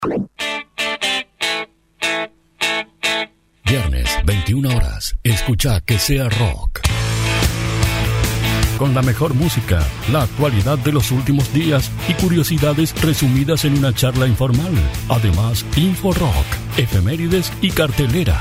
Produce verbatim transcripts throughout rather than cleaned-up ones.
Viernes, veintiuna horas. Escucha Que Sea Rock. Con la mejor música, la actualidad de los últimos días y curiosidades resumidas en una charla informal. Además, Info Rock, efemérides y cartelera.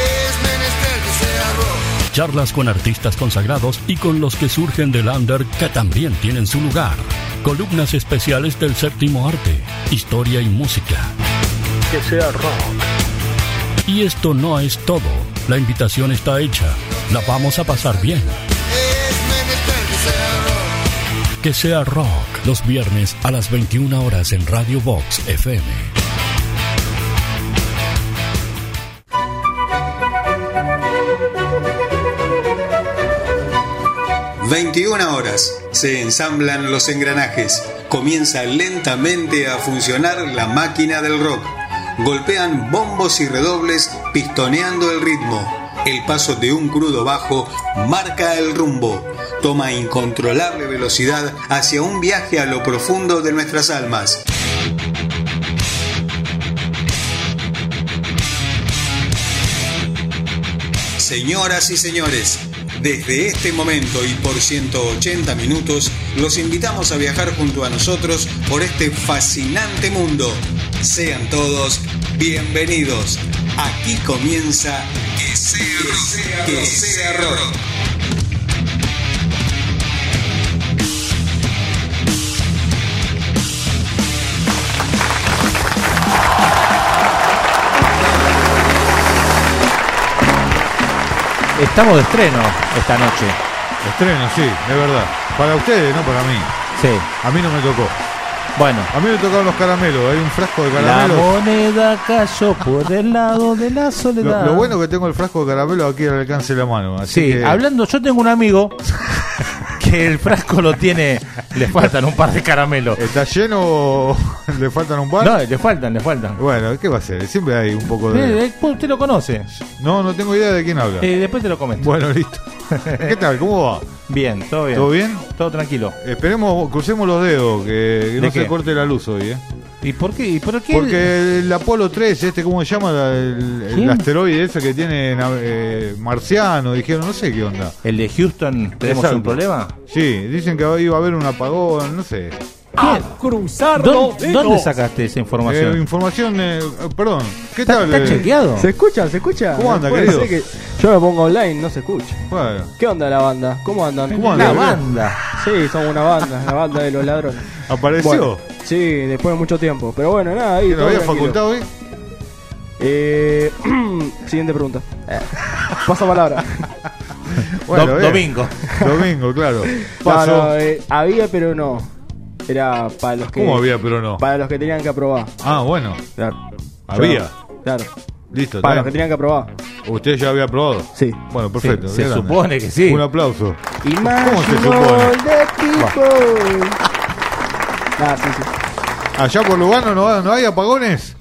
Charlas con artistas consagrados y con los que surgen del under que también tienen su lugar. Columnas especiales del séptimo arte, historia y música. Que sea rock. Y esto no es todo. La invitación está hecha. La vamos a pasar bien. Que sea rock. Los viernes a las veintiuna horas en Radio Vox F M. veintiuna horas. Se ensamblan los engranajes. Comienza lentamente a funcionar la máquina del rock. Golpean bombos y redobles pistoneando el ritmo. El paso de un crudo bajo marca el rumbo. Toma incontrolable velocidad hacia un viaje a lo profundo de nuestras almas. Señoras y señores, desde este momento y por ciento ochenta minutos, los invitamos a viajar junto a nosotros por este fascinante mundo. Sean todos bienvenidos. Aquí comienza Que Sea Rock. Que Sea Rock. Estamos de estreno esta noche. Estreno, sí, es verdad. Para ustedes, no para mí. Sí. A mí no me tocó. Bueno. A mí me tocaron los caramelos. Hay un frasco de caramelos. La moneda cayó por el lado de la soledad. Lo, lo bueno que tengo el frasco de caramelos aquí al alcance de la mano. Así sí, que... hablando, yo tengo un amigo que el frasco lo tiene, le faltan un par de caramelos. ¿Está lleno o le faltan un par? No, le faltan, le faltan. Bueno, ¿qué va a ser? Siempre hay un poco de... Eh, eh, ¿Usted lo conoce? No, no tengo idea de quién habla. Eh, después te lo comento. Bueno, listo. ¿Qué tal? ¿Cómo va? Bien, todo bien. ¿Todo bien? Todo tranquilo. Esperemos, crucemos los dedos, que, que no qué? se corte la luz hoy, ¿eh? ¿Y por qué? ¿Y por qué? Porque el Apolo tres, este, ¿cómo se llama? El, el asteroide ese que tiene eh, marciano, dijeron, no sé qué onda. ¿El de Houston tenemos Exacto. un problema? Sí, dicen que iba a haber un apagón, no sé. ¿Quién? Cruzar ¿Dónde, ¿Dónde sacaste esa información? Eh, información, eh, perdón. ¿Qué ¿Está, tal? ¿Está chequeado? ¿Se escucha? ¿Se escucha? ¿Cómo anda, Puede querido? ser que yo lo pongo online, no se escucha. Bueno. ¿Qué onda la banda? ¿Cómo andan? ¿Cómo Una anda? banda. Sí, somos una banda, la banda de los ladrones. ¿Apareció? Bueno, sí, después de mucho tiempo. Pero bueno, nada, ahí ¿Que no todo había tranquilo. facultad hoy? Eh, siguiente pregunta. Pasa palabra. Bueno, Do- bien. domingo. Domingo, claro. No, Paso. no, eh, había pero no. Era para los que ¿Cómo había, pero no? para los que tenían que aprobar. Ah, bueno. Claro. Había. Claro. Listo. Para los está que tenían que aprobar. bien. ¿Usted ya había aprobado? Sí. Bueno, perfecto. Se qué grande. supone que sí. Un aplauso. Y más ¿Cómo se supone? de people. Ah, sí, sí. ¿Allá por Lugano no, no hay apagones?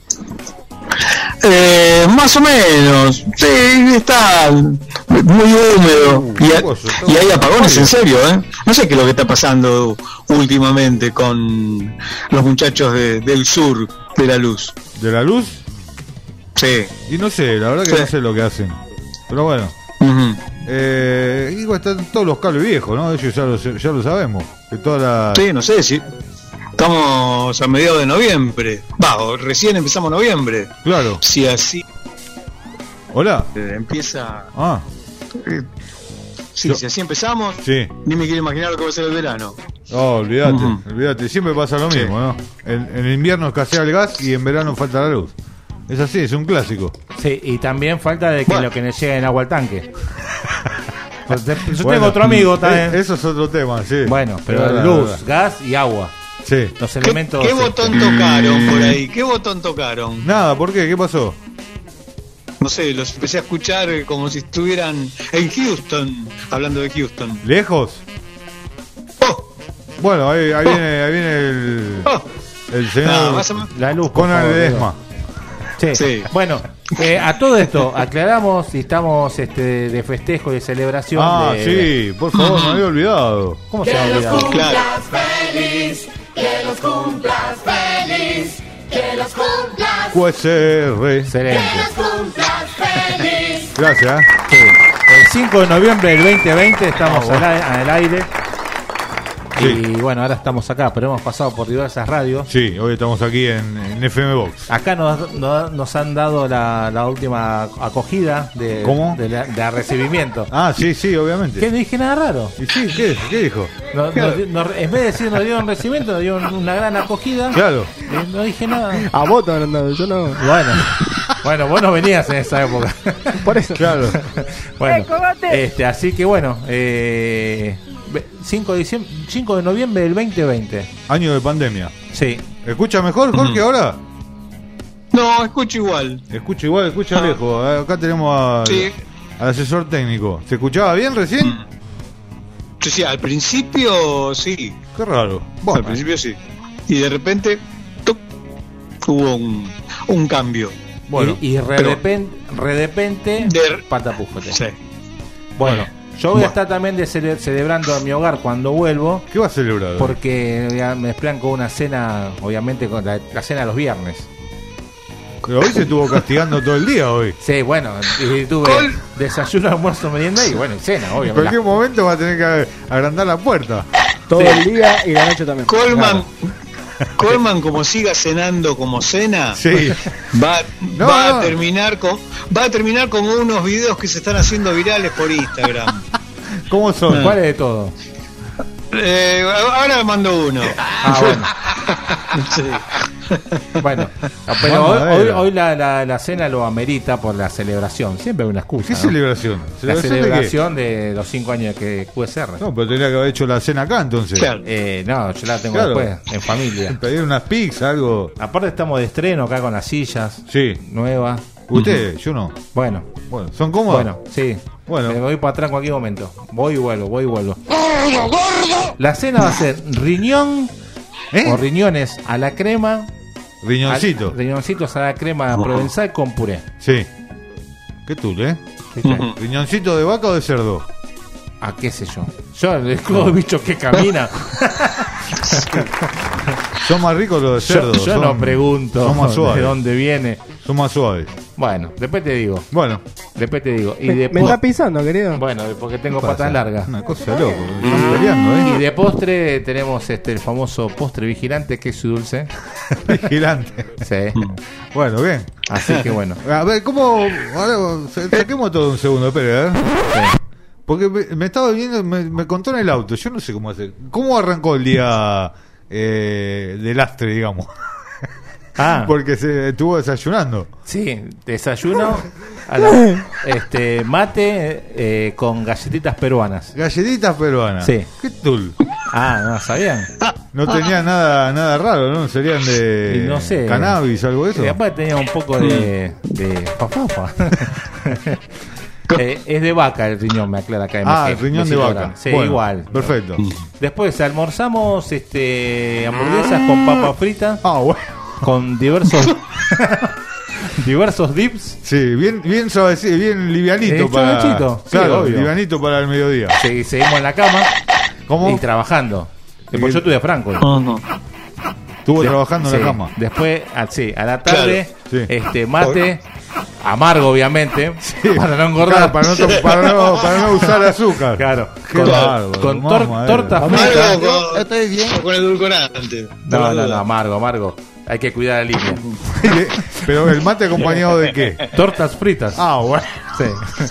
Eh, más o menos, sí, está muy húmedo y, a- y hay apagones en serio, ¿eh? No sé qué es lo que está pasando últimamente con los muchachos de- del sur de la luz. ¿De la luz? Sí. Y no sé, la verdad que Sí. no sé lo que hacen. Pero bueno. Ujú. Eh, igual están todos los cables viejos, ¿no? Ellos ya lo, ya lo sabemos. Que toda la... Sí, no sé si estamos a mediados de noviembre. Va, o recién empezamos noviembre. Claro. Si así Hola. eh, empieza. Ah, eh, sí, Yo- si así empezamos, sí. ni me quiero imaginar lo que va a ser el verano. Oh, olvídate, Ujú. olvídate. Siempre pasa lo Sí. mismo, ¿no? En, en invierno escasea el gas y en verano falta la luz. Es así, es un clásico. Sí, y también falta de que Bueno. lo que le llegue en agua al tanque. Pues de- Yo Bueno, tengo otro amigo también. eh, Eso es otro tema, sí. Bueno, pero Es verdad, luz, es verdad. gas y agua. Sí. Los ¿Qué, elementos. qué este, botón tocaron por ahí? ¿Qué botón tocaron? Nada, ¿por qué? ¿Qué pasó? No sé, los empecé a escuchar eh, como si estuvieran en Houston, hablando de Houston. ¿Lejos? Oh, Bueno, ahí, ahí viene, ahí viene el, oh. el señor Nada, más o menos. La luz. por Conan favor, Ledesma. Sí. Sí. Bueno, eh, a todo esto, aclaramos si estamos este, de festejo y de celebración. Ah, de- sí, por favor, me había olvidado. ¿Cómo se ha olvidado? Claro. feliz, que los cumplas feliz, Que los cumplas. Q S R. Excelente. Que los cumplas feliz. Gracias. Sí. El cinco de noviembre del veinte veinte estamos Ah, al, a- al aire. Sí. Y bueno, ahora estamos acá, pero hemos pasado por diversas radios. Sí, hoy estamos aquí en, en F M Box. Acá nos, nos, nos han dado la, la última acogida de, ¿Cómo? de, la- de recibimiento. Ah, sí, sí, obviamente. ¿Qué? No dije nada raro. ¿Y sí? ¿Qué, ¿Qué dijo? No- no- no- en vez de decir nos dieron recibimiento, nos dieron una gran acogida. Claro. Eh, No dije nada. A vos te han andado, yo no. Bueno, bueno, vos no venías en esa época. Por eso. Claro. Bueno, este, así que bueno, eh, cinco de diciembre, cinco de noviembre del veinte veinte. Año de pandemia. Sí. ¿Escucha mejor, Jorge, ahora? No, escucho igual. Escucha igual, escucha Ah. lejos. Acá tenemos a- Sí. al asesor técnico. ¿Se escuchaba bien recién? Sí, sí, al principio sí. Qué raro. Al Bueno, principio sí. Y de repente ¡tuc! Hubo un, un cambio. bueno. y y re pero- depen- re repente, De- patapúfate. Sí. Bueno, yo voy Bueno. a estar también de cele- celebrando en mi hogar cuando vuelvo, ¿Qué va a celebrar? porque ya me esperan con una cena, obviamente con la, la cena de los viernes. Pero hoy se estuvo castigando todo el día hoy. Sí, bueno, y tuve Col- desayuno, almuerzo, merienda y bueno, y cena, En obviamente. cualquier momento va a tener que agrandar la puerta. Todo Sí. el día y la noche también. Colman, Colman como siga cenando como cena, Sí. va, No, va no. a terminar con va a terminar con unos videos que se están haciendo virales por Instagram. ¿Cómo son? ¿Cuál es de todo? Eh, ahora mando uno. Ah, bueno. Sí. Bueno, pero Vamos hoy, a ver. hoy, hoy la, la, la cena lo amerita por la celebración. Siempre hay una excusa. ¿Qué ¿no? celebración? La ¿Celebración de qué? celebración de, los cinco años que Q S R. No, pero tendría que haber hecho la cena acá entonces. Claro. Eh, no, yo la tengo Claro. después, en familia. Pedir unas pizzas, algo. Aparte estamos de estreno acá con las sillas Sí. nuevas. Ustedes, yo no. Bueno, Bueno, ¿son cómodos? bueno, sí. Bueno. Me voy para atrás en cualquier momento. Voy y vuelvo, voy y vuelvo. La cena va a ser riñón ¿Eh? o riñones a la crema. Riñoncito. al- riñoncitos a la crema provenzal con puré. Sí. ¿Qué tú, eh? ¿Viste? ¿Riñoncito de vaca o de cerdo? Ah, qué sé yo. Yo, el escudo bicho que camina. Son más ricos los de yo cerdo. yo son- no pregunto Son más de suaves. dónde viene. Son más suaves. Bueno, después te digo. Bueno. Después te digo. Y Me, de me po- está pisando, querido. Bueno, porque tengo ¿Qué patas pasa? largas. Una cosa loco. Están peleando, Y ¿eh? de postre tenemos este el famoso postre vigilante, queso y dulce. Vigilante. Sí. Bueno, bien. Así que bueno. A ver, ¿cómo? Ahora, sa- saquemos todo un segundo, espera, a ver. Sí. Porque me, me estaba viendo, me, me contó en el auto, yo no sé cómo hacer. ¿Cómo arrancó el día eh, de lastre, digamos? Ah, Porque se estuvo desayunando. sí, desayuno a la- este mate eh, con galletitas peruanas. Galletitas peruanas. Sí. ¿Qué tul? Ah, no sabían. No tenía nada nada raro, ¿no? Serían de Y no sé. cannabis, algo de eso. Y aparte tenía un poco de de fafafa. Eh, es de vaca el riñón, me aclara acá. Ah, M G, el riñón de Luciano vaca. Gran. Sí, Bueno, igual. Perfecto. Después almorzamos este hamburguesas con papa frita, Ah, bueno. con diversos diversos dips. Sí, bien, bien suavecito, bien livianito Eh, para. suavecito, sí, claro, obvio. livianito para el mediodía. Sí, seguimos en la cama ¿Cómo? y trabajando. Después yo estuve Franco. Estuvo De- trabajando en sí, la cama. Después, a, sí, a la tarde, Claro, sí. este mate, amargo obviamente, para no engordar. Claro, para, no, to- para, no, para no usar azúcar. Claro, Qué con, bárbaro, con mamá, tor- eh. torta Amargo frita. con, Estoy bien. con edulcorante. No, no, no, amargo, amargo. Hay que cuidar la línea. Pero el mate acompañado de qué? Tortas fritas. Ah, bueno. Sí.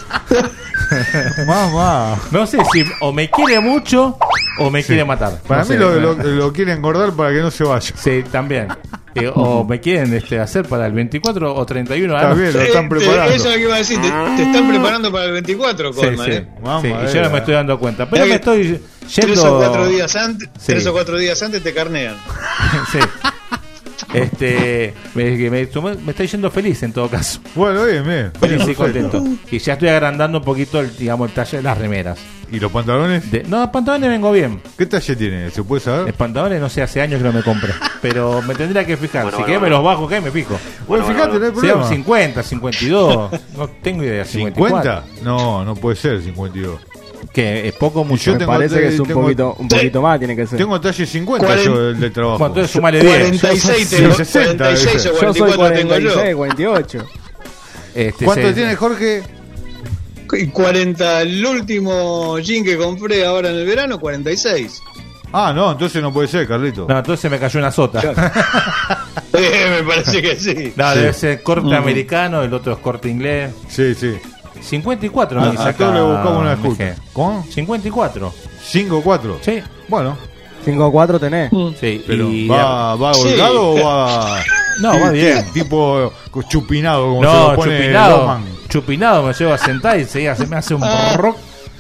Mamá. No sé si o me quiere mucho o me quiere matar. Para No mí sé, lo, no. lo, lo quiere engordar para que no se vaya. Sí, también. Eh, o me quieren este, hacer para el veinticuatro o treinta y uno. Está ah, no. bien, lo Eh, están te- preparando. Eso es lo que iba a decir. Te, te están preparando para el veinticuatro, Sí, Colman. sí. ¿eh? Mamá, Sí, y eh. yo no me estoy dando cuenta. Pero Mirá me que estoy yendo. Tres o cuatro días antes, Sí. tres o cuatro días antes te carnean. Sí. Este, me, me, me, me estoy yendo feliz en todo caso. Bueno, bien, bien. Feliz y Perfecto. contento. Y ya estoy agrandando un poquito el, digamos, el talle de las remeras. ¿Y los pantalones? De, no, pantalones vengo bien. ¿Qué talle tiene? ¿Se puede saber? Los pantalones no sé, hace años que no me compro. Pero me tendría que fijar. Bueno, si bueno, querés me bueno. los bajo, ¿qué? Me fijo. Bueno, fíjate, no hay Sea problema. un cincuenta, cincuenta y dos. No tengo idea. cincuenta y cuatro. ¿cincuenta? No, no puede ser cincuenta y dos. Que es poco mucho. Yo Me tengo- parece que es un tengo- poquito, un poquito más, tiene que ser. Tengo talle cincuenta Cuaren- yo del, del trabajo. Bueno, entonces sumale diez. cuarenta y seis, Sí, tengo, sesenta, cuarenta y seis o Yo cuarenta y soy cuatro tengo cuarenta y seis, yo. cuarenta y ocho. Este, ¿Cuánto se- tiene Jorge? Y cuarenta, el último jean que compré ahora en el verano, cuarenta y seis. Ah, no, entonces no puede ser, Carlito. No, entonces me cayó una sota. Eh, me parece que sí. No, Sí. debe ser corte Mm. americano, el otro es corte inglés. Sí, sí. cincuenta y cuatro A, me a dice todos acá, le buscamos una M disculpa. G. ¿Con? cincuenta y cuatro. cinco cuatro. Sí. Bueno, cinco cuatro tenés. Sí, pero y ¿va, va Sí. holgado o va...? No, va bien. Tipo chupinado, como se No, lo pone chupinado. Loman. Chupinado me llevo a sentar y seguía, se me hace un rock.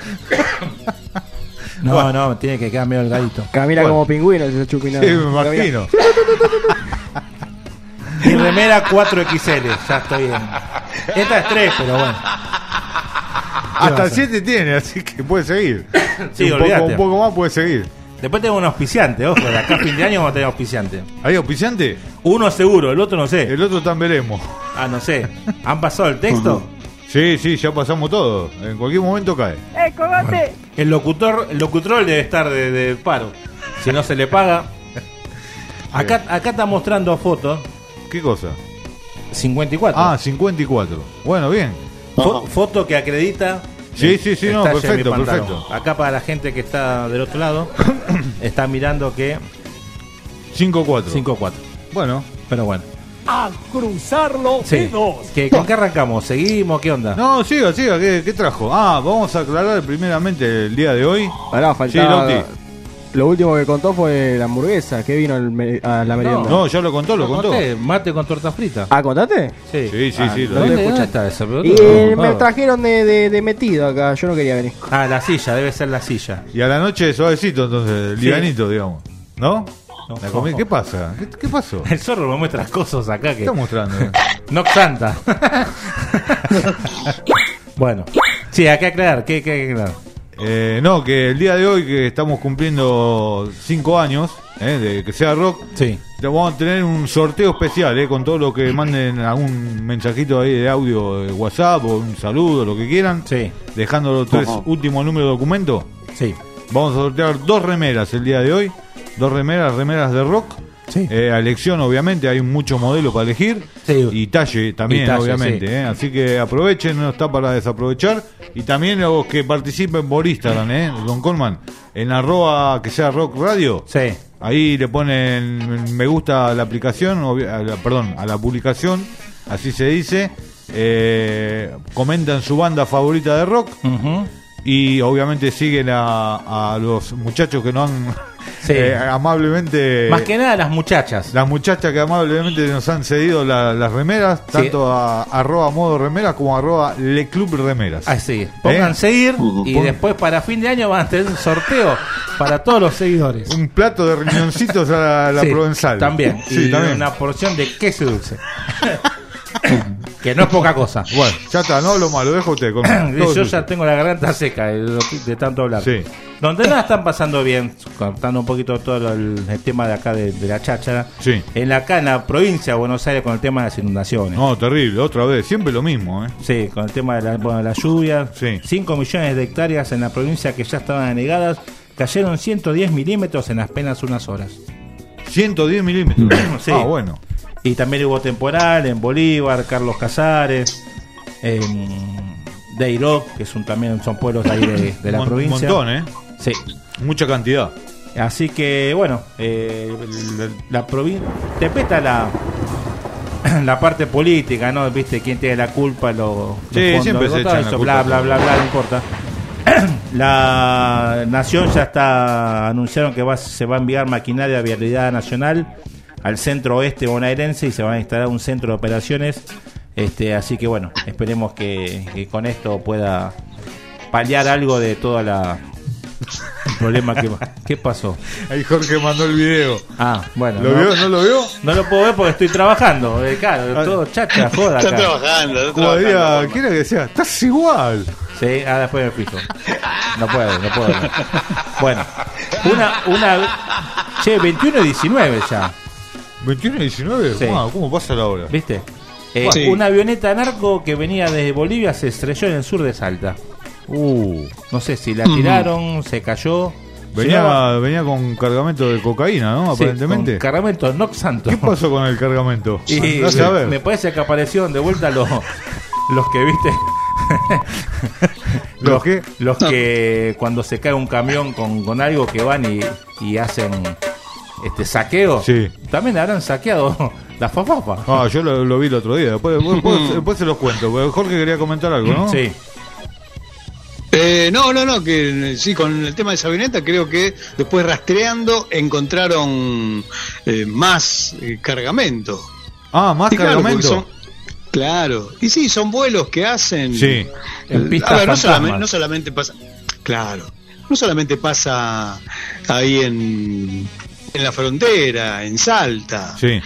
No, no, tiene que quedar medio holgadito. Camina Bueno. como pingüino ese chupinado. Sí, me imagino. Y remera cuatro equis ele, ya estoy en. Esta es tres, pero bueno. Hasta el siete tiene, así que puede seguir. Sí, un, poco, olvídate. un poco más puede seguir. Después tengo un auspiciante, ojo, de acá a fin de año vamos a tener auspiciante. ¿Hay auspiciante? Uno seguro, el otro no sé. El otro también veremos. Ah, no sé. ¿Han pasado el texto? Sí, sí, ya pasamos todo. En cualquier momento cae. ¡Eh, colgate! El locutor, el locutor debe estar de, de paro. Si no se le paga. Acá, acá está mostrando fotos. ¿Qué cosa? cincuenta y cuatro. Ah, cincuenta y cuatro. Bueno, bien. Fo- foto que acredita. Sí, el- sí, sí, el no, talle de mi perfecto, pantalón. perfecto. Acá para la gente que está del otro lado, está mirando que cinco cuatro. cinco cuatro. Bueno. Pero bueno. A cruzar los Sí. dedos. ¿Qué, ¿Con qué arrancamos? ¿Seguimos? ¿Qué onda? No, siga, siga. ¿Qué, qué trajo? Ah, vamos a aclarar primeramente el día de hoy. Pará, Sí, faltaba. Lauti. Lo último que contó fue la hamburguesa. ¿Qué vino el me- a la merienda? No, ya lo contó, lo contó. conté, mate con torta frita. ¿Ah, contaste? Sí, Sí, sí, sí, lo ¿Dónde, vi. ¿Dónde está eso? Pero Y otro- eh, me no. trajeron de, de, de metido acá. Yo no quería venir. Ah, la silla, debe ser la silla. Y a la noche suavecito, entonces, Sí. livianito, digamos. ¿No? No. La comí- ¿Qué pasa? ¿Qué, qué pasó? ¿Qué El zorro me muestra cosas acá que. está mostrando? No Santa. Bueno, sí, hay que aclarar. ¿Qué, qué hay que aclarar? Eh, no, que el día de hoy, que estamos cumpliendo cinco años eh, de que sea rock, Sí. te vamos a tener un sorteo especial eh, con todo lo que manden algún mensajito ahí de audio de WhatsApp o un saludo, lo que quieran, Sí, dejando los tres Ajá. últimos números de documento. sí. Vamos a sortear dos remeras el día de hoy, dos remeras, remeras de rock. Sí. Eh, a elección, obviamente, hay muchos modelos para elegir. Sí. Y talle también, Y talle, obviamente. sí. eh. Así que aprovechen, no está para desaprovechar. Y también los que participen por Instagram, ¿eh? Don Colman, en arroba que sea rock radio. Sí. Ahí le ponen me gusta a la aplicación, obvi- a la- perdón, a la publicación, así se dice. Eh, comentan su banda favorita de rock. Ujú. Y obviamente siguen a, a los muchachos que nos han Sí. eh, amablemente. Más que nada las muchachas. Las muchachas que amablemente nos han cedido la- las remeras, Sí. tanto a arroba modo remeras como a arroba le club remeras. Así. Pongan ¿Eh? seguir Ujú. y Pon- después para fin de año van a tener un sorteo para todos los seguidores. Un plato de riñoncitos a la Sí, provenzal. También. Sí, y también. una porción de queso dulce. Que no es poca cosa. Bueno, ya está, no lo malo, dejo usted. Con Yo todo ya suyo. tengo la garganta seca de, de tanto hablar. Sí. Donde nada están pasando bien, contando un poquito todo lo- el, el tema de acá de, de la cháchara. Sí. En la, acá en la provincia de Buenos Aires con el tema de las inundaciones. No, terrible, otra vez, siempre lo mismo, ¿eh? Sí, con el tema de la, bueno, de la lluvia. Sí. cinco millones de hectáreas en la provincia que ya estaban anegadas. Cayeron ciento diez milímetros en apenas unas horas. ciento diez milímetros. Sí. Ah, bueno. Y también hubo temporal en Bolívar, Carlos Casares, en Deiró, que son también son pueblos de ahí de, de la Un mon- provincia. montón, ¿eh? Sí. Mucha cantidad. Así que, bueno, eh, la, la provincia. Te peta la. La parte política, ¿no? ¿Viste? ¿Quién tiene la culpa? Lo, Sí, los fondos siempre se de echan la eso, culpa bla, bla, por- bla, bla, no importa. La Nación ya está. Anunciaron que va, se va a enviar maquinaria de vialidad nacional al centro oeste bonaerense y se va a instalar un centro de operaciones. Este, así que bueno, esperemos que, que con esto pueda paliar algo de toda la el problema que ¿qué pasó? Ahí Jorge mandó el video. Ah, bueno. ¿Lo no, vio? ¿No lo vio? no lo puedo ver porque estoy trabajando. Eh, claro, todo chacha, joda Está acá. trabajando. Está Como diría, trabajando. ¿quién era que decía? Estás igual. Sí, ah, después me fijo. No puedo, no puedo. no. Bueno, una, una. Che, veintiuno y diecinueve ya. ¿veintiuno y diecinueve? Sí. Wow, ¿cómo pasa la hora? ¿Viste? Eh, Sí. Una avioneta narco que venía desde Bolivia se estrelló en el sur de Salta. Uh, no sé si la tiraron, se cayó. Venía, Llevaba- venía con cargamento de cocaína, ¿no? Sí, Aparentemente. con cargamento Nox Santo. ¿Qué pasó con el cargamento? Y Andá a saber. me parece que aparecieron de vuelta los los que viste ¿Los qué? los que cuando se cae un camión con, con algo que van y, y hacen este saqueo. Sí. También habrán saqueado la fafafa. Ah, yo lo, lo vi el otro día. Después, después, después se los cuento. porque Jorge quería comentar algo, ¿no? Sí. Eh, no, no, no, que sí, con el tema de esa avioneta creo que después rastreando encontraron eh, más eh, cargamento. Ah, más Sí, claro, cargamento. porque son- Claro, y sí, son vuelos que hacen. Sí. En pistas A ver, no fantasmas. solamente, no solamente pasa. Claro, no solamente pasa ahí en, en la frontera, en Salta. Sí.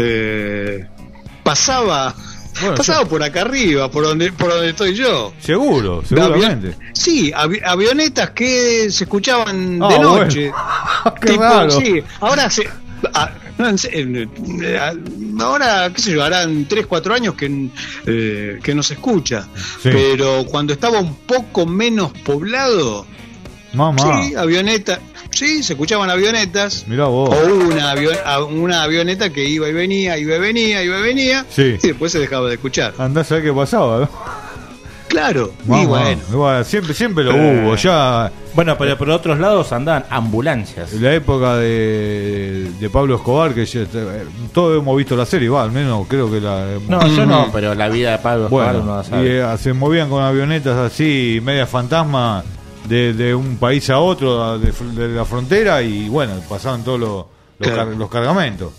Eh, pasaba. Bueno, pasaba yo- por acá arriba, por donde, por donde estoy yo. Seguro, De seguramente. avion- Sí, avi- avionetas que se escuchaban Ah, de bueno. noche. Qué raro. Sí, ahora se. ah, no, en se- en- eh, ah, ahora, qué sé yo, harán tres cuatro años que, eh, que no se escucha. Sí. Pero cuando estaba un poco menos poblado, Mamá. sí, avioneta. Sí, se escuchaban avionetas. Mirá vos. O una, avio- a- una avioneta que iba y venía, iba y venía, iba y venía. Sí. Y después se dejaba de escuchar. Andá a saber qué pasaba, ¿no? Claro, Mamá. y bueno. Igual, siempre, siempre lo Eh. hubo. Ya Bueno, pero por otros lados andaban ambulancias. en la época de, de Pablo Escobar, que ya, eh, todos hemos visto la serie, va, al menos creo que la. No, yo no, pero la vida de Pablo Escobar uno Bueno, la sabe. y eh, se movían con avionetas así, media fantasma, de, de un país a otro, de, de la frontera, y bueno, pasaban todos los, los, Claro. car- los cargamentos.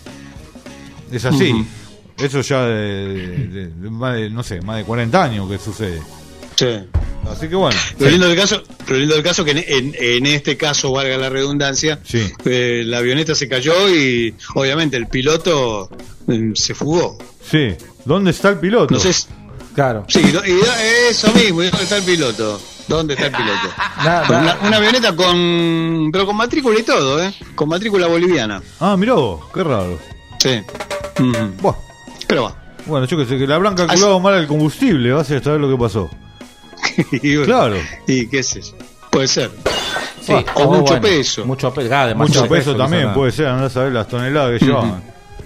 Es así. Ujú. Eso ya de, de- de más de, no sé, más de cuarenta años que sucede. Sí. Así que bueno. Lo lindo del caso, lo lindo del caso que en, en, en este caso, valga la redundancia, Sí. eh, la avioneta se cayó y obviamente el piloto mm, se fugó. Sí. ¿Dónde está el piloto? No sé, si- Claro. sí, do- y do- eso mismo, ¿y dónde está el piloto? ¿Dónde está el piloto? Nada, Con nada. una, una avioneta con, pero con matrícula y todo, ¿eh? Con matrícula boliviana. Ah, mirá vos, qué raro. Sí. Ujú. Buah. Pero va. Bueno, yo que sé, que le habrán calculado mal el combustible, vas a saber lo que pasó. Y bueno, Claro. ¿Y qué es eso? Puede ser. Sí, o oh, mucho bueno, peso. Mucho peso, ah, Mucho demasiado peso también quizá. puede ser, andá a saber las toneladas que llevaban.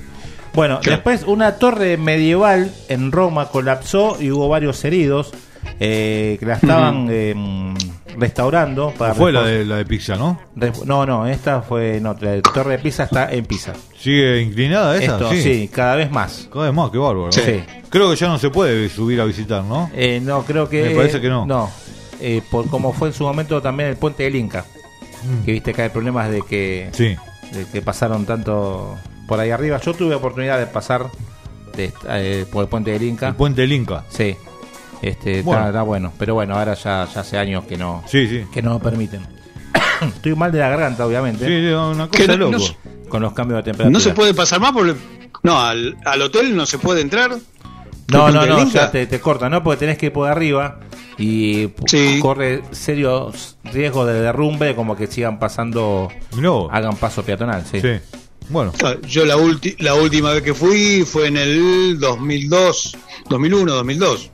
Bueno, Claro. después una torre medieval en Roma colapsó y hubo varios heridos eh, que la estaban eh, restaurando. Para Fue la refor- de, la de Pizza, ¿no? ref- No, no, esta fue. No, la torre de Pisa está en Pisa. ¿Sigue inclinada esa? Esto, sí. sí. cada vez más. Cada vez más, qué bárbaro. Sí. Creo que ya no se puede subir a visitar, ¿no? Eh, no, creo que. Me parece que no. No, eh, por como fue en su momento también el puente del Inca. Que viste que hay problemas de que, Sí. de que pasaron tanto por ahí arriba. Yo tuve oportunidad de pasar de, eh, por el puente del Inca. El puente del Inca. Sí, este, Bueno. está, está bueno, pero bueno, ahora ya, ya hace años que no, Sí, sí. que no lo permiten. Estoy mal de la garganta, obviamente, Sí, una Que cosa de no- loco. no se- con los cambios de temperatura. No se puede pasar más porque. No, al, al hotel no se puede entrar. No, ¿El no, puente no, del Inca? ya te, te corta, ¿no? Porque tenés que ir por arriba y p- Sí. corre serios riesgos de derrumbe, como que sigan pasando, Mirá vos. hagan paso peatonal, sí. Sí. Bueno, Ah, Yo la, ulti- la última vez que fui fue en el dos mil dos, dos mil uno, dos mil dos.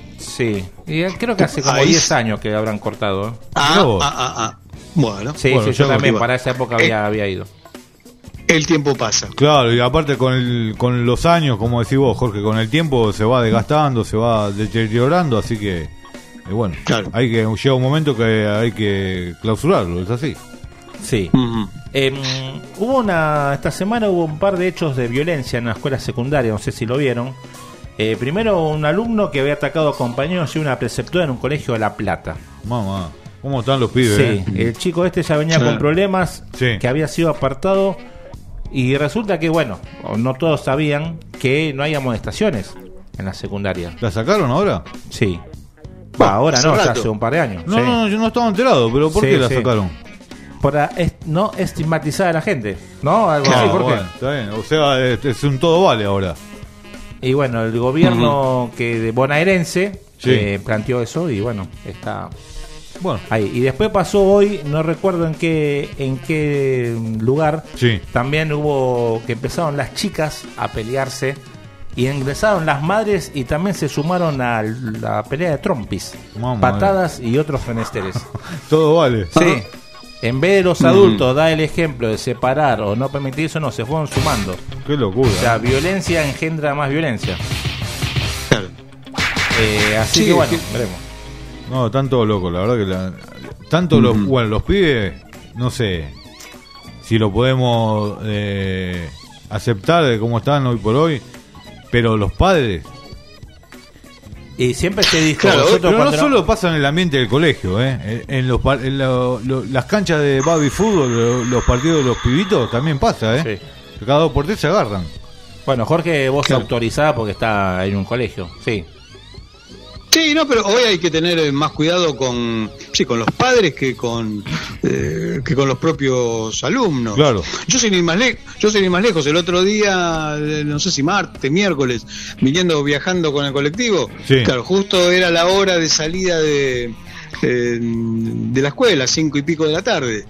Sí, y eh, creo que hace como Ahí diez sí. años que habrán cortado. ¿eh? Ah, Mirá vos. ah, ah, ah. Bueno, Sí, Bueno, sí, yo yo también, iba. para esa época Eh. había, había ido. el tiempo pasa. claro, y aparte con, el, con los años, como decís vos, Jorge, con el tiempo se va desgastando, se va deteriorando, así que, eh, bueno, Claro. hay que llega un momento que hay que clausurarlo, es así. Sí. Ujú. Em, hubo una esta semana hubo un par de hechos de violencia en la escuela secundaria, no sé si lo vieron. Eh, primero un alumno que había atacado a compañeros y una preceptora en un colegio de La Plata. Mamá, ¿cómo están los pibes? Sí, eh? el chico este ya venía Sí. con problemas, Sí. que había sido apartado y resulta que bueno, no todos sabían que no hay amonestaciones en la secundaria. ¿La sacaron ahora? Sí. Bah, Va, ahora hace no, ya rato. hace un par de años. No, sí. no, yo no estaba enterado, pero ¿por Sí, qué la sí. sacaron? Para est- no estigmatizar a la gente, ¿no? Algo así, Ah, ¿por qué? bueno, está bien. O sea, es, es un todo vale ahora. Y bueno, el gobierno que de bonaerense Sí. eh, planteó eso y bueno, está Bueno, ahí. Y después pasó hoy, no recuerdo en qué en qué lugar, sí. también hubo que empezaron las chicas a pelearse y ingresaron las madres y también se sumaron a la pelea de trompis, Mamá patadas y otros menesteres. Todo vale. Sí. En vez de los adultos dar el ejemplo de separar o no permitir eso, no, se fueron sumando. Qué locura. O sea, violencia engendra más violencia. Claro. Eh, así Sí, que bueno, que- veremos. No, están todos locos, la verdad que la, tanto los, Ujú. bueno, los pibes, no sé si lo podemos eh, aceptar de cómo están hoy por hoy, pero los padres, Y siempre se dijo, Claro, nosotros pero no cuando solo pasa en el ambiente del colegio, eh, en, en los, par- en lo- lo- las canchas de baby fútbol, lo- los partidos de los pibitos también pasa, eh, Sí. que cada dos por tres se agarran. Bueno, Jorge, vos Claro. autorizada porque está en un colegio, sí. Sí, no, pero hoy hay que tener eh, más cuidado con, sí, con los padres que con eh, que con los propios alumnos. Claro. Yo sin ir más lejos, yo sin ir más lejos, el otro día, eh, no sé si martes, miércoles, viniendo viajando con el colectivo, Sí. claro, justo era la hora de salida de eh, de la escuela, cinco y pico de la tarde.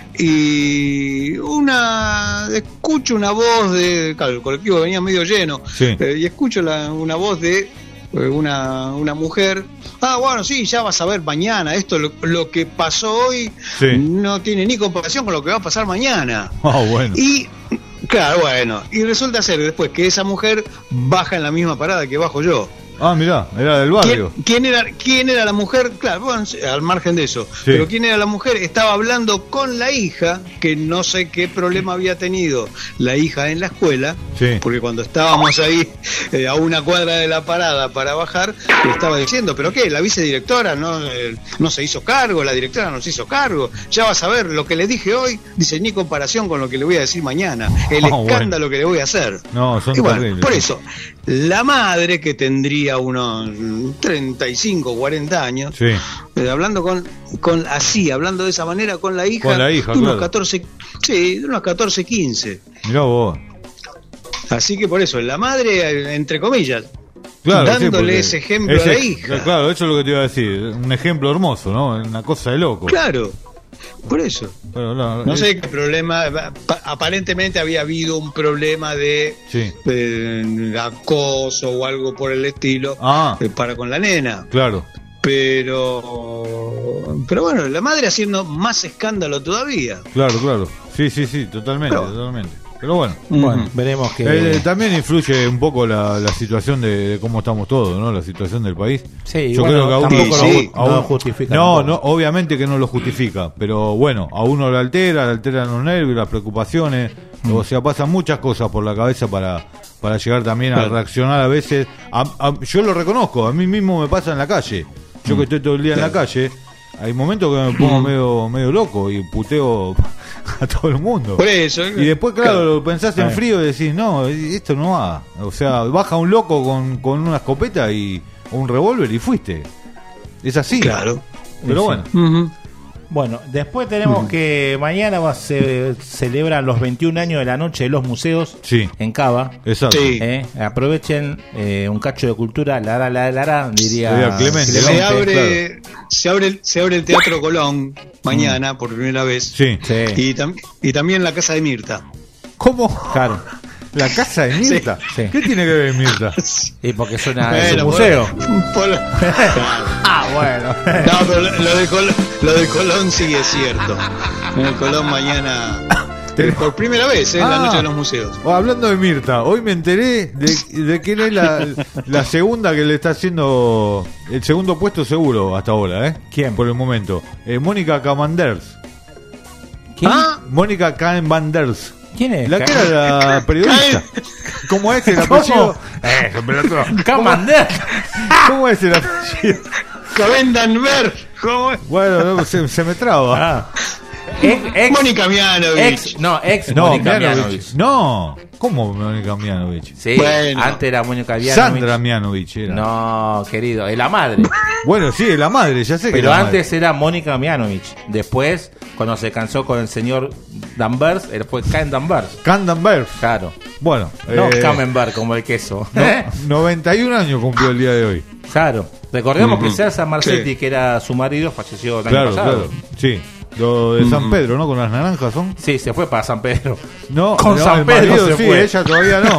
Y una escucho una voz de, claro, el colectivo venía medio lleno, Sí. eh, y escucho la, una voz de eh, una, una mujer. Ah, bueno, sí, ya vas a ver mañana. Esto, lo, lo que pasó hoy, Sí. no tiene ni comparación con lo que va a pasar mañana. Ah, bueno. Y, claro, bueno, y resulta ser después que esa mujer baja en la misma parada que bajo yo. Ah, mirá, era del ¿Quién, barrio. quién era, ¿Quién era la mujer? Claro, bueno, al margen de eso. Sí. Pero ¿quién era la mujer? Estaba hablando con la hija, que no sé qué problema había tenido la hija en la escuela, Sí. porque cuando estábamos ahí eh, a una cuadra de la parada para bajar, le estaba diciendo, ¿pero qué? La vicedirectora no, eh, no se hizo cargo, la directora no se hizo cargo. Ya vas a ver, lo que le dije hoy, dice, ni comparación con lo que le voy a decir mañana. El Ah, bueno. escándalo que le voy a hacer. No, son Y bueno, terribles. por eso, la madre, que tendría unos treinta y cinco, cuarenta años, Sí. eh, hablando con, con así, hablando de esa manera con la hija, Con la hija, de unos claro. catorce, sí, de unos catorce, quince. Mirá vos. Así que por eso, la madre, eh, entre comillas, Claro, sí, dándole porque ese ejemplo ese- a la hija. Claro, eso es lo que te iba a decir. Un ejemplo hermoso, ¿no? Una cosa de loco. Claro, por eso. Pero no, No es- sé qué problema, pa- aparentemente había habido un problema de, Sí. de acoso o algo por el estilo Ah. eh, para con la nena. Claro. Pero pero bueno, la madre haciendo más escándalo todavía. Claro, claro. Sí, sí, sí, totalmente, Pero- totalmente. Pero bueno. Bueno, veremos que... Eh, también influye un poco la, la situación de, de cómo estamos todos, ¿no? La situación del país. Sí, Yo bueno, creo que a uno, tampoco lo- a un- a no un- justifica No, tampoco. no, obviamente que no lo justifica, pero bueno, a uno le altera, le alteran los nervios, las preocupaciones, Mm. o sea, pasan muchas cosas por la cabeza para para llegar también a Claro. reaccionar a veces. A- a- yo lo reconozco, a mí mismo me pasa en la calle. Yo Mm. que estoy todo el día en la calle, hay momentos que me pongo medio medio loco y puteo a todo el mundo. Por eso. Y después, claro, lo pensás en Eh. frío y decís, no, esto no va. O sea, baja un loco con, con una escopeta y o un revólver y fuiste. Es así. Claro. Pero Sí. bueno. Ujú. Bueno, después tenemos que mañana va, se celebran los veintiún años de la Noche de los Museos Sí, en Cava. exacto. Sí. Eh, aprovechen eh, un cacho de cultura, la la la la, la, diría Diría Clemente, Se Clemente, abre, se abre, el- se abre el Teatro Colón mañana por primera vez. Sí. Sí, Y, tam- y también la Casa de Mirta. ¿Cómo? claro. La casa de Mirta. Sí. ¿Qué tiene que ver Mirta? Y porque suena es Bueno, un museo. por- por- Ah, bueno. No, pero lo, lo de Colón, lo de Colón sí es cierto. En el Colón mañana, eh, por primera vez, en la Ah. Noche de los Museos. Oh, hablando de Mirta, hoy me enteré de, de quién es la, la segunda que le está haciendo el segundo puesto seguro hasta ahora, ¿eh? ¿Quién? Por el momento. Eh, Mónica Camanders. ¿Quién? Ah, Mónica Camanders. ¿Quién es? La que era la periodista. ¿Cómo es el ¿Cómo? apellido? Eso, pelotudo. Camander. ¿Cómo es el apellido? Covendanberg. ¿Cómo es? Bueno, no, se, se me traba. Ah. Ex, ex, Mónica Mianovich. ex, no, ex No, Mónica Mianovich. Mianovich. No, ¿cómo Mónica Mianovich? Sí, Bueno. antes era Mónica Mianovich. Sandra Mianovich era. No, querido, es la madre. Bueno, sí, es la madre, ya sé que Pero es la antes era Mónica Mianovich. Después, cuando se cansó con el señor Danvers, él fue Ken Danvers. madre. Candenberg. Claro. Bueno, No eh, Camembert como el queso. no- noventa y un años cumplió el día de hoy. Claro. Recordemos que Ujú. César Marcetti, Sí. que era su marido, falleció el Claro, año pasado. claro. Sí. Lo de San Mm. Pedro, ¿no? Con las naranjas son. Sí, se fue para San Pedro. No, con no, San el Pedro marido se sí, fue. ella todavía no.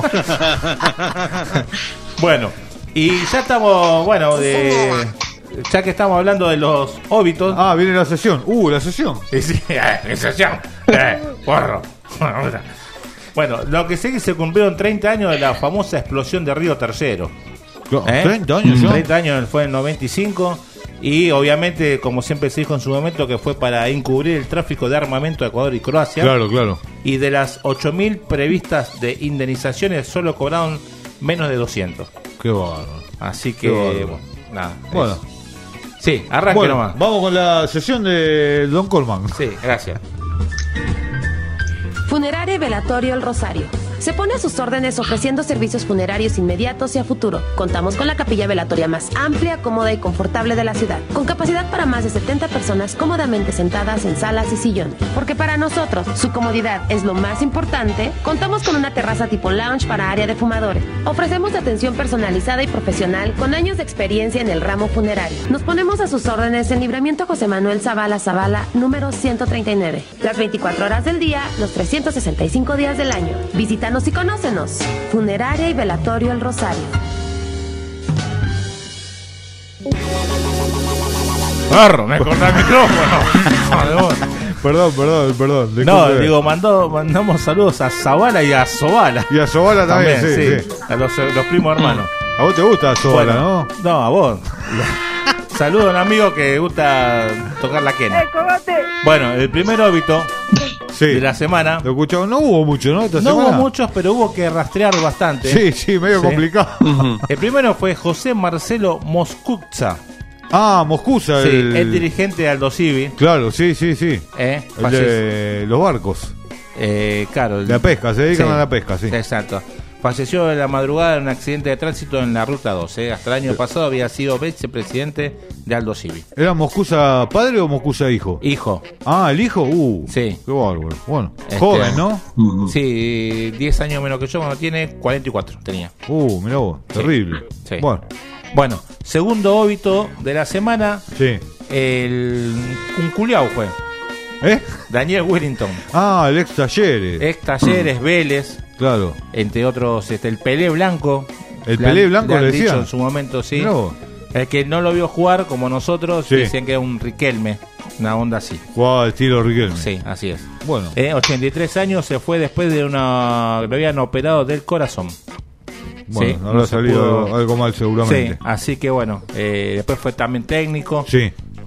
Bueno, y ya estamos, bueno, de ya que estamos hablando de los óbitos. Ah, viene la sesión. Uh, la sesión. Sí, sí, eh, sesión. Eh, porro. Bueno, lo que sé es que se cumplieron treinta años de la famosa explosión de Río Tercero. ¿Eh? treinta años ya. treinta años fue en noventa y cinco. Y obviamente, como siempre se dijo en su momento, que fue para encubrir el tráfico de armamento de Ecuador y Croacia. Claro, claro. Y de las ocho mil previstas de indemnizaciones, solo cobraron menos de doscientos. Qué bárbaro. Así que, Qué bárbaro. bueno, nada. Bueno. es- Sí, arranque Bueno, nomás. vamos con la sesión de Don Colman. Sí, gracias. Funeraria y Velatorio El Rosario. Se pone a sus órdenes ofreciendo servicios funerarios inmediatos y a futuro. Contamos con la capilla velatoria más amplia, cómoda y confortable de la ciudad, con capacidad para más de setenta personas cómodamente sentadas en salas y sillones. Porque para nosotros, su comodidad es lo más importante, contamos con una terraza tipo lounge para área de fumadores. Ofrecemos atención personalizada y profesional con años de experiencia en el ramo funerario. Nos ponemos a sus órdenes en Libramiento José Manuel Zavala Zavala, número ciento treinta y nueve. Las veinticuatro horas del día, los trescientos sesenta y cinco días del año. Visítanos y conócenos. Funeraria y Velatorio El Rosario. Perro, me corta el micrófono. Perdón, perdón, perdón. No, disculpe. digo, mandó, mandamos saludos a Zavala y a Sobala. Y a Sobala también, sí, sí. A los, los primos hermanos. A vos te gusta Sobala, Bueno, ¿no? No, a vos. Saludos a un amigo que gusta tocar la quena. Bueno, el primer óbito Sí. de la semana. Lo escuchamos. No hubo mucho, ¿no? Esta No semana. hubo muchos, pero hubo que rastrear bastante. Sí, sí, medio Sí. complicado. El primero fue José Marcelo Moscuzza. Ah, Moscusa, Sí, el... el dirigente de Aldo Civi. Claro, sí, sí, sí. Eh, El de los barcos. Eh, claro, el- La pesca, se dedican Sí. a la pesca, sí. Exacto. Falleció en la madrugada en un accidente de tránsito en la ruta dos. ¿eh? Hasta el año pasado había sido vicepresidente de Aldo Civi. ¿Era Moscusa padre o Moscusa hijo? Hijo. Ah, el hijo, uh. Sí. Qué bárbaro. Bueno, Este, joven, ¿no? Sí, diez años menos que yo, cuando tiene cuarenta y cuatro tenía. Uh, mirá vos, terrible. Sí. Bueno, Bueno, segundo óbito de la semana, sí. el un culiao fue. ¿Eh? Daniel Wellington. Ah, el ex Talleres. Ex Talleres, Vélez, Claro. entre otros, este, el Pelé Blanco. ¿El Le han- Pelé Blanco le han le dicho decían? en su momento, sí. Mirá vos. El que no lo vio jugar como nosotros, Sí. dicen que es un Riquelme, una onda así. Jugaba de estilo Riquelme. Sí, así es. Bueno. Eh, ochenta y tres años, se fue después de una... Lo habían operado del corazón. Bueno, Sí, habrá no se salido pudo- algo mal seguramente. Sí, así que bueno, eh, después fue también técnico. Sí.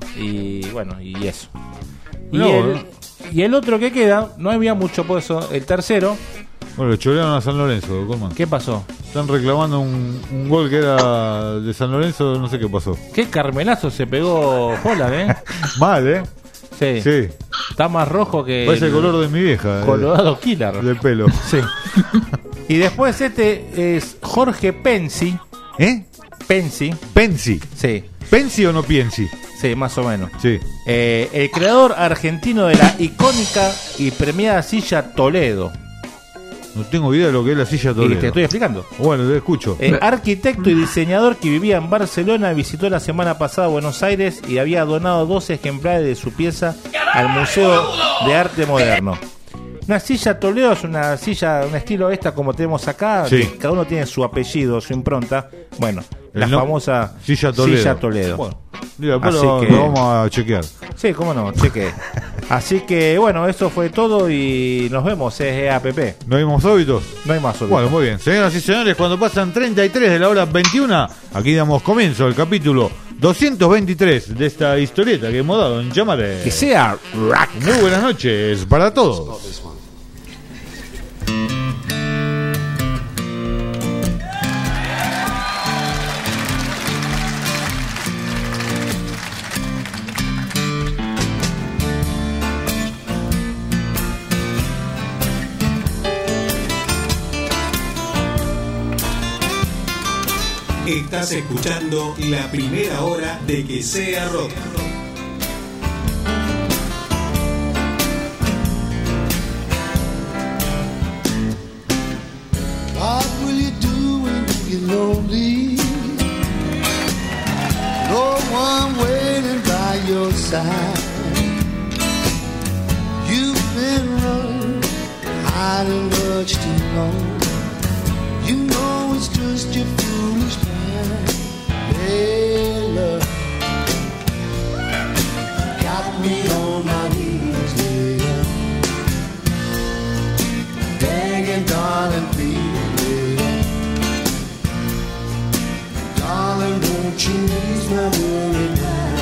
Y bueno, y eso. Y, No, el, eh. y el otro que queda, no había mucho por eso. El tercero, Bueno, le chorearon a San Lorenzo, Colman. ¿qué pasó? Están reclamando un, un gol que era de San Lorenzo, no sé qué pasó. ¿Qué carmelazo se pegó Holland, eh? Mal, ¿eh? Sí. Sí. Está más rojo que Parece el color de mi vieja. eh, Colorado Killer. De pelo. Sí. Y después este es Jorge Pensi. ¿Eh? Pensi. Pensi. Sí. ¿Pensi o no piensi? Sí, más o menos. Sí. Eh, el creador argentino de la icónica y premiada silla Toledo. No tengo idea de lo que es la silla Toledo. Y te estoy explicando. Bueno, te escucho. Eh, arquitecto y diseñador que vivía en Barcelona, visitó la semana pasada Buenos Aires y había donado dos ejemplares de su pieza al Museo de Arte Moderno. Una silla Toledo es una silla, un estilo esta como tenemos acá, Sí. que cada uno tiene su apellido, su impronta. Bueno, El la no- famosa Silla Toledo. Silla Toledo. Bueno, mira, después Así lo, que- lo vamos a chequear. Sí, cómo no, cheque. Así que bueno, eso fue todo y nos vemos, es E A P P. ¿No vimos óbitos? No hay más óbitos. Bueno, muy bien. Señoras y señores, cuando pasan treinta y tres de la hora veintiuno, aquí damos comienzo al capítulo doscientos veintitrés de esta historieta que hemos dado en Llamaré. Que sea rock. Muy buenas noches para todos. Estás escuchando la primera hora de Que Sea Rock. What will you do when you get lonely? No one waiting by your side. hiding much too long. You know it's just your foolish plan. Hey, love, got me on my knees, later, begging, darling, please, later, darling, won't you ease my worry now?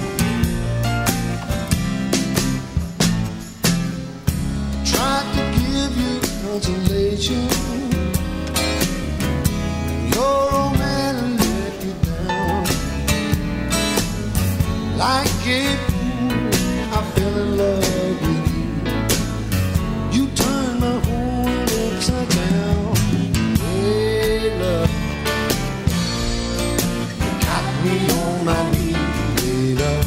Tried to give you consolation. Your old man let you down. Like a fool, I fell in love with you. You turned my whole world upside down. Hey, love, got me on my knees, hey, love,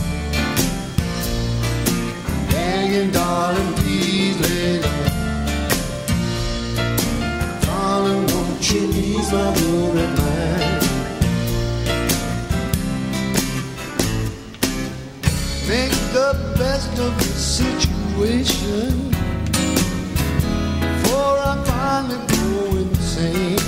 begging, darling, please, lay love, darling, won't you ease my worried mind? Make the best of the situation before I finally go insane.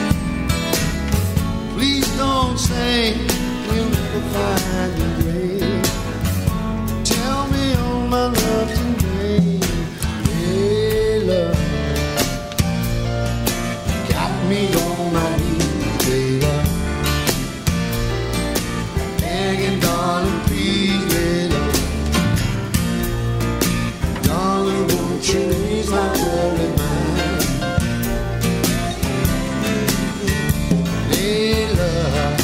Please don't say we'll never find a grave. Tell me all my love today. Hey, love, got me on my knees, baby, begging, darling, please, baby, darling, won't you ease my worry mind? Hey, love,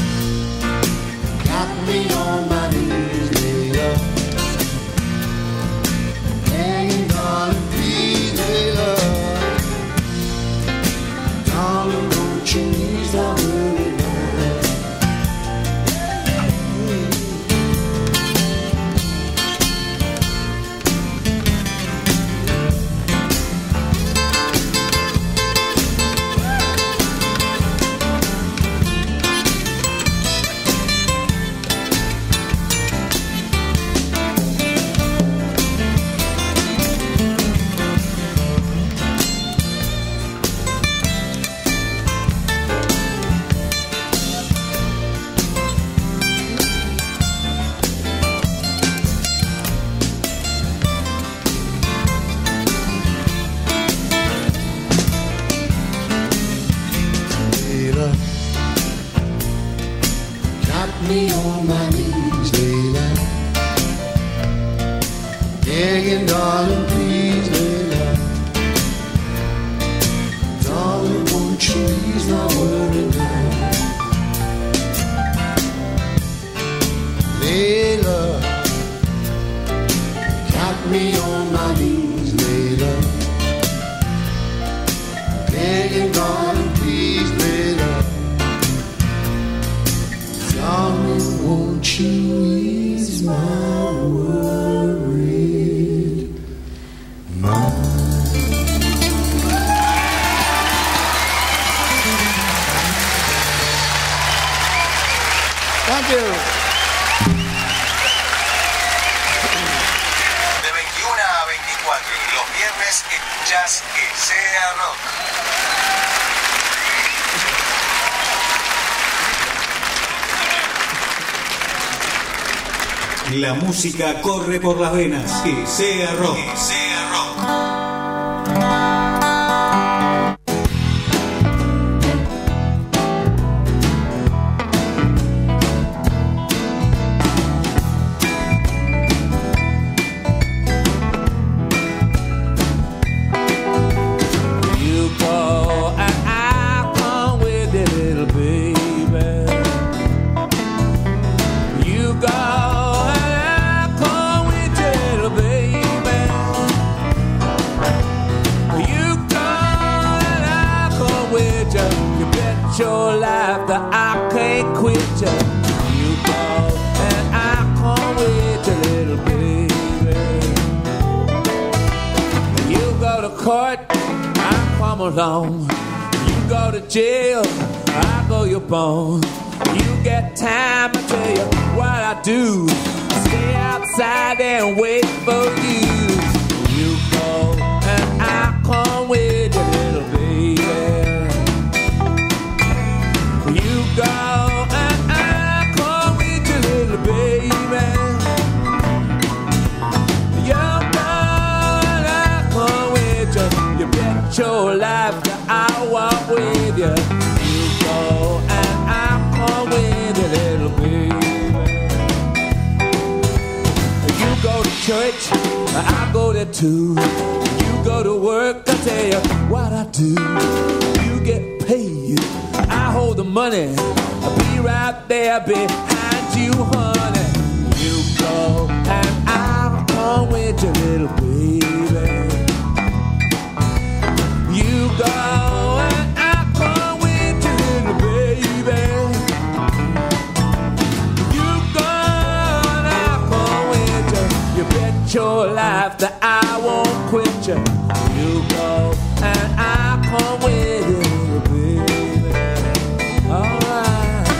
got me on my knees, baby, begging, darling, please, baby, darling, won't you ease my worry mind? Layla, got me on my knees, Layla, begging, darling, please, Layla, darling, won't you ease my worry now? Layla, got me on my knees, Layla, begging, darling, please, Layla, darling, won't you ease my worried mind? Thank you. De veintiuno a veinticuatro, los viernes escuchás Que Sea Rock. La música corre por las venas. Que sea rock. Que sea rock. You go and I come with it, little baby. You go and I come with you, little baby. You go and I come with you. You bet your life that I can't quit you. You go and I come with you, little baby. You go to court, I come along. You go to jail, I go your bone. You get time, I tell you what I do. Stay outside and wait for you. You go and I come with church, I go there too. You go to work, I tell you what I do. You get paid, I hold the money. I'll be right there behind you, honey. You go and I'll come with you, little baby. You go and I'll come with you, little baby. You go and I'll come with you. You bet your life that I won't quit you. You go and I'll come with you, little baby. All right.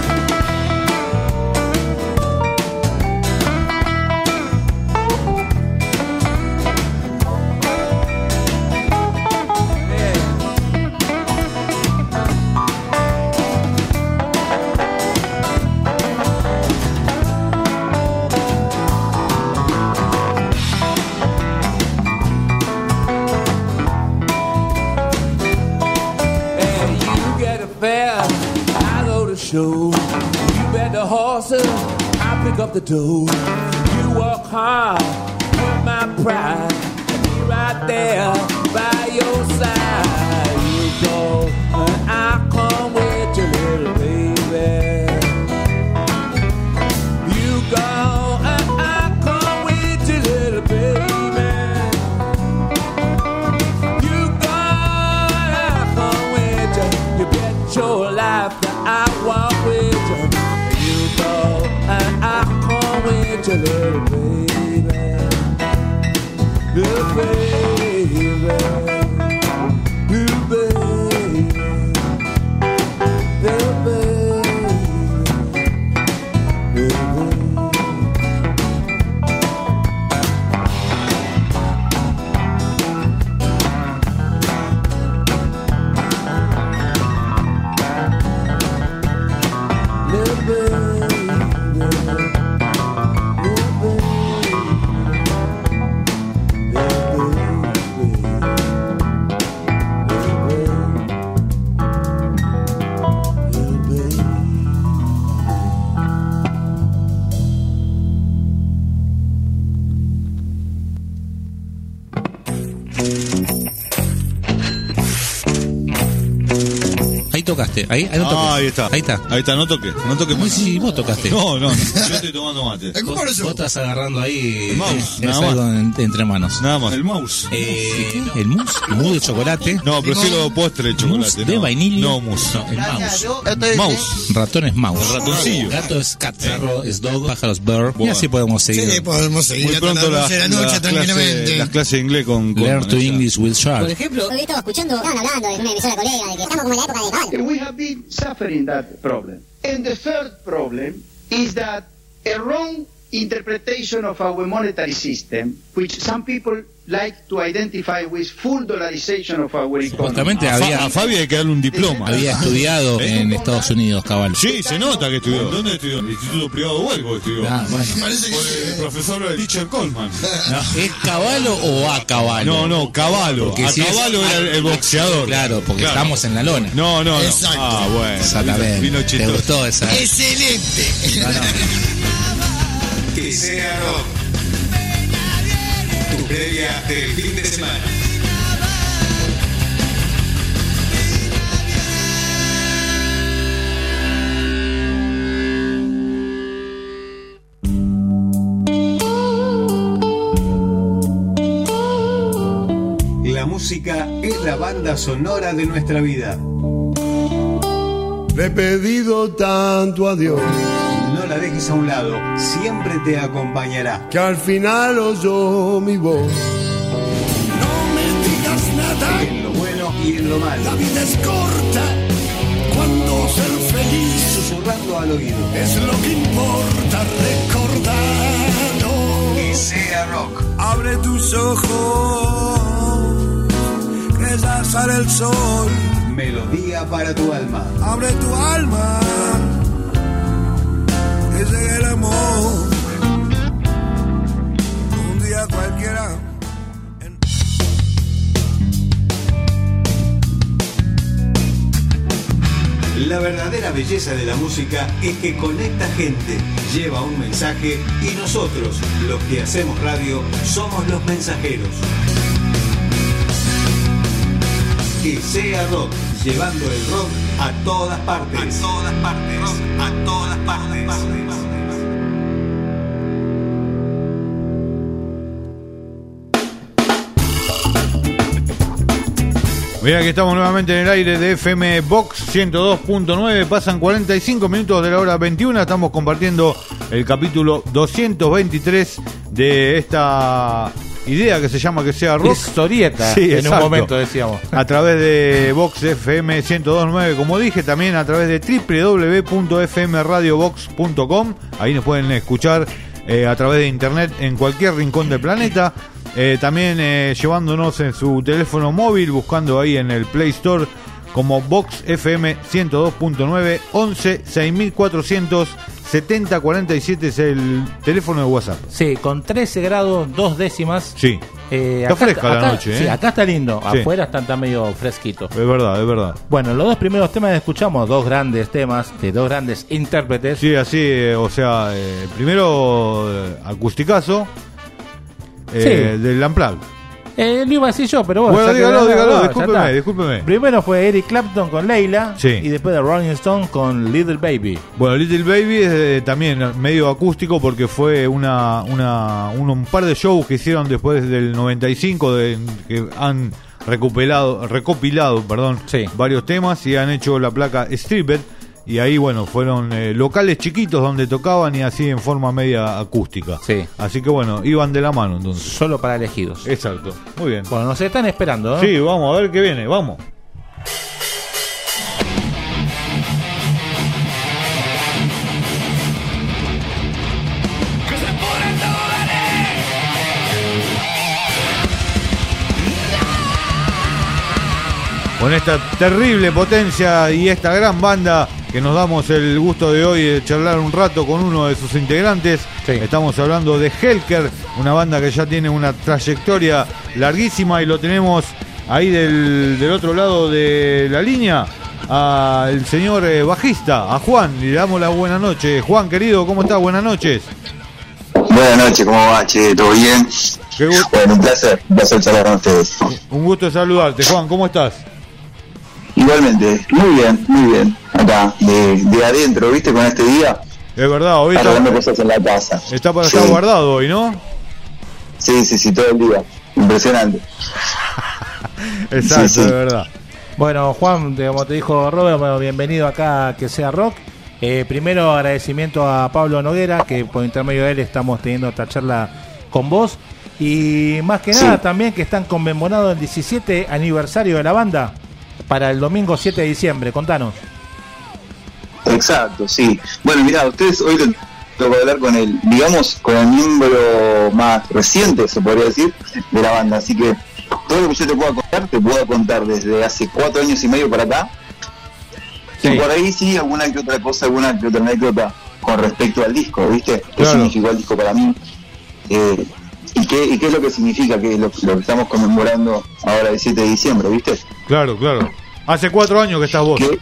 Show. You bet the horses, I pick up the dough. You work hard, with my pride. I'll be right there by your side. You go and I come with you, little baby. You go and I come with you, little baby. You go and I come with you. You bet your life that I walk with you. You go and I come with you, little baby. Little baby. Little baby. Little baby. Little baby. Tocaste, ahí, ahí no toques. Ah, ahí está. Ahí está. Ahí está, no toques, no toques más. Sí, sí, vos tocaste. No, no, no. Yo estoy tomando mate. Vos, vos estás agarrando ahí el mouse, eh, nada es algo más. en- entre manos. Nada más. El mouse. Eh, el mousse, el mousse de chocolate. No, prefiero postre de chocolate. Mousse de no. vainilla. No, mousse. No, el mouse. Mouse. Ratón es mouse. El ratoncillo. Gato es cat. Perro es dog. Pájaro es bird. Y Bueno. así podemos seguir. Sí, podemos seguir Muy hasta pronto las las, doce de la noche las tranquilamente. clases, las clases de inglés con... con Learn to English with Shark. ejemplo, hoy estaba escuchando, estaban hablando en una emisora colega de que estamos como en la época de cabal. We have been suffering that problem. And the third problem is that a wrong interpretation of our monetary system, which some people like to identify with full dollarization of our economy. Supuestamente A, Fa- había, a Fabi hay que darle un diploma. había estudiado ¿Eh? en Estados Unidos, cabal. Sí, se nota que estudió. ¿Dónde estudió? En el Instituto Privado Huelgo estudió. Ah, bueno. Parece que Fue el profesor de Teacher Coleman. No, ¿es caballo o a caballo? No, no, Caballo. Porque A si es- Caballo era el, el boxeador. Claro, porque Claro. estamos en la lona. No, no, no. Exacto. Ah, bueno. Exactamente. Vino ¿Te chistoso. gustó esa? Excelente. No, no. Que sea rock. Tu previa del fin de semana. La música es la banda sonora de nuestra vida. Le he pedido tanto a Dios No la dejes a un lado, siempre te acompañará. que al final oyó mi voz. No me digas nada, En lo bueno y en lo malo. la vida es corta cuando ser feliz Susurrando al oído. es lo que importa recordarlo. Que sea rock. Abre tus ojos, que ya sale el sol. Melodía para tu alma. Abre tu alma, que llegue el amor. Un día cualquiera. La verdadera belleza de la música es que conecta gente, lleva un mensaje y nosotros, los que hacemos radio, somos los mensajeros. Que sea rock, llevando el rock a todas partes. A todas partes. Rock a todas partes. Mira que estamos nuevamente en el aire de F M Box ciento dos punto nueve. Pasan cuarenta y cinco minutos de la hora veintiuna. Estamos compartiendo el capítulo doscientos veintitrés de esta idea que se llama Que Sea Rock. Historieta, sí, en exacto. un momento decíamos. A través de Box F M ciento dos punto nueve, como dije, también a través de doble u doble u doble u punto f m radio box punto com. Ahí nos pueden escuchar eh, a través de internet en cualquier rincón del planeta. Eh, también eh, llevándonos en su teléfono móvil, buscando ahí en el Play Store como Box F M ciento dos punto nueve, once seis mil cuatrocientos setenta cuarenta y siete es el teléfono de WhatsApp. Sí, con trece grados, dos décimas. Sí. Eh, está acá, fresca acá, la noche, ¿eh? Sí, acá está lindo. Sí. Afuera está, está medio fresquito. Es verdad, es verdad. Bueno, los dos primeros temas que escuchamos, dos grandes temas de dos grandes intérpretes. Sí, así, eh, o sea, eh, primero eh, acusticazo eh, Sí. del Unplugged. Eh, lo iba a decir yo, pero bueno. Bueno, ya que- dígalo, no, dígalo, no, ya discúlpeme, está. discúlpeme. Primero fue Eric Clapton con Leila. Sí. Y después de Rolling Stone con Little Baby. Bueno, Little Baby es eh, también medio acústico porque fue una, una un, un par de shows que hicieron después del noventa y cinco de, que han recopilado, recopilado perdón, Sí. varios temas y han hecho la placa Stripped. Y ahí, bueno, fueron eh, locales chiquitos donde tocaban y así en forma media acústica. Sí. Así que bueno, iban de la mano entonces. Solo para elegidos. Exacto, muy bien. Bueno, nos están esperando, ¿eh? Sí, vamos a ver qué viene, vamos. Con esta terrible potencia y esta gran banda que nos damos el gusto de hoy de charlar un rato con uno de sus integrantes. Sí. Estamos hablando de Helker, una banda que ya tiene una trayectoria larguísima y lo tenemos ahí del, del otro lado de la línea al señor eh, bajista, a Juan. Le damos la buena noche. Juan, querido, ¿cómo estás? Buenas noches. Buenas noches, ¿cómo va, che? ¿Todo bien? Qué gusto. Bueno, un placer, un placer charlar con ustedes. Un gusto saludarte. Juan, ¿cómo estás? Igualmente, muy bien, muy bien. Acá, de, de adentro, ¿viste? Con este día, Es verdad, hoy arreglando está, cosas en la casa. está para Sí. estar guardado hoy, ¿no? Sí, sí, sí, todo el día. Impresionante. Exacto, Sí, sí. es verdad. Bueno, Juan, como te dijo Robert, bueno, bienvenido acá a Que Sea Rock. Eh, primero agradecimiento a Pablo Noguera, que por intermedio de él estamos teniendo esta charla con vos. Y más que Sí. nada también que están conmemorando el diecisiete aniversario de la banda para el domingo siete de diciembre. Contanos. Exacto, sí. Bueno, mirá, ustedes hoy les tengo que hablar con el, digamos, con el miembro más reciente, se podría decir, de la banda. Así que todo lo que yo te pueda contar, te puedo contar desde hace cuatro años y medio para acá. Sí. Y por ahí sí, alguna que otra cosa, alguna que otra anécdota con respecto al disco, ¿viste? ¿Qué Claro. significó el disco para mí? Eh, ¿y, qué, ¿Y qué es lo que significa? Que es lo, lo que estamos conmemorando ahora el siete de diciembre, ¿viste? Claro, claro. Hace cuatro años que estás vos. Que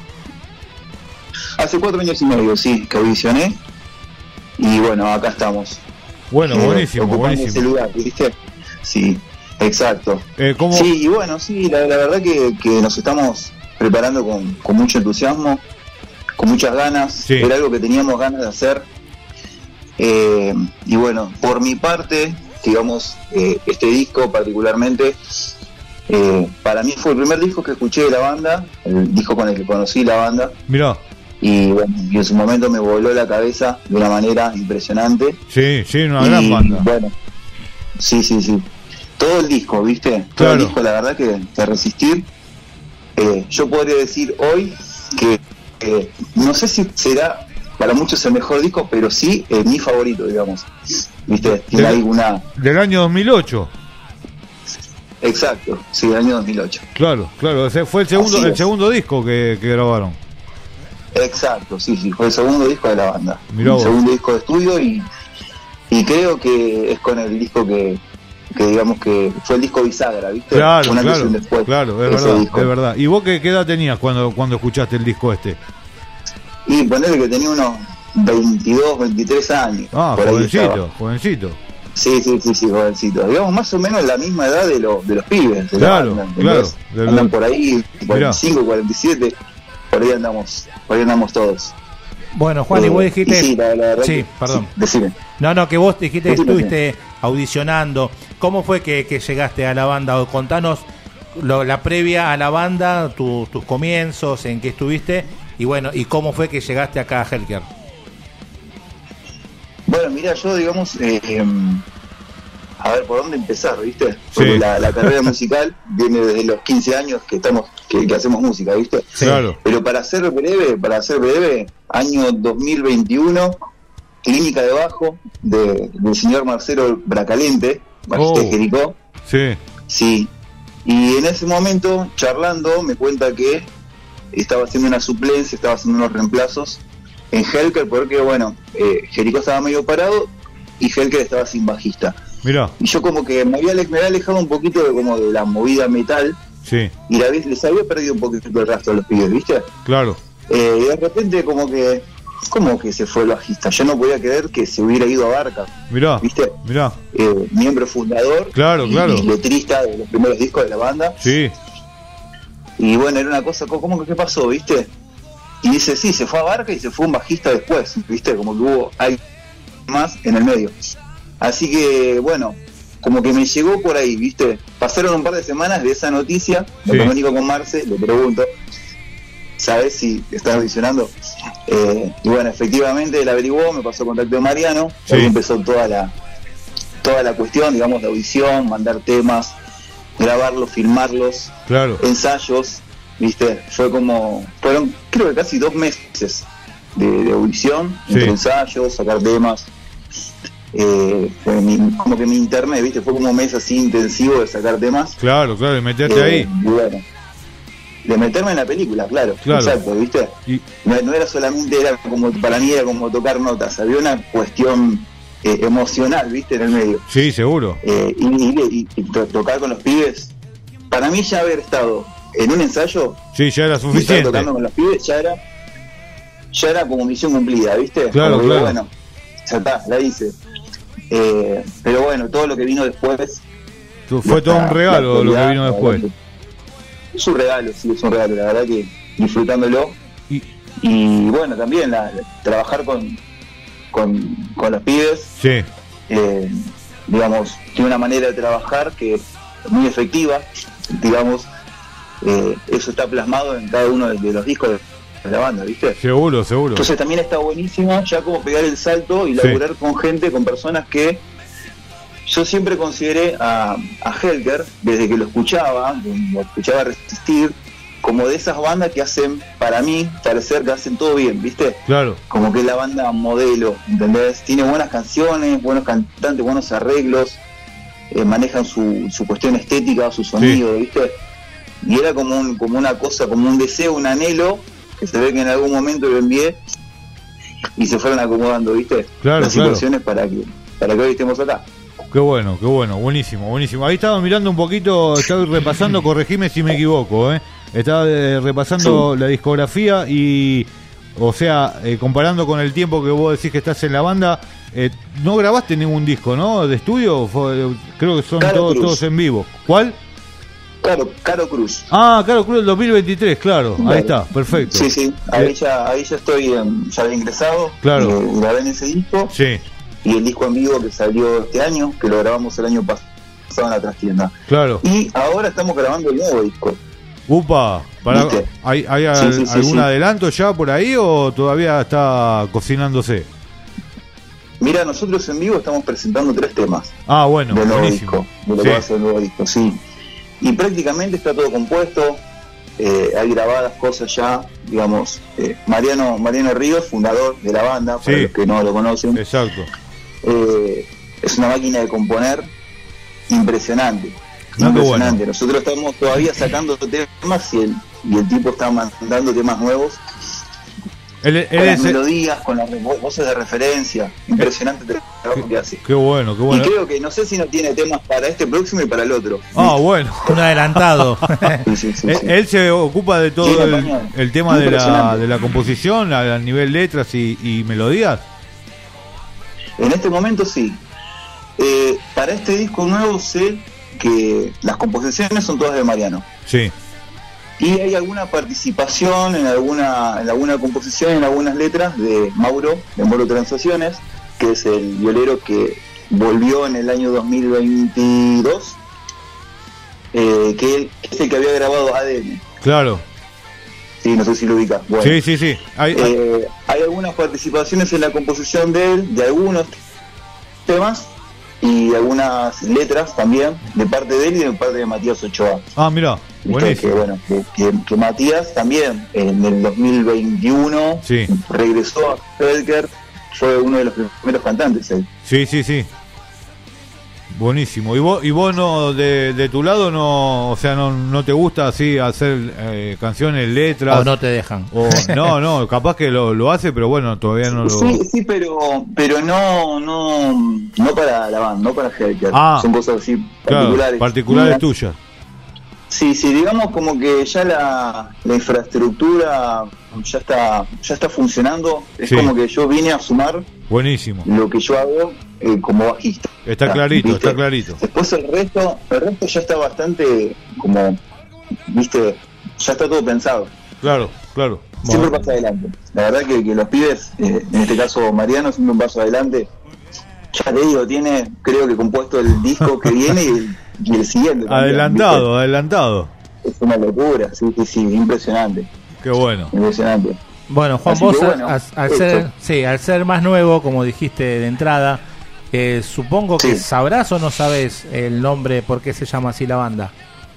hace cuatro años y medio, sí, que audicioné. Y bueno, acá estamos. Bueno, Eh, buenísimo, ocupando ese buenísimo. lugar, ¿viste? Sí, exacto. Eh, ¿cómo? Sí, y bueno, sí, la, la verdad que, que nos estamos preparando con, con mucho entusiasmo, con muchas ganas. Sí. Era algo que teníamos ganas de hacer. Eh, y bueno, por mi parte, digamos, eh, este disco particularmente, eh, para mí fue el primer disco que escuché de la banda, el disco con el que conocí la banda. Mirá, Y bueno, y en su momento me voló la cabeza de una manera impresionante. sí, sí, una Y, gran banda. Bueno, sí, sí, sí. Todo el disco, ¿viste? Todo Claro. el disco, la verdad que de Resistir. Eh, yo podría decir hoy que eh, no sé si será para muchos el mejor disco, pero sí eh, mi favorito, digamos. ¿Viste? Tiene Del- ahí una... Del año dos mil ocho. Exacto, sí, del año dos mil ocho. Claro, claro. Ese fue el segundo, Así el es. segundo disco que, que grabaron. Exacto, sí, sí, fue el segundo disco de la banda. Mirá el vos. segundo disco de estudio y, y creo que es con el disco que, que digamos que fue el disco bisagra, ¿viste? Claro, Un antes y claro. un después Claro, de es ese verdad, disco. es verdad. ¿Y vos qué, qué edad tenías cuando, cuando escuchaste el disco este? Y ponerle que tenía unos veintidós, veintitrés años. Ah, por ahí jovencito, estaba. jovencito. Sí, sí, sí, sí, jovencito. Digamos, más o menos la misma edad de, lo, de los pibes. de Claro, la banda, claro. ¿entendés? De- Andan por ahí, Mirá. cuarenta y cinco, cuarenta y siete. Por ahí andamos, por ahí andamos todos. Bueno, Juan, y Eh, vos dijiste... y sí, la- la verdad sí, que- perdón. sí, decime. No, no, que vos dijiste que Decime, estuviste audicionando. ¿Cómo fue que, que llegaste a la banda? O contanos lo- la previa a la banda, tu- tus comienzos, en qué estuviste, y bueno, y cómo fue que llegaste acá a Helker. Bueno, mira, yo, digamos, eh, em, a ver por dónde empezar, ¿viste? Porque Sí. la, la carrera musical viene desde los quince años que estamos que, que hacemos música, ¿viste? Claro. Pero para ser breve, para ser breve, año dos mil veintiuno, clínica de bajo de, del señor Marcelo Bracalente, bajista de Oh. Jericó. Sí. Sí. Y en ese momento, charlando, me cuenta que estaba haciendo una suplencia, estaba haciendo unos reemplazos en Helker, porque, bueno, eh, Jericó estaba medio parado y Helker estaba sin bajista. Mirá, Y yo como que me había, ale- me había alejado un poquito de como de la movida metal sí, y la vez les había perdido un poquito el rastro a los pibes, ¿viste? claro. Eh, y de repente como que, como que se fue el bajista. Yo no podía creer que se hubiera ido a Barca, Mirá, ¿viste? mirá. Eh, miembro fundador Claro, y, claro. y letrista de los primeros discos de la banda. Sí, Y bueno, era una cosa, co- ¿cómo que qué pasó, viste? Y dice, sí, se fue a Barca y se fue un bajista después, viste, como que hubo alguien más en el medio. Así que, bueno, como que me llegó por ahí, viste. Pasaron un par de semanas de esa noticia, me Sí. comunico con Marce, le pregunto, ¿sabes si estás audicionando? Eh, y bueno, efectivamente él averiguó, me pasó contacto de Mariano, Sí. ahí empezó toda la toda la cuestión, digamos, de audición, mandar temas, grabarlos, filmarlos, claro. ensayos, viste, fue como, fueron creo que casi dos meses de, de audición, Sí. entre ensayos, sacar temas, eh, fue mi- como que mi internet, viste, fue como un mes así intensivo de sacar temas, Claro, claro, y meterte eh, ahí. y bueno, de meterme en la película, claro, Claro. exacto, viste, Y, no, no era solamente, era como, para mí era como tocar notas, había una cuestión eh, emocional, viste, en el medio. sí, seguro. Eh, y, y- y to- tocar con los pibes, para mí ya haber estado en un ensayo Sí, ya era y estar suficiente. tocando con los pibes ya era ya era como misión cumplida, ¿viste? Claro, Como que, claro. bueno, ya está, la hice. Eh, pero bueno, todo lo que vino después Tu- Fue todo un regalo lo que vino después. es un regalo, sí, es un regalo, la verdad que disfrutándolo. Y, Y bueno, también la, trabajar con, con, con los pibes, sí, eh, digamos, tiene una manera de trabajar que es muy efectiva, digamos, eh, eso está plasmado en cada uno de, de los discos de la banda, ¿viste? seguro, seguro. Entonces también está buenísimo ya como pegar el salto y Sí. laburar con gente, con personas que yo siempre consideré a, a Helker, desde que lo escuchaba, lo escuchaba Resistir, como de esas bandas que hacen, para mí, parecer que hacen todo bien, ¿viste? Claro, Como que es la banda modelo, ¿entendés? Tiene buenas canciones, buenos cantantes, buenos arreglos, eh, manejan su, su cuestión estética, su sonido, ¿viste? Y era como un, como una cosa, como un deseo, un anhelo, que se ve que en algún momento lo envié y se fueron acomodando, ¿viste? Claro, Las claro. situaciones para que, para que hoy estemos acá. qué bueno, qué bueno, buenísimo, buenísimo. Ahí estaba mirando un poquito, estaba repasando, corregime si me equivoco, ¿eh? Estaba eh, repasando la discografía y, o sea, eh, comparando con el tiempo que vos decís que estás en la banda, eh, no grabaste ningún disco, ¿no? ¿De estudio? Fue- creo que son Caro todos, Cruz. todos en vivo. ¿Cuál? Caro, Caro Cruz. Ah, claro, Cruz del dos mil veintitrés, claro. Ahí está, perfecto. Sí, sí, ahí ya, ahí ya estoy, em, ya había ingresado, Claro. eh, grabé en ese disco. Sí, Y el disco en vivo que salió este año, que lo grabamos el año pasado en la trastienda. claro. Y ahora estamos grabando el nuevo disco. Upa, para, ¿Viste? ¿hay, hay Sí, al- sí, sí, algún sí. adelanto ya por ahí o todavía está cocinándose? Mira, nosotros en vivo estamos presentando tres temas Ah, bueno, del nuevo buenísimo. disco, de lo Sí. que va a ser el nuevo disco, sí. Y prácticamente está todo compuesto, eh, hay grabadas cosas ya, digamos, eh, Mariano Mariano Ríos, fundador de la banda, para Sí. los que no lo conocen, Exacto. eh, es una máquina de componer impresionante. No, qué impresionante. Nosotros estamos todavía sacando temas y el, y el tipo está mandando temas nuevos Él, él con las es- melodías, con las vo- voces de referencia. Impresionante el trabajo que hace. Qué bueno, qué bueno. Y creo que no sé si no tiene temas para este próximo y para el otro. Ah, bueno. Un adelantado. Sí, sí, sí, Él, sí. él se ocupa de todo Sí, el, español. el tema de la, Impresionante. de la composición a, a nivel letras y, y melodías. En este momento sí. Eh, para este disco nuevo sé que las composiciones son todas de Mariano. Sí. Y hay alguna participación en alguna, en alguna composición, en algunas letras de Mauro, de Mauro Transacciones, que es el violero que volvió en el año dos mil veintidós, eh, que él es el que había grabado A D N. Claro. Sí, no sé si lo ubicas. Bueno, Sí, sí, sí. Hay, hay- eh, hay algunas participaciones en la composición de él, de algunos temas, y algunas letras también, de parte de él y de parte de Matías Ochoa. ah, mira, Viste buenísimo. que, bueno, que, que- que Matías también en el dos mil veintiuno Sí. regresó a Felker, fue uno de los primeros cantantes él. Sí, sí, sí. Buenísimo. ¿Y vos, y vos no, de, de tu lado, no, o sea, no, no te gusta así hacer eh, canciones, letras? O no te dejan. O- no, no, capaz que lo, lo hace, pero bueno, todavía no lo... Sí, sí, pero pero no no no para la banda, no para Felker. Ah. Son cosas así Claro, particulares. particulares Mías. tuyas. Sí, sí, digamos como que ya la, la infraestructura ya está ya está funcionando. Es Sí. como que yo vine a sumar Buenísimo. lo que yo hago eh, como bajista. Está clarito, ¿Viste? está clarito. Después el resto, el resto ya está bastante como, viste, ya está todo pensado. Claro, claro. Siempre pasa adelante. La verdad que, que los pibes, eh, en este caso Mariano, siempre un paso adelante. Ya te digo, tiene, creo que compuesto el disco que viene y el, y el siguiente. también, Adelantado, adelantado. ¿viste? Es una locura, sí, sí, sí, impresionante. Qué bueno. Impresionante. Bueno, Juan, Así vos que al- bueno, al, al eso. ser, sí, al ser más nuevo, como dijiste de entrada, eh, supongo que Sí. sabrás o no sabes el nombre, por qué se llama así la banda.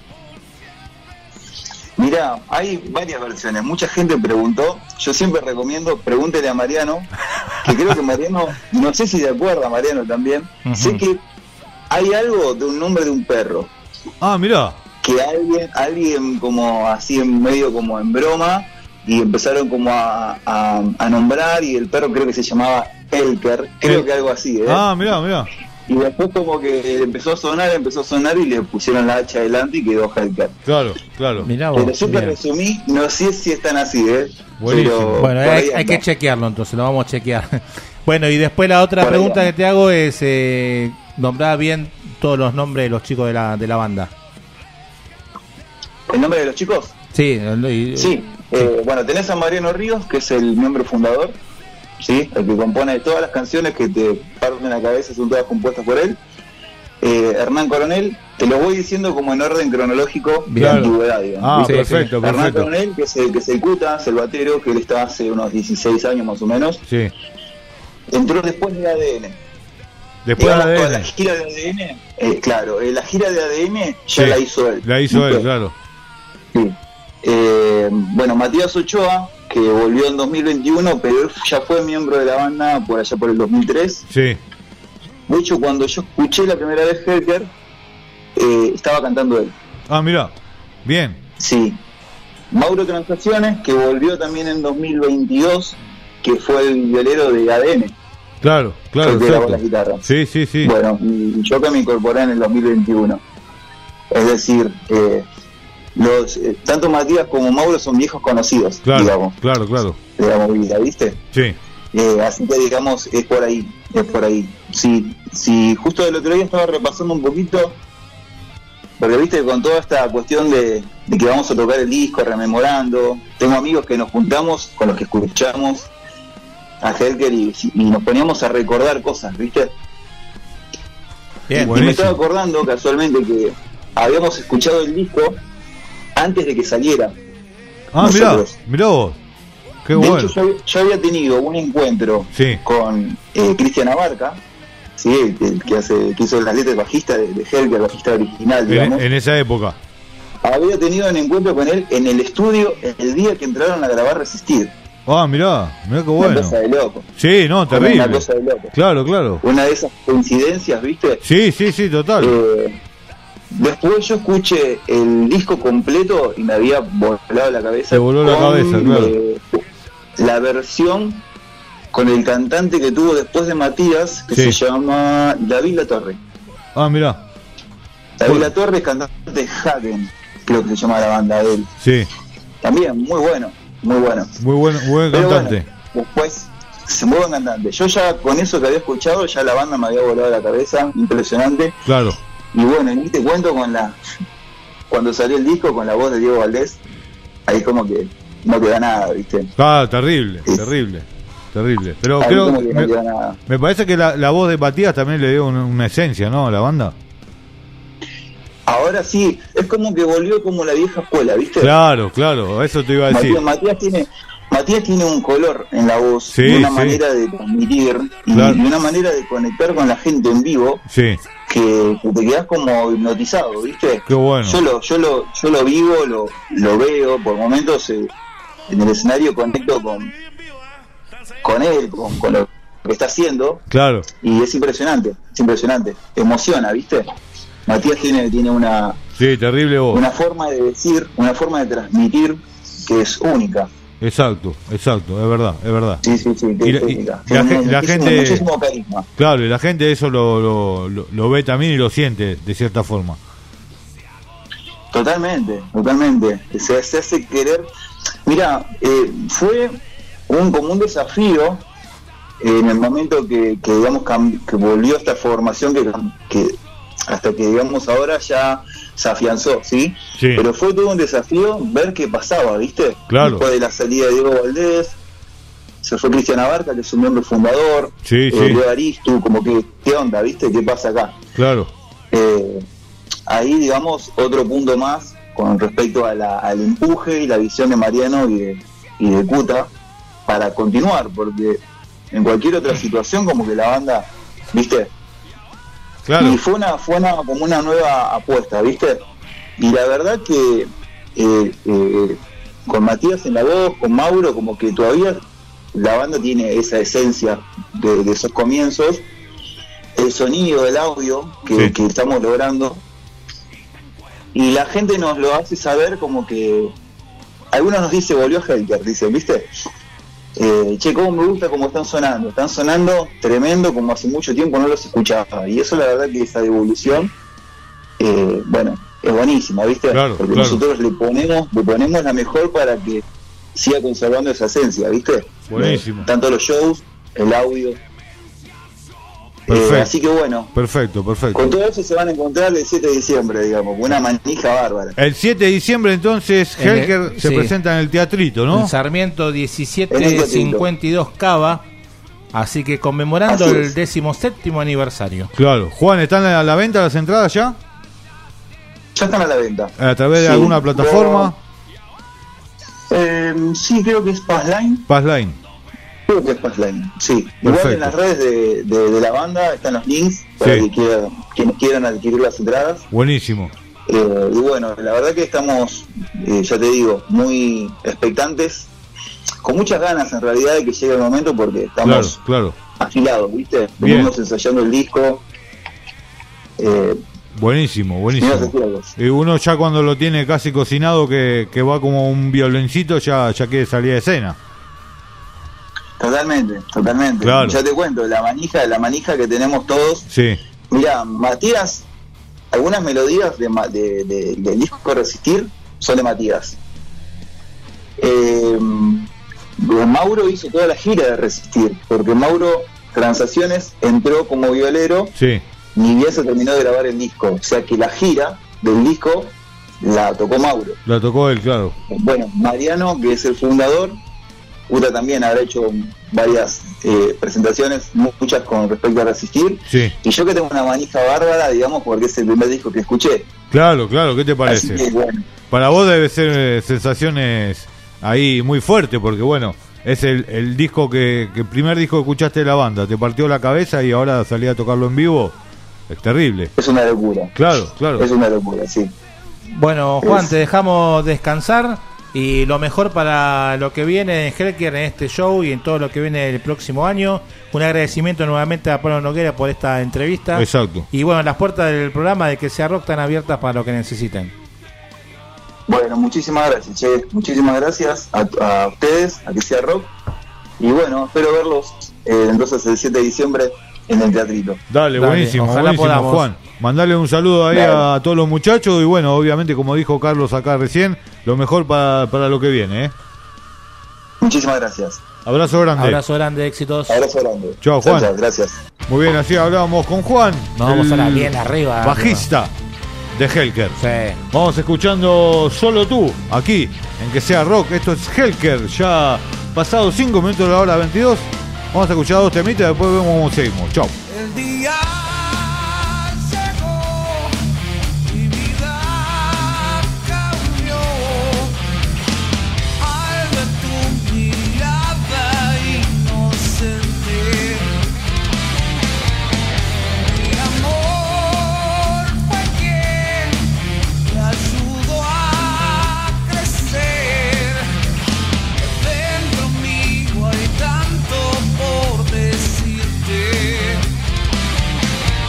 Mirá, hay varias versiones. Mucha gente preguntó. Yo siempre recomiendo, pregúntele a Mariano, que creo que Mariano, no sé si de acuerdo, Mariano también. Ujú. Sé que hay algo de un nombre de un perro. Ah, mirá. Que alguien, alguien como así en medio como en broma, y empezaron como a, a, a nombrar, y el perro creo que se llamaba Elker, creo El- que algo así, ¿eh? Ah, mirá, mirá. Y después como que empezó a sonar, empezó a sonar y le pusieron la H adelante y quedó Elker. Claro, claro. Mirá vos. Pero yo te bien. resumí, no sé si están así, ¿eh? Buenísimo. Pero Bueno, por hay, ahí hay que anda. chequearlo entonces, lo vamos a chequear. Bueno, y después la otra Por ahí pregunta anda. que te hago es, eh, nombrar bien todos los nombres de los chicos de la, de la banda. ¿El nombre de los chicos? Sí, el- y- Sí. Eh, bueno, tenés a Mariano Ríos, que es el miembro fundador, ¿sí? El que compone todas las canciones que te parten la cabeza, son todas compuestas por él. Eh, Hernán Coronel, te lo voy diciendo como en orden cronológico de Claro. antigüedad, digamos. Ah, ¿viste? perfecto, Hernán perfecto. Coronel, que es el que se ejecuta, es el batero, que él está hace unos dieciséis años más o menos. Sí. Entró después de A D N. Después Digamos, de toda la A D N. gira de A D N, eh, claro, eh, la gira de A D N ya Sí, la hizo él. La hizo él, ¿viste? claro. Sí. Eh, bueno, Matías Ochoa, que volvió en dos mil veintiuno, pero él ya fue miembro de la banda por allá por el dos mil tres. Sí. De hecho, cuando yo escuché la primera vez Helker, eh, estaba cantando él. Ah, mirá. Bien. Sí. Mauro Transacciones, que volvió también en dos mil veintidós, que fue el violero de A D N. Claro, claro, Fue el que grabó exacto. las guitarras. Sí, sí, sí. Bueno, y yo que me incorporé en el dos mil veintiuno. Es decir, eh, los eh, tanto Matías como Mauro son viejos conocidos, Claro, digamos, claro, claro. de la movida, ¿viste? Sí. Eh, así que digamos, es por ahí, es por ahí. Sí, sí, justo el otro día estaba repasando un poquito, porque viste, con toda esta cuestión de, de que vamos a tocar el disco, rememorando, tengo amigos que nos juntamos con los que escuchamos a Helker y, y nos poníamos a recordar cosas, ¿viste? Bien, y me buenísimo. estaba acordando casualmente que habíamos escuchado el disco antes de que saliera. Ah, mirá, Nosotros. mirá vos. Qué de bueno. hecho, yo, había- yo había tenido un encuentro Sí. con eh, Cristian Abarca, ¿sí? el, el que hace que hizo las letras bajista de, de Helker, bajista original, En, digamos. en esa época. Había tenido un encuentro con él en el estudio el día que entraron a grabar Resistir. Ah, mirá, mirá qué Una bueno. cosa de loco. Sí, no, Una terrible. cosa de loco. Claro, claro. Una de esas coincidencias, ¿viste? Sí, sí, sí, total. Eh, después yo escuché el disco completo y me había volado la cabeza. Te voló la cabeza, claro. eh, la versión con el cantante que tuvo después de Matías, que Sí. se llama David Latorre. Ah, mirá. David Latorre es cantante de Hagen, creo que se llama la banda de él. Sí. También, muy bueno, muy bueno. Muy buen, buen Pero cantante. bueno, después, se muy buen cantante. Yo ya con eso que había escuchado, ya la banda me había volado la cabeza, impresionante. Claro. Y bueno, ni te cuento con la... Cuando salió el disco con la voz de Diego Valdés, ahí como que no queda nada, ¿viste? Ah, terrible, terrible. Terrible. Pero Ahí creo como que no me, queda nada. me parece que la, la voz de Matías también le dio una, una esencia, ¿no? A la banda. Ahora sí, es como que volvió como la vieja escuela, ¿viste? Claro, claro, eso te iba a decir. Matías, Matías tiene Matías tiene un color en la voz, Sí, y una sí. manera de transmitir y, Claro. y una manera de conectar con la gente en vivo Sí, que, que te quedas como hipnotizado, ¿viste? qué bueno. Yo lo, yo lo, yo lo vivo, lo, lo veo, por momentos eh, en el escenario conecto con, con él, con, con lo que está haciendo, Claro. y es impresionante, es impresionante, emociona, ¿viste? Matías tiene, tiene una, Sí, terrible voz. una forma de decir, una forma de transmitir que es única. Exacto, exacto, es verdad, es verdad. Sí, sí, sí, que Y es la- y única. la Tiene gen- la muchísimo- gente- muchísimo carisma. Claro, y la gente eso lo, lo, lo, lo ve también y lo siente de cierta forma. Totalmente, totalmente. Se, se hace querer. Mira, eh, fue un como un desafío eh, en el momento que, que digamos cam- que volvió esta formación que, que hasta que digamos ahora ya se afianzó, ¿sí? Sí. Pero fue todo un desafío ver qué pasaba, ¿viste? Claro. Después de la salida de Diego Valdés, se fue Cristian Abarca, que es un miembro fundador, Sí, eh, sí. Leo Aristu, como que, ¿qué onda, viste? ¿Qué pasa acá? Claro. Eh, ahí, digamos, otro punto más con respecto a la, al empuje y la visión de Mariano y de, y de Cuta para continuar, porque en cualquier otra situación como que la banda, ¿viste? Claro. Y fue una, fue una, como una nueva apuesta, ¿viste? Y la verdad que eh, eh, con Matías en la voz, con Mauro, como que todavía la banda tiene esa esencia de, de esos comienzos, el sonido, el audio que, Sí. que estamos logrando, y la gente nos lo hace saber como que algunos nos dice volvió Helker, dicen, ¿viste? Eh, che, cómo me gusta cómo están sonando, están sonando tremendo, como hace mucho tiempo no los escuchaba, y eso la verdad que esa devolución eh, bueno, es buenísima, ¿viste? Claro, porque claro. nosotros le ponemos le ponemos la mejor para que siga conservando esa esencia, ¿viste? Buenísimo. Eh, tanto los shows, el audio. Perfecto. Eh, así que bueno, Perfecto, perfecto. con todo eso se van a encontrar el siete de diciembre, digamos, una manija bárbara. El siete de diciembre entonces En el- Helker se sí. presenta en el teatrito, ¿no? En Sarmiento En el diecisiete Teatrito. cincuenta y dos Cava. Así que conmemorando Así el es. decimoséptimo aniversario. Claro. Juan, ¿están a la venta las entradas ya? Ya están a la venta. ¿A través de Sí. alguna plataforma? Eh, sí, creo que es Passline. Passline. Creo que es Passline, sí. Igual Perfecto. en las redes de, de, de la banda están los links para Sí. que quieran, quienes quieran adquirir las entradas. Buenísimo. Eh, y bueno, la verdad que estamos, eh, ya te digo, muy expectantes, con muchas ganas en realidad de que llegue el momento porque estamos Claro, claro. afilados, ¿viste? Bien. Venimos ensayando el disco. Eh, Buenísimo, buenísimo. Mira, te quiero. Y uno ya cuando lo tiene casi cocinado, que, que va como un violincito, ya, ya quiere salir de escena. Totalmente, totalmente. Claro. Ya te cuento, la manija, la manija que tenemos todos. Sí, Mira, Matías, algunas melodías de, Ma- de- de- del disco Resistir son de Matías. Eh, Mauro hizo toda la gira de Resistir, porque Mauro Transacciones entró como violero, sí. ni bien se terminó de grabar el disco. O sea que la gira del disco la tocó Mauro. La tocó él, claro. Bueno, Mariano, que es el fundador, Uta también habrá hecho varias eh, presentaciones, muchas con respecto a Resistir. Sí. Y yo que tengo una manija bárbara, digamos, porque es el primer disco que escuché. Claro, claro, ¿qué te Así parece? que bueno, Para vos debe ser eh, sensaciones ahí muy fuertes, porque bueno, es el, el disco que, que el primer disco que escuchaste de la banda, te partió la cabeza y ahora salí a tocarlo en vivo, es terrible. es una locura. Claro, claro. Es una locura, sí. Bueno, Juan, Es- te dejamos descansar y lo mejor para lo que viene en Helker, en este show y en todo lo que viene el próximo año. Un agradecimiento nuevamente a Pablo Noguera por esta entrevista. Exacto. Y bueno, las puertas del programa de Que Sea Rock están abiertas para lo que necesiten. Bueno, muchísimas gracias, che. Muchísimas gracias a, a ustedes, a Que Sea Rock. Y bueno, espero verlos eh, entonces el siete de diciembre en el teatrito. Dale, Dale, buenísimo, ojalá buenísimo, podamos. Juan. Mandale un saludo ahí Dale. a todos los muchachos y bueno, obviamente como dijo Carlos acá recién, lo mejor para, para lo que viene, ¿eh? Muchísimas gracias. Abrazo grande. Abrazo grande, éxitos. Abrazo grande. Chao, Juan. Chao, chao, gracias. Muy bien, así hablábamos con Juan. Nos vamos el ahora bien arriba. Bajista de Helker. Sí. Vamos escuchando Solo Tú, aquí, en Que Sea Rock. Esto es Helker, ya pasado cinco minutos de la hora veintidós. Vamos a escuchar dos temitas, después vemos cómo seguimos. Chao. El día llegó, mi vida cambió. Al ver tu mirada inocente, mi amor fue quien me ayudó a crecer. Dentro mío hay tanto por decirte.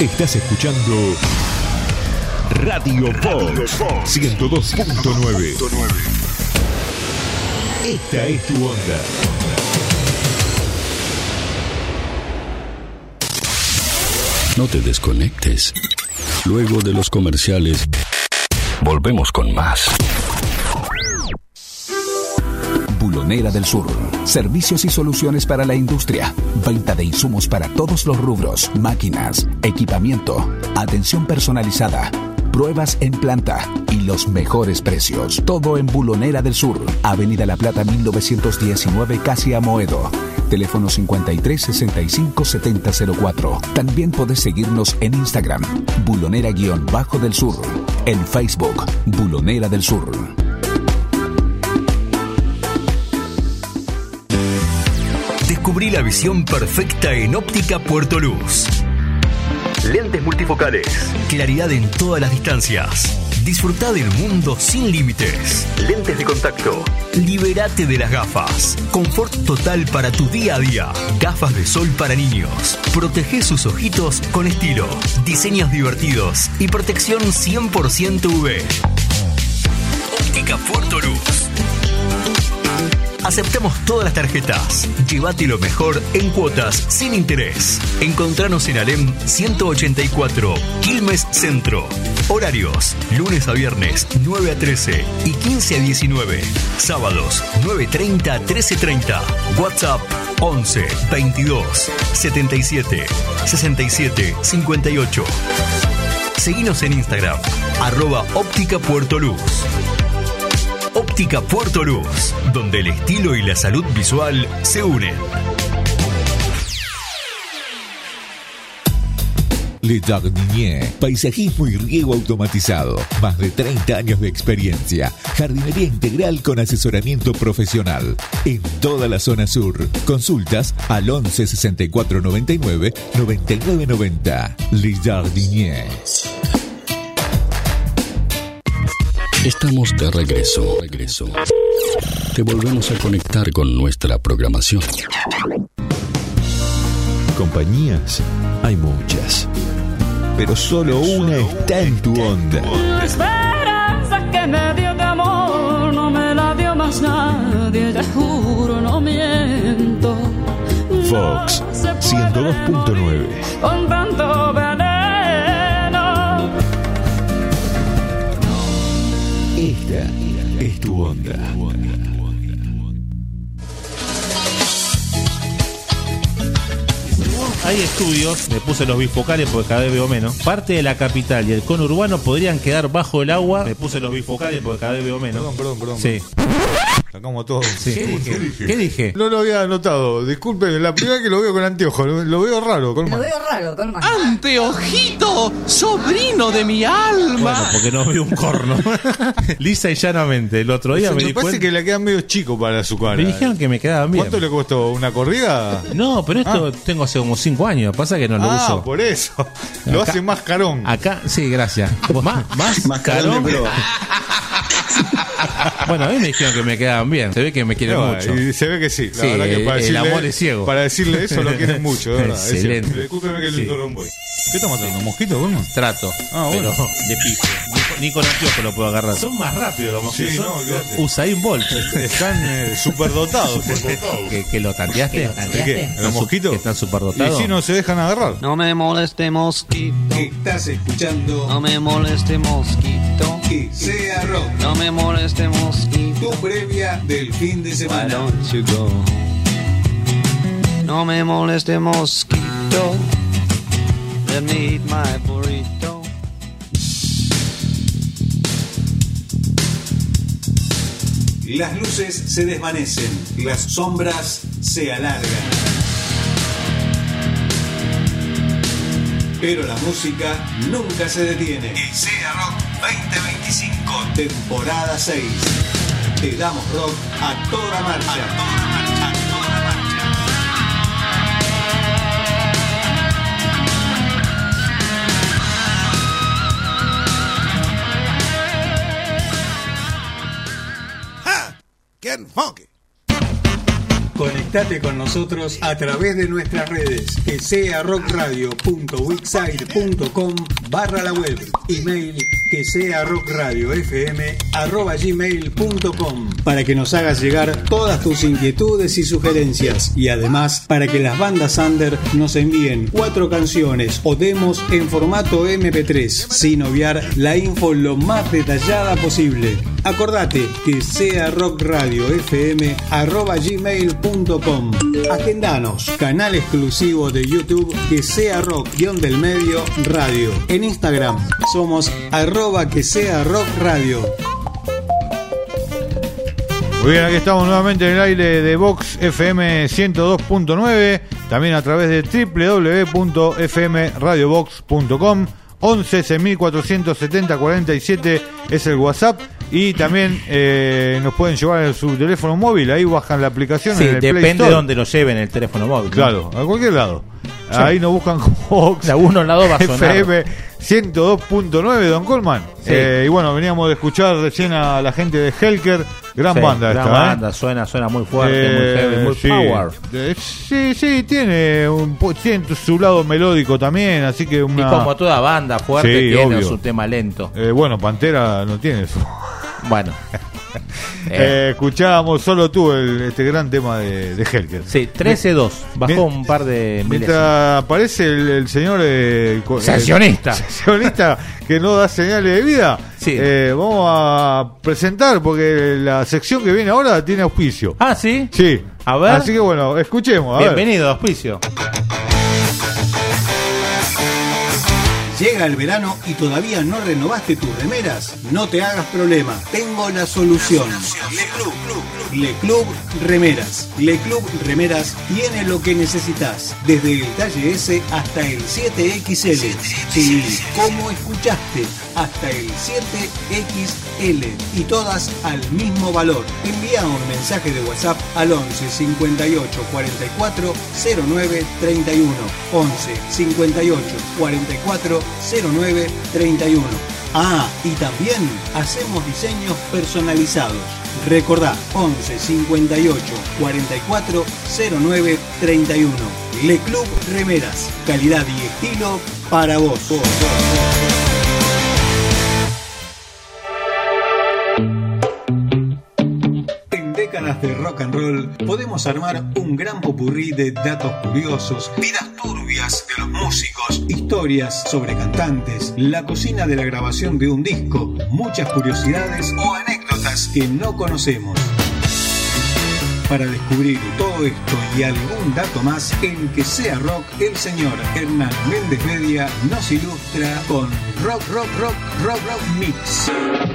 Estás escuchando Radio Fox ciento dos punto nueve. Esta es tu onda. No te desconectes. Luego de los comerciales, volvemos con más. Bulonera del Sur. Servicios y soluciones para la industria. Venta de insumos para todos los rubros. Máquinas, equipamiento, atención personalizada, pruebas en planta y los mejores precios. Todo en Bulonera del Sur. Avenida La Plata mil novecientos diecinueve, casi Amoedo. Teléfono cincuenta y tres sesenta y cinco setenta cero cuatro. También podés seguirnos en Instagram, Bulonera-del Sur. En Facebook, Bulonera del Sur. Descubrí la visión perfecta en Óptica Puerto Luz. Lentes multifocales. Claridad en todas las distancias. Disfrutá del mundo sin límites. Lentes de contacto. Libérate de las gafas. Confort total para tu día a día. Gafas de sol para niños. Protege sus ojitos con estilo. Diseños divertidos y protección cien por ciento U V. Óptica Puerto Luz. Aceptamos todas las tarjetas. Llévate lo mejor en cuotas sin interés. Encontranos en Alem ciento ochenta y cuatro, Quilmes Centro. Horarios: lunes a viernes nueve a trece y quince a diecinueve. Sábados nueve treinta a trece treinta. WhatsApp once veintidós setenta y siete sesenta y siete cincuenta y ocho. Seguinos en Instagram, arroba Óptica Puerto Luz. Óptica Puerto Luz, donde el estilo y la salud visual se unen. Le Jardinier, paisajismo y riego automatizado. Más de treinta años de experiencia. Jardinería integral con asesoramiento profesional. En toda la zona sur. Consultas al once sesenta y cuatro noventa y nueve noventa y nueve noventa. Le Jardinier. Estamos de regreso, regreso. Te volvemos a conectar con nuestra programación. Compañías hay muchas, pero solo una está en tu onda. La esperanza que me dio de amor no me la dio más nadie, te juro, no miento. Fox ciento dos punto nueve. Con tanto veneno. Esta es tu onda. Hay estudios, me puse los bifocales porque cada vez veo menos. Parte de la capital y el conurbano podrían quedar bajo el agua. Me puse los bifocales porque cada vez veo menos. Perdón, perdón, perdón. Sí. Sacamos todo. Sí. ¿Qué dije? ¿Qué dije? No lo había notado. Disculpen, la primera vez que lo veo con anteojos. Lo, lo veo raro. Con Lo veo raro, con más. ¡Anteojito! ¡Sobrino de mi alma! Bueno, porque no veo un corno. Lisa y llanamente. El otro día Eso me, me di parece cuenta... que le quedan medio chico para su cara. Me dijeron que me quedaban bien. ¿Cuánto le costó? ¿Una corrida? No, pero esto Ah. tengo hace como cinco años. Pasa que no lo ah, uso. por eso. Lo Acá- hace más carón. Acá, sí, gracias. ¿Vos más? ¿Más? Más carón de prueba. Bueno, a mí me dijeron que me quedaban bien. Se ve que me quieren No, mucho. y se ve que sí. La Sí, verdad que para el decirle, amor es ciego. Para decirle eso lo quieren mucho, de verdad. Es Excelente. cierto. Discúlpeme que le Sí. interrumpo. ¿Qué estamos tratando? ¿Mosquito, Goldman? Trato. Ah, bueno. Pero de piso. Ni con, ni con anteojo lo puedo agarrar. Son más rápidos los Sí, mosquitos. no, olvídate. Usain Bolt. Están eh, superdotados. ¿Que, que lo tanteaste? ¿De qué? ¿Los mosquitos? Que están Y superdotados. si no se dejan agarrar. No me moleste mosquito, Estás escuchando no me moleste mosquito, Que Sea Rock, no me moleste mosquito. tu previa del fin de Why semana. don't you go? No me moleste mosquito, let me eat my burrito. Las luces se desvanecen, las sombras se alargan. Pero la música nunca se detiene. Que Sea Rock veinte veinticinco, temporada seis. Te damos rock a toda marcha. A toda marcha, a toda marcha. Getting funky. Conectate con nosotros a través de nuestras redes, que sea rock radio punto wixsite punto com barra la web, email que sea rockradiofm arroba gmail punto com, para que nos hagas llegar todas tus inquietudes y sugerencias, y además para que las bandas under nos envíen cuatro canciones o demos en formato eme pe tres, sin obviar la info lo más detallada posible. Acordate que sea rockradiofm arroba gmail punto com. Agendanos, canal exclusivo de YouTube que sea rock guión del medio radio. En Instagram somos arroba que sea rock radio. Muy bien, aquí estamos nuevamente en el aire de Vox F M ciento dos punto nueve, también a través de doble u doble u doble u punto f m radio box punto com. once seis mil cuatrocientos setenta cuarenta y siete es el WhatsApp, y también eh, nos pueden llevar en su teléfono móvil, ahí bajan la aplicación. Sí, en el Play depende Store. de donde lo lleven el teléfono móvil. Claro, ¿no? a cualquier lado. Sí. Ahí nos buscan como Vox. La uno, la dos va a sonar. F M ciento dos punto nueve, Don Colman. Sí. Eh, y bueno, veníamos de escuchar recién a la gente de Helker. Gran Sí, banda gran esta, banda, ¿eh? suena, suena muy fuerte, Eh, muy heavy, muy sí. power. Eh, sí, sí, tiene, un, po- tiene su lado melódico también, así que una... Y como toda banda fuerte, Sí, tiene obvio. su tema lento. Eh, bueno, Pantera no tiene eso. Bueno. Eh, escuchábamos Solo tú, el, este gran tema de, de Helker. Sí, trece dos. Bajó Mien- un par de milésimas. Mientras aparece el, el señor eh, co- Sesionista. el sesionista que no da señales de vida, Sí. eh, vamos a presentar porque la sección que viene ahora tiene auspicio. Ah, ¿sí? Sí. A ver. Así que bueno, escuchemos. A ver. Bienvenido, auspicio. Llega el verano y todavía no renovaste tus remeras. No te hagas problema, tengo la solución. Le Club, Le Club Remeras. Le Club Remeras tiene lo que necesitas, desde el talle S hasta el siete equis ele. Sí, como escuchaste, hasta el siete equis ele, y todas al mismo valor. Envía un mensaje de WhatsApp al once cincuenta y ocho cuarenta y cuatro cero nueve treinta y uno. once cincuenta y ocho cuarenta y cuatro cero nueve treinta y uno. Ah, y también hacemos diseños personalizados. Recordá, once cincuenta y ocho cuarenta y cuatro cero nueve treinta y uno. Le Club Remeras, calidad y estilo para vos. En Décadas de Rock and Roll podemos armar un gran popurrí de datos curiosos, vidas turbias de los músicos, historias sobre cantantes, la cocina de la grabación de un disco, muchas curiosidades o anécdotas que no conocemos. Para descubrir todo esto y algún dato más, en Que Sea Rock, el señor Hernán Méndez Media nos ilustra con Rock, Rock, Rock, Rock, Rock Mix.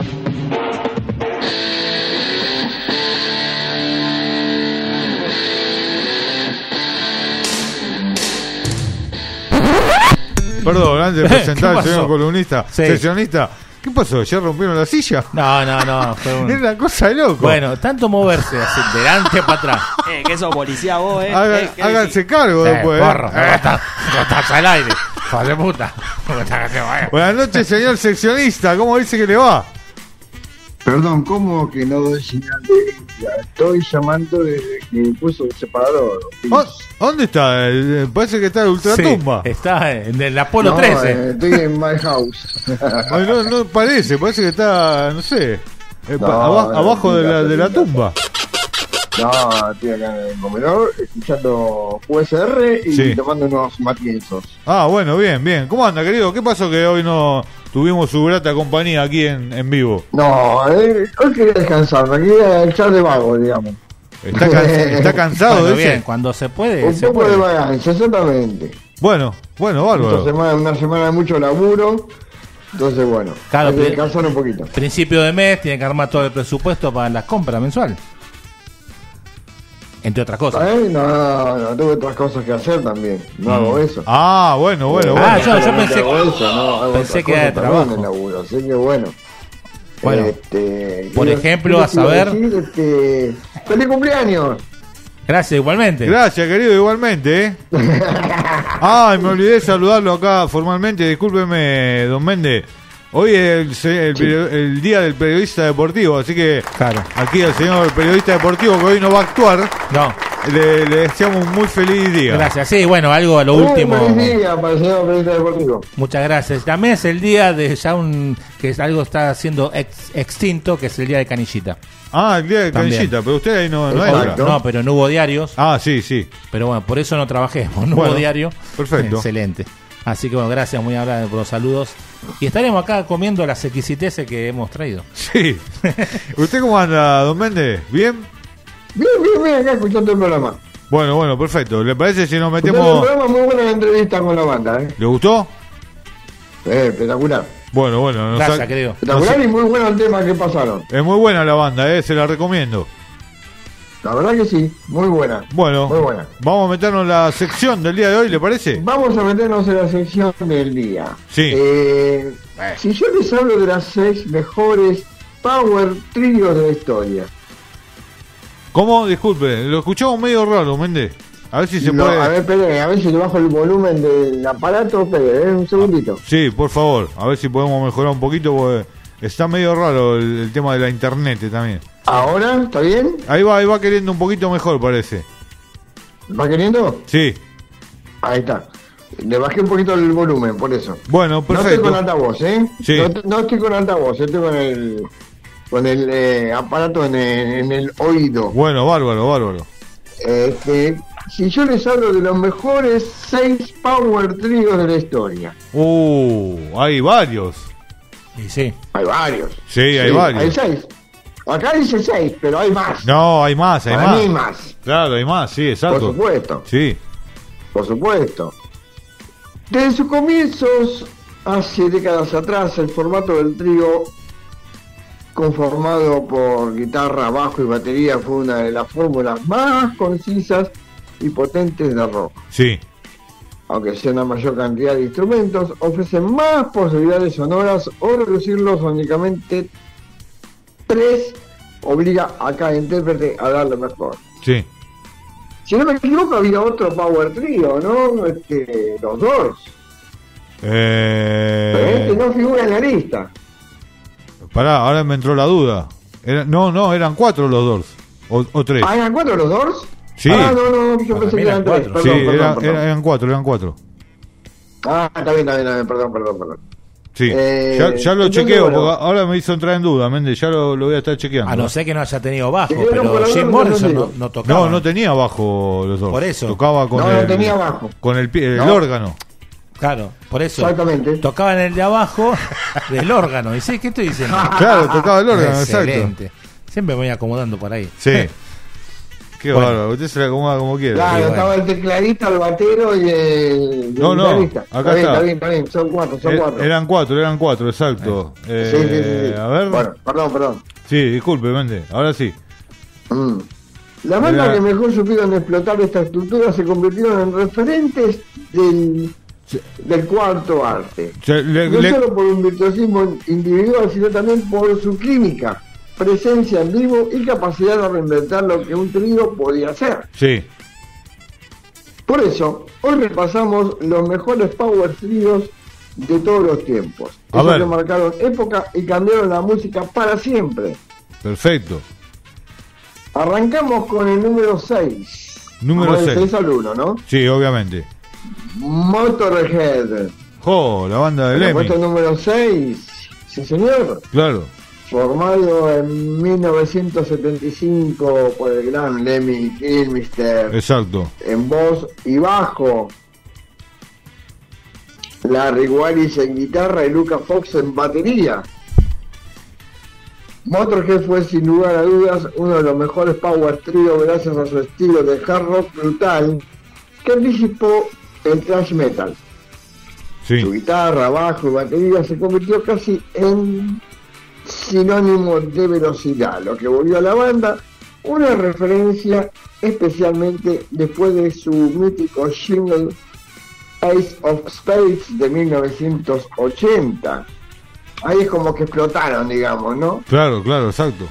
Perdón, antes de presentar ¿Qué al señor pasó? columnista, Sí. sesionista. ¿Qué pasó? ¿Ya rompieron la silla? No, no, no. Fue un... Es una cosa de loco. Bueno, tanto moverse así, delante para atrás. Eh, que sos policía vos, eh. Haga- Eh, ¿qué háganse decís? cargo Eh, después. porro, ¿eh? no estás, no estás al aire. Hijo de puta. Buenas noches, señor seccionista. ¿Cómo dice que le va? Perdón, ¿cómo que no doy señal de vida? Estoy llamando desde que puso el separador. ¿Dó- ¿Dónde está? El- Parece que está en Ultratumba. Sí, está en el Apolo No, trece. eh, estoy en my house. Ay, no, no parece, parece que está, no sé, eh, No, pa- aba- no, abajo de la, no, de la no. tumba. No, estoy acá en el comedor escuchando U S R y Sí. tomando unos matienzos. Ah, bueno, bien, bien. ¿Cómo anda, querido? ¿Qué pasó que hoy no tuvimos su grata compañía aquí en, en vivo? No, eh, hoy quería descansar, me quería echar de vago, digamos. ¿Está, can- está cansado, Bueno, dice? bien, cuando se puede, Un se poco puede. de vagancia, exactamente. Bueno, bueno, Esta bárbaro. semana, una semana de mucho laburo, entonces bueno, Claro, hay que pri- descansar un poquito. Principio de mes, tiene que armar todo el presupuesto para las compras mensual. Entre otras cosas. ¿Eh? No, no, no, tengo otras cosas que hacer también. No Mm. hago eso. Ah, bueno, bueno, Ah, bueno. yo, yo Solamente pensé, hago eso, no, hago pensé otras que era de cosas también trabajo. en el laburo, así que bueno. Bueno, Este, por ¿qué- ejemplo, qué a les iba saber- decir? Este, ¡feliz cumpleaños! Gracias, igualmente. Gracias, querido, igualmente. ¿eh? Ay, me olvidé de saludarlo acá formalmente. Discúlpeme, don Méndez. Hoy es el, el, el, el día del periodista deportivo, así que claro. Aquí al señor periodista deportivo que hoy no va a actuar, no. le, le deseamos un muy feliz día. Gracias, sí, bueno, algo a lo Muy último. feliz día para el señor periodista deportivo. Muchas gracias. También es el día de ya un que es algo está siendo ex, extinto, que es el día de Canillita. Ah, el día de También. Canillita, pero usted ahí no, no entra. No, pero no hubo diarios. Ah, sí, sí. Pero bueno, por eso no trabajemos, no Bueno, hubo diario. perfecto. Excelente. Así que bueno, gracias, muy amable por los saludos. Y estaremos acá comiendo las exquisiteces que hemos traído. Sí. ¿Usted cómo anda, don Méndez? ¿Bien? Bien, bien, bien, acá escuchando el programa. Bueno, bueno, perfecto. ¿Le parece si nos Escuchando metemos...? el programa, muy buena entrevista con la banda, ¿eh? ¿Le gustó? Eh, espectacular. Bueno, bueno. nos Gracias, sa- querido. Espectacular nos- y muy bueno el tema que pasaron. Es muy buena la banda, eh, se la recomiendo. La verdad que sí, muy buena. Bueno, Muy buena. vamos a meternos en la sección del día de hoy, ¿le parece? Vamos a meternos en la sección del día. Sí. Eh, si yo les hablo de las seis mejores Power Trios de la historia. ¿Cómo? Disculpe, lo escuchamos medio raro, Méndez. A ver si se No, puede... A ver, espere, a ver si le bajo el volumen del aparato. Espere, eh, un segundito. Sí, por favor, a ver si podemos mejorar un poquito, porque está medio raro el, el tema de la internet también. ¿Ahora? ¿Está bien? Ahí va, ahí va queriendo un poquito mejor, parece. ¿Va queriendo? Sí. Ahí está. Le bajé un poquito el volumen, por eso. Bueno, No estoy perfecto. con altavoz, ¿eh? Sí. No, no estoy con altavoz, estoy con el con el eh, aparato en el, en el oído. Bueno, bárbaro, bárbaro. Este, si yo les hablo de los mejores seis Power Trios de la historia. Uh, hay varios. Y sí. Hay varios. Sí, hay varios. Hay seis. Acá dice seis, pero hay más. No, hay más, hay Para más. mí hay más. Claro, hay más, sí, exacto. Por supuesto. Sí. Por supuesto. Desde sus comienzos, hace décadas atrás, el formato del trío, conformado por guitarra, bajo y batería, fue una de las fórmulas más concisas y potentes de rock. Sí. Aunque sea una mayor cantidad de instrumentos, ofrecen más posibilidades sonoras o reducirlos a únicamente tres obliga a cada intérprete a dar lo mejor. Sí. Si no me equivoco, había otro Power Trio, ¿no? Este, los Doors. Eh... Pero este no figura en la lista. Pará, ahora me entró la duda. Era- no, no, eran cuatro los Doors. O, o tres. ¿Ah, eran cuatro los Doors? Sí. Ah, no, no, yo pensé que eran tres. Perdón, Sí, perdón, era- perdón. era- eran cuatro, eran cuatro. Ah, está bien, está bien, está bien, perdón, perdón, perdón. Sí. Eh, ya, ya lo entonces, chequeo, bueno. porque ahora me hizo entrar en duda, Méndez. Ya lo, lo voy a estar chequeando. A no ser que no haya tenido bajo, Sí, no, pero por ahora Jim no Morrison lo no, digo. no tocaba. No, no tenía bajo los dos. Por eso. Tocaba con No, el, no tenía bajo. Con el, pie- el No. órgano. Claro, por eso. Exactamente. Tocaba en el de abajo del órgano. ¿Y sí? ¿Qué estoy diciendo? Claro, tocaba el órgano, Excelente. Siempre me voy acomodando por ahí. Sí. Qué Bueno. bárbaro. Usted se la acomoda como quiera. Claro, Sí, bueno. estaba el tecladista, el batero y el, y No, el no, guitarrista. acá está. Bien, está. está bien, está bien, son cuatro, son Er- cuatro. Eran cuatro, eran cuatro, exacto. Eh, Sí, sí, sí, sí. A ver. Bueno, perdón, perdón. Sí, disculpe, Méndez. Ahora sí. Mm. La banda Era- que mejor supieron explotar esta estructura se convirtieron en referentes del, del cuarto arte. Se- le- no le- solo por un virtuosismo individual, sino también por su química, presencia en vivo y capacidad de reinventar lo que un trío podía hacer. Sí. Por eso, hoy repasamos los mejores power tríos de todos los tiempos. A Esos ver. que marcaron época y cambiaron la música para siempre. Perfecto. Arrancamos con el número seis. Número Vamos del seis. seis al uno, ¿no? Sí, obviamente. Motorhead. Jo, la banda de En el Lemmy. puesto número seis. Sí, señor. Claro. Formado en mil novecientos setenta y cinco por el gran Lemmy Kilmister Exacto. en voz y bajo, Larry Wallis en guitarra y Luca Fox en batería. Motorhead fue sin lugar a dudas uno de los mejores power trio gracias a su estilo de hard rock brutal que anticipó el thrash metal. Sí. Su guitarra, bajo y batería se convirtió casi en sinónimo de velocidad, lo que volvió a la banda una referencia, especialmente después de su mítico single Ace of Spades de mil novecientos ochenta. Ahí es como que explotaron, digamos, ¿no? Claro, claro, exacto.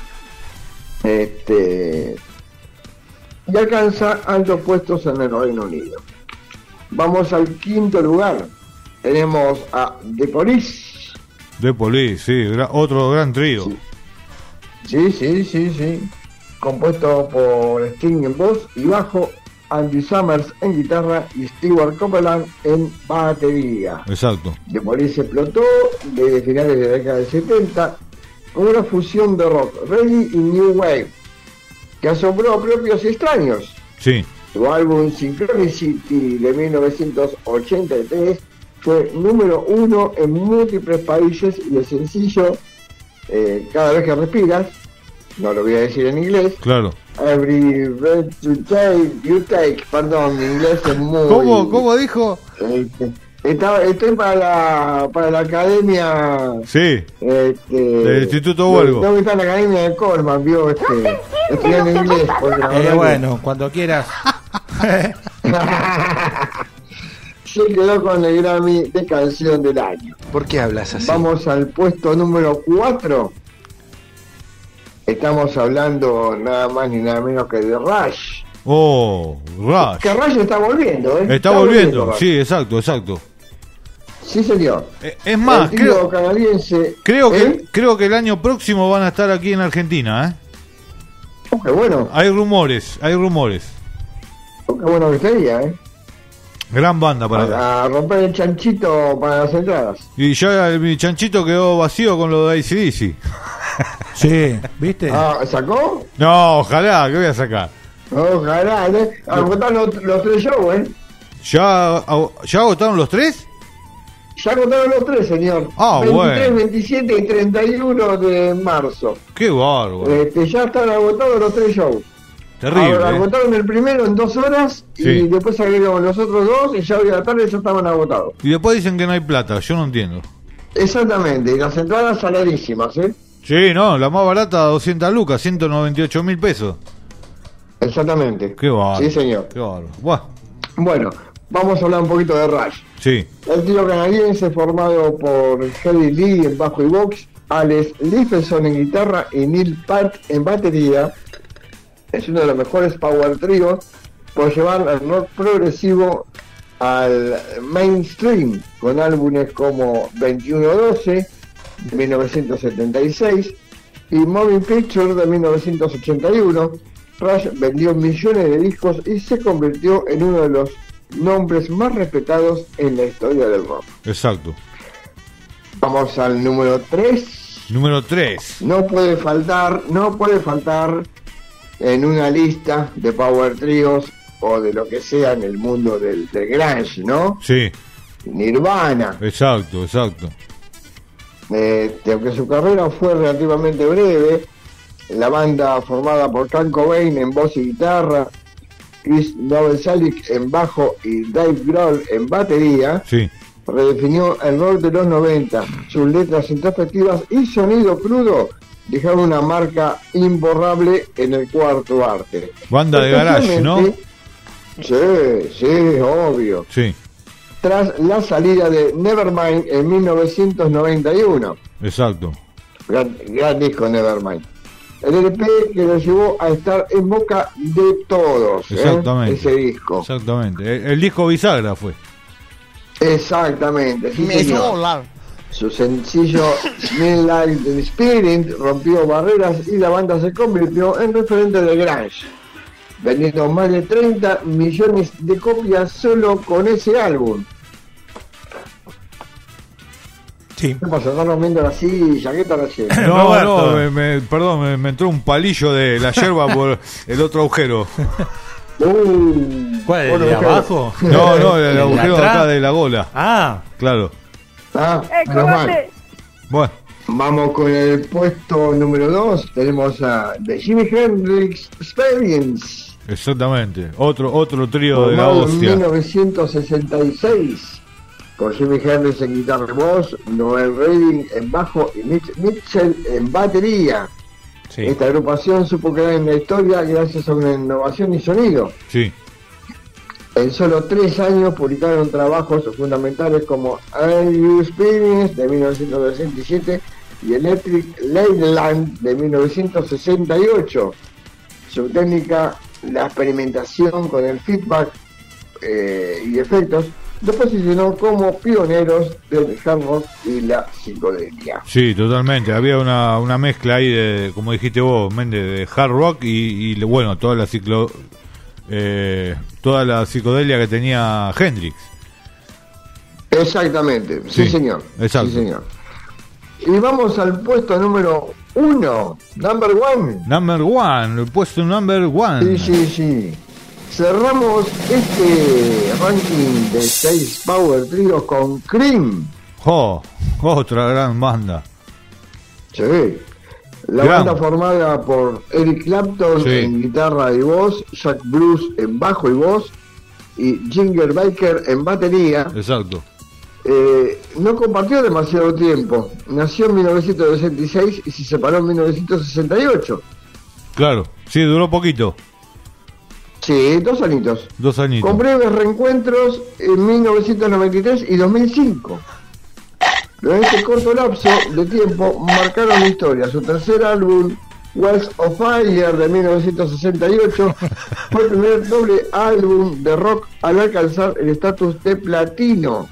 Este, y alcanza altos puestos en el Reino Unido. Vamos al quinto lugar. Tenemos a The Police The Police, sí, gra- otro gran trío. Sí, sí, sí, sí. Compuesto por Sting en voz y bajo, Andy Summers en guitarra y Stewart Copeland en batería. Exacto. The Police explotó desde finales de la década del setenta con una fusión de rock, reggae y new wave que asombró a propios y extraños. Sí. Su álbum Synchronicity de mil novecientos ochenta y tres fue número uno en múltiples países y el sencillo eh, Cada vez que respiras, no lo voy a decir en inglés, Claro. Every breath you take, you take, perdón, mi inglés es muy... ¿Cómo, cómo dijo? Este, está- estoy para la, para la academia... Sí. Este, Del Instituto Huelgo. Tengo que estar en la academia de Colman, vio, este, estudiando inglés. Porque la Eh, verdad bueno, cuando quieras. que se quedó con el Grammy de canción del año. ¿Por qué hablas así? Vamos al puesto número cuatro. Estamos hablando nada más ni nada menos que de Rush. Oh, Rush. Que Rush está volviendo, ¿eh? Está volviendo, Rush. sí, exacto, exacto. Sí, señor. Eh, es más, el trío creo, canadiense. creo, ¿eh? que, creo que el año próximo van a estar aquí en Argentina, ¿eh? Oh, qué bueno. Hay rumores, hay rumores. Oh, qué bueno que sería, ¿eh? Gran banda para acá. Para romper el chanchito para las entradas. Y ya el- mi chanchito quedó vacío con lo de A C D C. Sí, ¿viste? Ah, ¿sacó? No, ojalá, ¿qué voy a sacar? Ojalá, ¿eh? Agotaron los, los tres shows, ¿eh? ¿Ya, ¿Ya agotaron los tres? Ya agotaron los tres, señor. Ah, veintitrés, bueno. veintisiete y treinta y uno de marzo. Qué bárbaro. Este, ya están agotados los tres shows. Terrible. Ahora, ¿eh? agotaron el primero en dos horas Sí. y después agregaron los otros dos y ya hoy a la tarde ya estaban agotados. Y después dicen que no hay plata, yo no entiendo. Exactamente, y las entradas saladísimas, ¿eh? Sí, no, la más barata doscientas lucas, ciento noventa y ocho mil pesos. Exactamente. Qué bárbaro. Sí, señor. Qué bárbaro. Buah, Bueno, vamos a hablar un poquito de Rush. sí, El trío canadiense formado por Geddy Lee en bajo y box, Alex Lifeson en guitarra y Neil Peart en batería, es uno de los mejores power tríos por llevar al rock progresivo al mainstream con álbumes como veintiuno doce de mil novecientos setenta y seis y Moving Picture de mil novecientos ochenta y uno. Rush vendió millones de discos y se convirtió en uno de los nombres más respetados en la historia del rock. exacto. Vamos al número tres. Número tres. No puede faltar, no puede faltar en una lista de power tríos o de lo que sea en el mundo del, del grunge, ¿no? Sí, Nirvana. exacto, exacto. Este, aunque su carrera fue relativamente breve, la banda formada por Kurt Cobain en voz y guitarra, Chris Novoselic en bajo y Dave Grohl en batería, Sí, redefinió el rock de los noventa. Sus letras introspectivas y sonido crudo dejaron una marca imborrable en el cuarto arte. banda de garage, ¿no? Sí, sí, obvio. Sí, Tras la salida de Nevermind en mil novecientos noventa y uno. exacto. Gran, gran disco Nevermind. El L P que lo llevó a estar en boca de todos. ¿eh? Exactamente. Ese disco. Exactamente. El, el disco bisagra fue. Exactamente. Sí, Me señor. sola. Su sencillo Midnight Spirit rompió barreras y la banda se convirtió en referente de grunge, vendiendo más de treinta millones de copias solo con ese álbum. Sí. ¿Qué pasa? ¿Están rompiendo la silla? ¿Qué están haciendo? No, Roberto. no, me, me- perdón, me, me entró un palillo de la yerba por el otro agujero. Uh, ¿Cuál? ¿El bueno, de mujer. abajo? No, no, el ¿El de agujero de atrás? acá de la gola. Ah, Claro. Ah, menos mal. Bueno, Vamos con el puesto número dos. Tenemos a The Jimi Hendrix Experience. exactamente. Otro otro trío de la Formado en hostia. mil novecientos sesenta y seis, con Jimi Hendrix en guitarra y voz, Noel Redding en bajo y Mitch Mitchell en batería. sí. Esta agrupación supo quedar en la historia gracias a una innovación y sonido. Sí, En solo tres años publicaron trabajos fundamentales como Are You Experience de mil novecientos sesenta y siete y Electric Ladyland de mil novecientos sesenta y ocho. Su técnica, la experimentación con el feedback eh, y efectos los posicionó como pioneros del hard rock y la psicodelia. Sí, totalmente. Había una, una mezcla ahí de, como dijiste vos, Méndez, de hard rock y, y bueno, toda la ciclo, eh, toda la psicodelia que tenía Hendrix. Exactamente, sí, Sí, señor. exacto. Sí, señor. Y vamos al puesto número uno, number one. Number one, el puesto number one. Sí, sí, sí. Cerramos este ranking de seis Power Trio con Cream. Oh, otra gran banda. Sí. La Gran. banda formada por Eric Clapton Sí. en guitarra y voz, Jack Bruce en bajo y voz y Ginger Baker en batería. Exacto. Eh, no compartió demasiado tiempo. Nació en mil novecientos sesenta y seis y se separó en mil novecientos sesenta y ocho. Claro, sí, duró poquito. Sí, dos añitos. Dos añitos. Con breves reencuentros en mil novecientos noventa y tres y dos mil cinco. Pero en este corto lapso de tiempo marcaron la historia. Su tercer álbum, Wells of Fire, de mil novecientos sesenta y ocho, fue el primer doble álbum de rock al alcanzar el estatus de platino.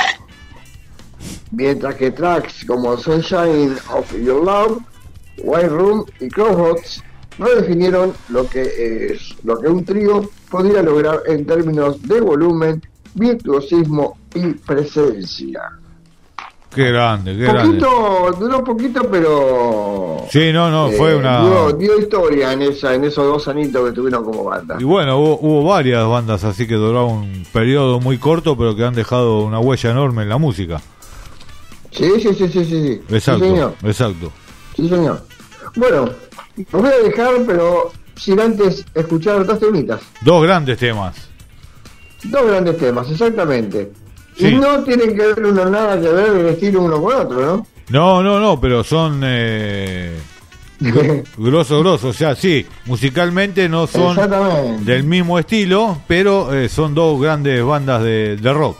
Mientras que tracks como Sunshine of Your Love, White Room y Crossroads redefinieron lo que es lo que un trío podría lograr en términos de volumen, virtuosismo y presencia. Qué grande, qué grande. Poquito, duró poquito, pero Sí, no, no, eh, fue una... dio, dio historia en esa, en esos dos añitos que tuvieron como banda. Y bueno, hubo, hubo varias bandas así que duraron un periodo muy corto, pero que han dejado una huella enorme en la música. Sí, sí, sí, sí, sí, sí. Exacto, Sí, señor. exacto. Sí, señor. Bueno, los voy a dejar, pero sin antes escuchar dos temitas. Dos grandes temas. Dos grandes temas, exactamente. Sí. Y no tienen que ver uno nada que ver el estilo uno con otro, ¿no? No, no, no, pero son eh, gr- grosso, grosso. O sea, sí, musicalmente no son Exactamente. del mismo estilo, pero eh, son dos grandes bandas de, de rock.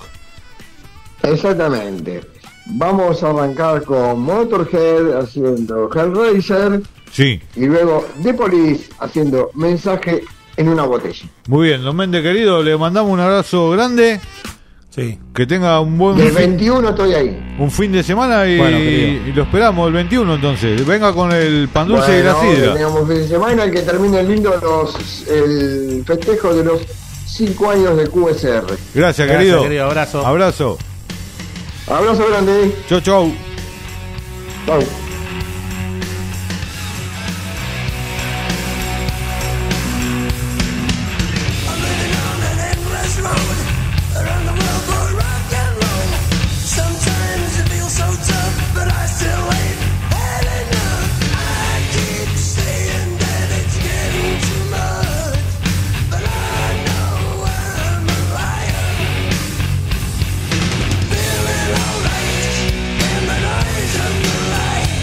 Exactamente. Vamos a arrancar con Motorhead haciendo Hellraiser Sí, y luego The Police haciendo Mensaje en una botella. muy bien. Don Méndez, querido, le mandamos un abrazo grande. Sí. Que tenga un buen El fin, veintiuno estoy ahí. un fin de semana y, Bueno, querido. y lo esperamos el veintiuno entonces. Venga con el pan dulce y la Bueno, sidra. Tengamos fin de semana y que termine lindo los, el festejo de los cinco años de Q S R. Gracias, Gracias, querido. querido, abrazo. Abrazo. Abrazo grande. Chau, chau. Chau. Feeling alright in the noise of the light.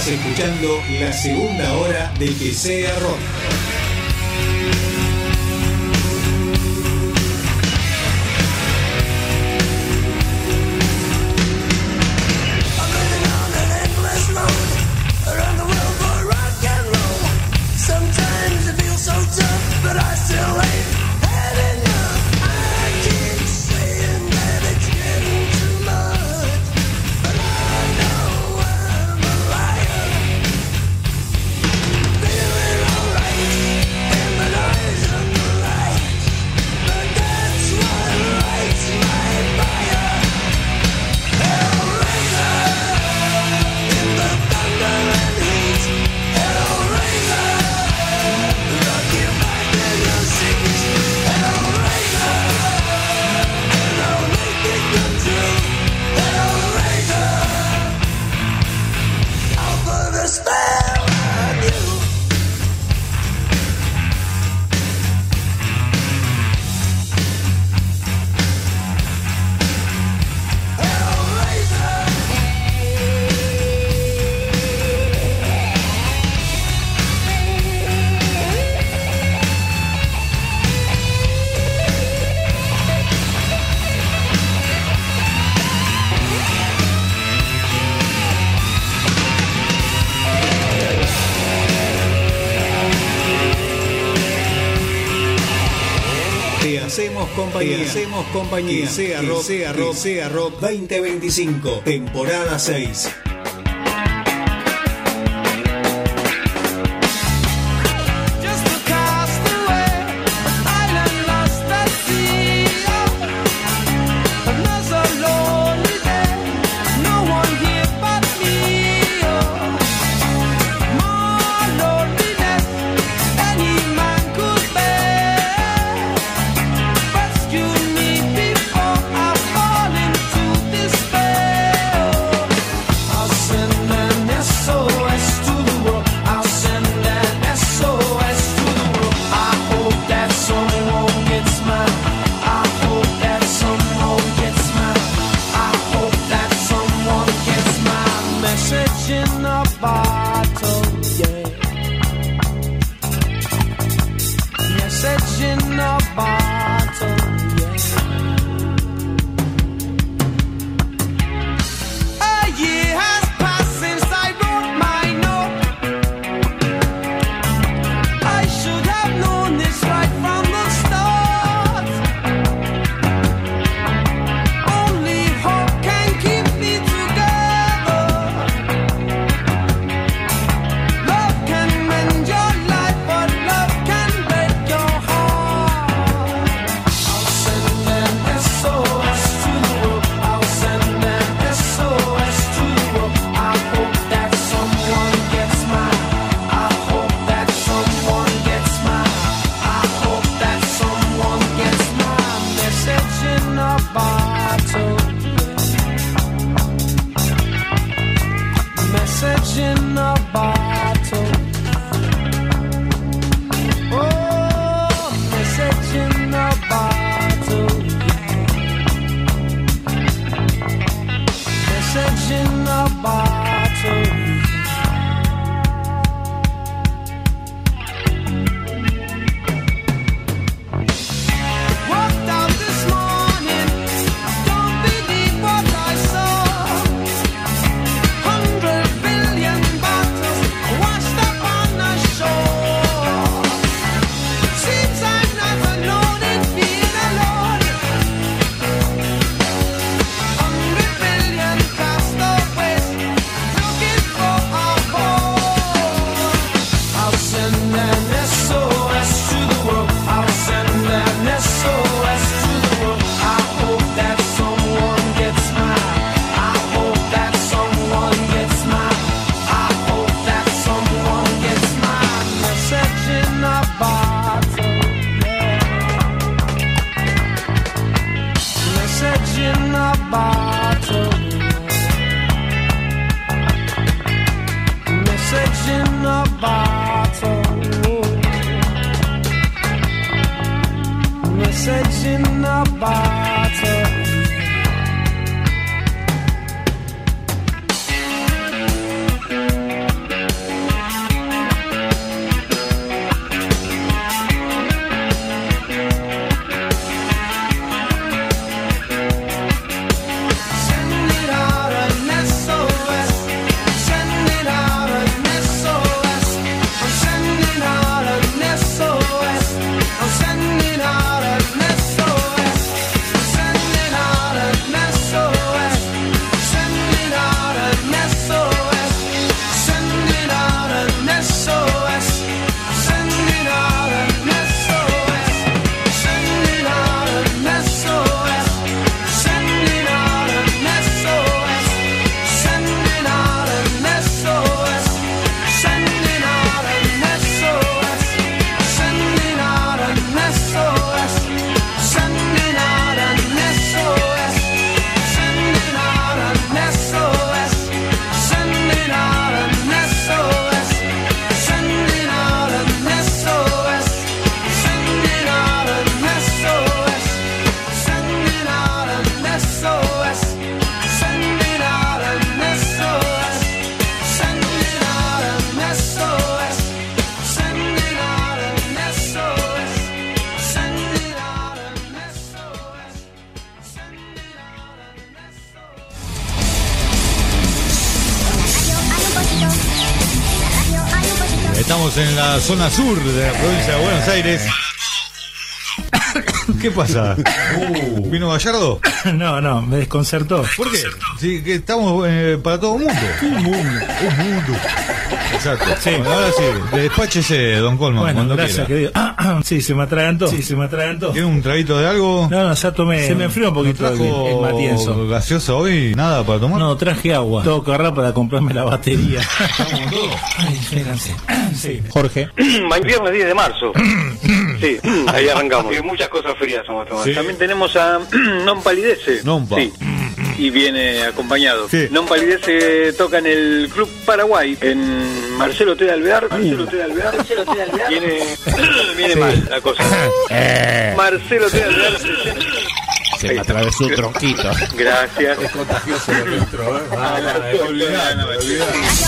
Estás escuchando la segunda hora de Que Sea Rock. Hacemos compañía, hacemos compañía. Que sea rock, sea rock, sea rock veinte veinticinco, temporada seis. estamos en la zona sur de la provincia de Buenos Aires. ¿Qué pasa? Uh, ¿Vino Gallardo? No, no, me desconcertó. ¿Por qué? Sí, que estamos eh, para todo el mundo. Un mundo, un mundo. Exacto. Sí. Bueno, ahora sí, despáchese, don Colman, Bueno, cuando gracias, quiera. querido. Ah, sí, se me atragantó. Sí, se me atragantó. ¿Tiene un traguito de algo? No, no, ya tomé. Se me enfrió un poquito ¿No el, trajo el matienzo. gaseosa hoy? ¿Nada para tomar? No, traje agua. Tengo que agarrar para comprarme la batería. Ay, espérense. Sí. Jorge. Viernes diez de marzo. Sí, ahí arrancamos. Y muchas cosas frías vamos a tomar. Sí. También tenemos a Non Palidece. Nompa. Sí. Y viene acompañado. Sí. Non Palidece toca en el Club Paraguay, en Marcelo T. de Alvear. Marcelo T. de Alvear. Marcelo T. de Alvear. Viene, viene Sí. mal la cosa. Eh. Marcelo T. de Alvear presenta. Se me atravesó un tronquito. Gracias. Es contagioso lo nuestro, ¿eh? Ah, la- olvidá, olvidá.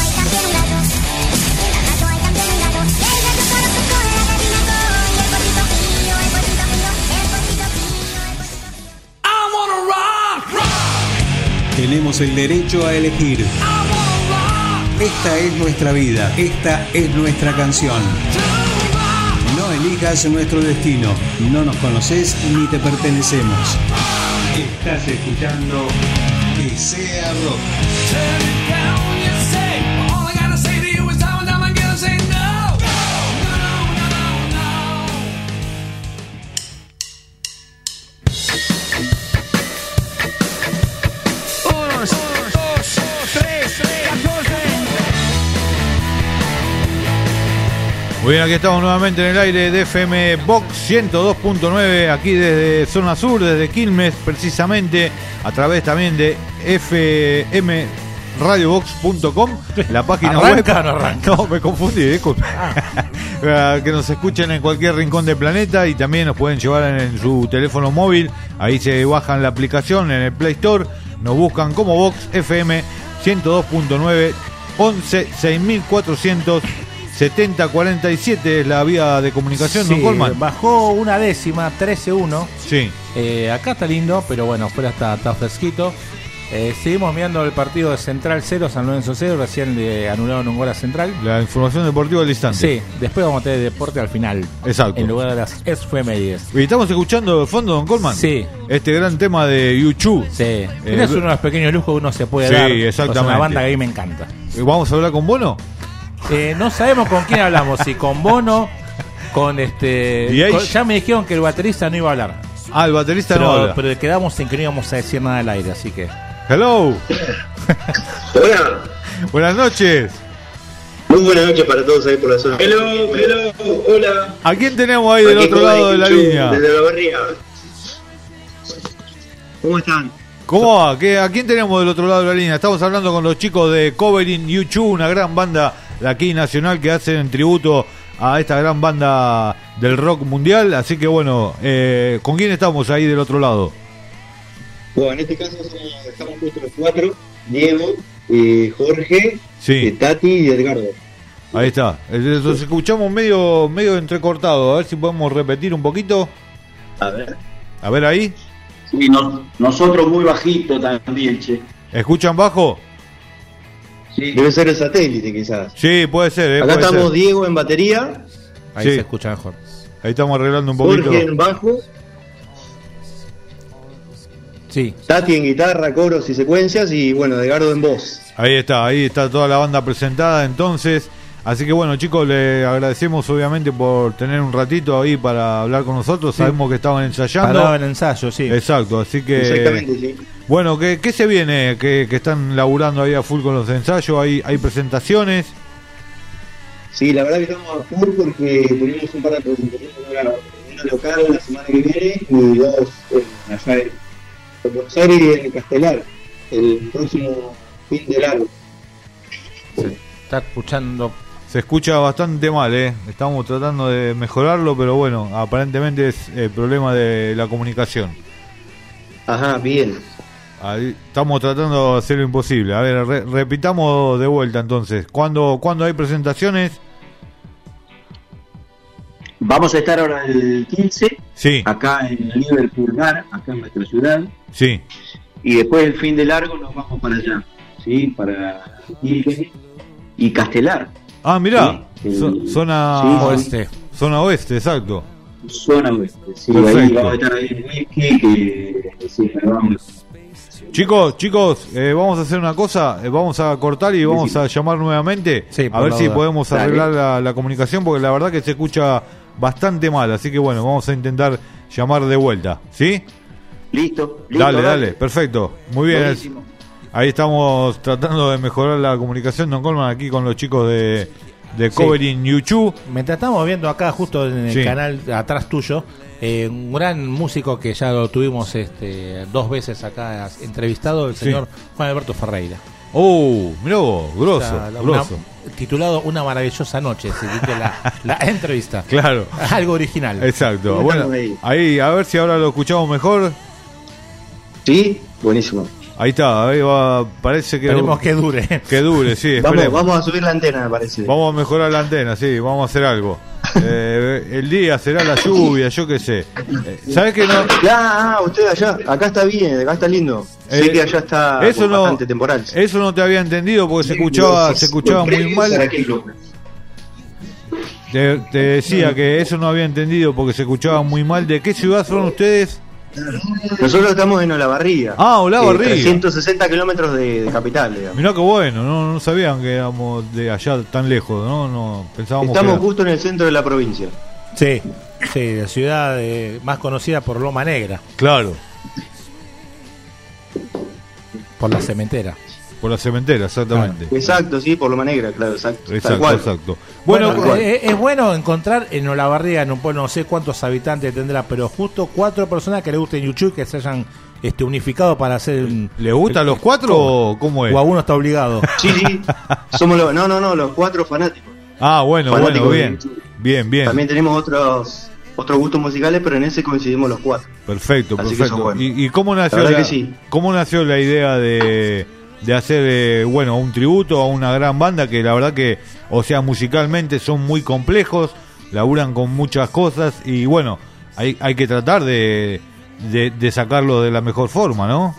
Tenemos el derecho a elegir. Esta es nuestra vida, esta es nuestra canción. No elijas nuestro destino, no nos conoces ni te pertenecemos. Estás escuchando Que Sea Rock. Muy bien, aquí estamos nuevamente en el aire de F M Box ciento dos punto nueve, aquí desde Zona Sur, desde Quilmes, precisamente, a través también de F M radio box punto com, la página ¿Arranca web. o no arranca? No, me confundí, disculpe. Que nos escuchen en cualquier rincón del planeta y también nos pueden llevar en, en su teléfono móvil. Ahí se bajan la aplicación en el Play Store, nos buscan como Box F M ciento dos punto nueve, once seis mil cuatrocientos setenta cuarenta y siete es la vía de comunicación, Sí, don Colman. bajó una décima, trece uno. Sí. Eh, acá está lindo, pero bueno, afuera está, está fresquito. Eh, seguimos mirando el partido de Central cero, San Lorenzo cero. Recién le anularon un gol a Central. La información deportiva al instante. Sí, después vamos a tener deporte al final. Exacto. En lugar de las efemérides. Y estamos escuchando de fondo, don Colman. Sí. Este gran tema de YouTube. Sí. Eh, es uno de los pequeños lujos que uno se puede sí, dar. exactamente. Es una banda que a mí me encanta. ¿Vamos a hablar con Bono? Eh, no sabemos con quién hablamos, si con Bono, con este... ¿Y con- Aish? ya me dijeron que el baterista no iba a hablar. Ah, el baterista pero, no habla. Pero quedamos en que no íbamos a decir nada al aire, así que... Hello. Hola. Buenas noches. Muy buenas noches para todos ahí por la zona. Hello, hello, hola. ¿A quién tenemos ahí del Aquí otro con lado de la Iquichu, línea? Desde la barriga. ¿Cómo están? ¿Cómo va? ¿Qué- ¿A quién tenemos del otro lado de la línea? Estamos hablando con los chicos de Covering YouTube, una gran banda de aquí nacional que hacen tributo a esta gran banda del rock mundial. Así que bueno, eh, ¿con quién estamos ahí del otro lado? Bueno, en este caso somos- estamos justo los cuatro. Diego, eh, Jorge, Sí. eh, Tati y Edgardo. Ahí está. Eh, Los escuchamos medio, medio entrecortado. A ver si podemos repetir un poquito. A ver. A ver ahí. Sí, nos- nosotros muy bajito también, che. ¿Escuchan bajo? Sí. Debe ser el satélite, quizás. Sí, puede ser. eh, Acá puede estamos ser. Diego en batería, Ahí Sí. se escucha mejor. Ahí estamos arreglando un poquito. Jorge en bajo, Sí. Tati en guitarra, coros y secuencias y bueno, Edgardo en voz. Ahí está, ahí está toda la banda presentada entonces. Así que bueno, chicos, le agradecemos obviamente por tener un ratito ahí para hablar con nosotros. Sí. Sabemos que estaban ensayando. Parado en ensayo, sí. Exacto, así que... Exactamente, sí. Bueno, ¿qué, qué se viene? Que, que están laburando ahí a full con los ensayos, hay, hay presentaciones. Sí, la verdad que estamos a full porque tenemos un par de presentaciones, una, una local la semana que viene y dos en, allá en, en Buenos Aires y en Castelar, el próximo fin de largo. Está escuchando... Se escucha bastante mal, ¿eh? Estamos tratando de mejorarlo, pero bueno, aparentemente es el problema de la comunicación. Ajá, bien. Ahí estamos tratando de hacer lo imposible. A ver, re- repitamos de vuelta entonces. ¿Cuándo, ¿Cuándo hay presentaciones? Vamos a estar ahora el quince, Sí, acá en el Liverpool Bar, acá en nuestra ciudad, sí. y después el fin de largo nos vamos para allá, ¿sí? Para Quilmes y Castelar. Ah, mirá, So- zona Sí, sí. oeste. Zona oeste, exacto. Zona oeste, sí, Perfecto. ahí vamos a estar ahí en whisky, que sí, pero vamos. Chicos, chicos, eh, vamos a hacer una cosa, eh, vamos a cortar y vamos a llamar nuevamente a por ver la si duda. podemos Dale. arreglar la, la comunicación, porque la verdad que se escucha bastante mal, así que bueno, vamos a intentar llamar de vuelta, ¿sí? Listo, listo. Dale, dale, perfecto, muy bien. Buenísimo. Ahí estamos tratando de mejorar la comunicación, Don Colman, aquí con los chicos de, de Covering YouTube. Mientras estamos viendo acá, justo en el Sí. canal atrás tuyo, eh, un gran músico que ya lo tuvimos este, dos veces acá entrevistado, el Sí. señor Juan Alberto Ferreira. Oh, mirá vos, grosso, O sea, la- grosso. una- titulado Una maravillosa noche, se dice la, la entrevista. Claro. Algo original. Exacto. Bueno, ahí, a ver si ahora lo escuchamos mejor. Sí, buenísimo. Ahí está, ahí va, parece que... Esperemos que dure. Que dure, sí, Vamos, esperemos. vamos a subir la antena, me parece. Vamos a mejorar la antena, sí, vamos a hacer algo. Eh, el día será la lluvia, yo qué sé. Eh, ¿Sabes que no? Ya, ah, usted allá, acá está bien, acá está lindo. Eh, sé que allá está eso no- bastante temporal. Eso no te había entendido porque se escuchaba, se escuchaba muy mal. Te, te decía que eso no había entendido porque se escuchaba muy mal. ¿De qué ciudad son ustedes? Nosotros estamos en Olavarría. Ah, Olavarría. Eh, trescientos sesenta kilómetros de, de capital, digamos. Mirá qué bueno, no, no sabían que éramos de allá tan lejos, ¿no? No pensábamos Estamos que... justo en el centro de la provincia. Sí, sí, la ciudad eh, más conocida por Loma Negra, Claro, por la cementera. por la cementera, exactamente. Exacto, sí, por Loma Negra, claro, exacto. Tal Exacto, cual. exacto. Bueno, Bueno, eh, es bueno encontrar en Olavarría, en un pueblo, no sé cuántos habitantes tendrá, pero justo cuatro personas que le gusten YouTube, que se hayan este, unificado para hacer... un- ¿le gustan los cuatro o cómo es? O a uno está obligado. Sí, sí. Somos los, no, no, no, los cuatro fanáticos. Ah, bueno, Fanático bueno, de bien. YouTube. Bien, bien. También tenemos otros otros gustos musicales, pero en ese coincidimos los cuatro. Perfecto, Así que perfecto. eso es bueno. ¿Y, y cómo nació La la, verdad que sí. cómo nació la idea de, de hacer, eh, bueno, un tributo a una gran banda que la verdad que, o sea, musicalmente son muy complejos, laburan con muchas cosas y bueno, hay, hay que tratar de, de, de sacarlo de la mejor forma, ¿no?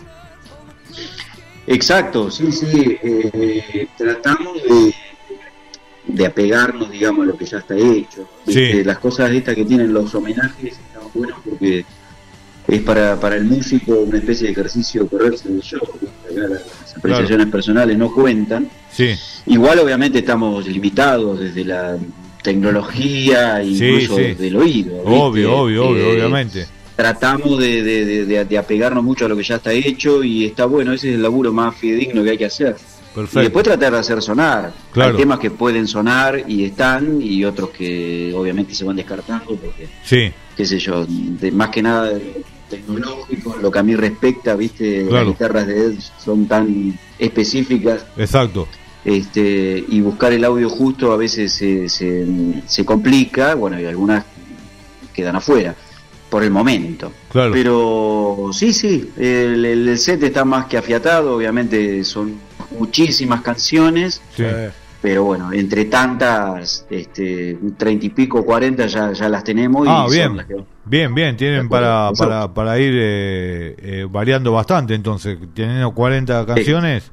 Exacto, sí, sí. eh, tratamos de, de apegarnos, digamos, a lo que ya está hecho. Sí. Este, las cosas estas que tienen los homenajes están buenas porque es para, para el músico una especie de ejercicio correrse del show. ¿Viste? Acá las apreciaciones personales no cuentan. Sí. Igual obviamente estamos limitados desde la tecnología e Sí, incluso sí. desde el oído. ¿viste? Obvio, obvio, obvio, Eh, obviamente. Tratamos de, de, de, de- de apegarnos mucho a lo que ya está hecho y está bueno, ese es el laburo más fidedigno que hay que hacer. Perfecto. Y después tratar de hacer sonar. Claro. Hay temas que pueden sonar y están y otros que obviamente se van descartando porque, Sí, qué sé yo, de, más que nada de tecnológico, lo que a mí respecta, viste, Claro. las guitarras de Ed son tan específicas exacto. este y buscar el audio justo a veces se, se, se complica, bueno, y algunas quedan afuera por el momento. Claro. Pero sí, sí, el, el set está más que afiatado, obviamente son muchísimas canciones, Sí. pero bueno, entre tantas, este, treinta y pico, cuarenta ya, ya las tenemos. Ah, y son bien, las que- bien, bien, tienen para, para, para ir eh, eh, variando bastante, entonces, teniendo cuarenta canciones.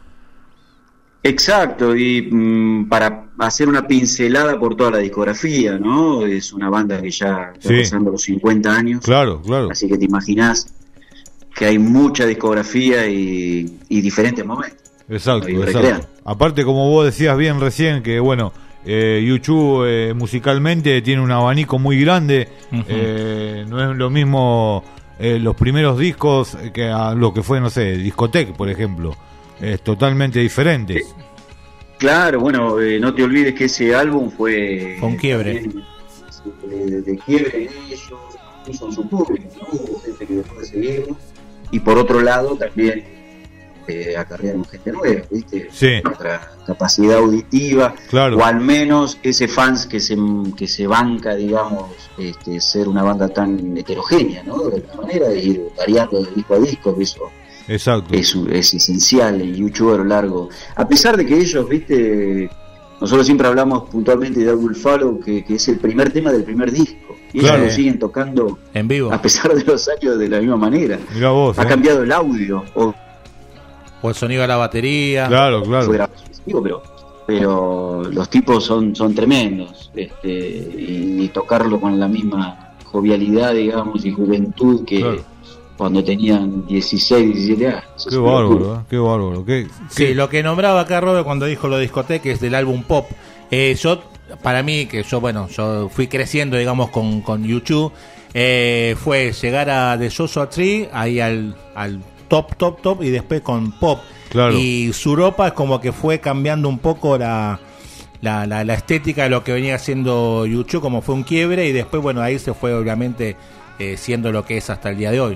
Exacto, y mm, para hacer una pincelada por toda la discografía, ¿no? Es una banda que ya está Sí. pasando los cincuenta años. Claro, claro. Así que te imaginas que hay mucha discografía y, y diferentes momentos. Exacto, Ahí exacto. recrean. Aparte, como vos decías bien recién, que bueno, eh, YouTube eh, musicalmente tiene un abanico muy grande. Ujú. eh, no es lo mismo eh, los primeros discos que a lo que fue, no sé, Discotech, por ejemplo. Es totalmente diferente. Claro, bueno, eh, no te olvides que ese álbum fue... Fue un quiebre. también, De, de quiebre en ellos, incluso en su público, ¿no? Hubo gente que dejó de seguirlo. Y por otro lado también eh, acarrearon gente nueva, ¿viste? Sí. Otra capacidad auditiva, Claro. o al menos ese fans que se, que se banca, digamos, este, ser una banda tan heterogénea, ¿no? De alguna manera, de ir variando de disco a disco, que eso Exacto. es, es esencial en YouTube a lo largo. A pesar de que ellos, viste, nosotros siempre hablamos puntualmente de I Will Follow, que, que es el primer tema del primer disco. Y Claro. ellos lo siguen tocando En vivo. a pesar de los años de la misma manera. Mirá vos, Ha eh. cambiado el audio, o O el sonido de la batería. Claro, claro. fue grabado, digo, pero pero los tipos son, son tremendos, este, y, y tocarlo con la misma jovialidad, digamos, y juventud que Claro. cuando tenían dieciséis, diecisiete años. Qué bárbaro, ¿eh? Qué bárbaro. Qué, Sí, lo que nombraba acá Robert cuando dijo lo de discoteca es del álbum pop. Eh, yo, para mí, que yo, bueno, yo fui creciendo, digamos, con, con YouTube, eh, fue llegar a The Joshua Tree, ahí al, al top, top, top, y después con pop. Claro. Y Suropa es como que fue cambiando un poco la, la, la, la estética de lo que venía haciendo YouTube, como fue un quiebre, y después, bueno, ahí se fue, obviamente, eh, siendo lo que es hasta el día de hoy.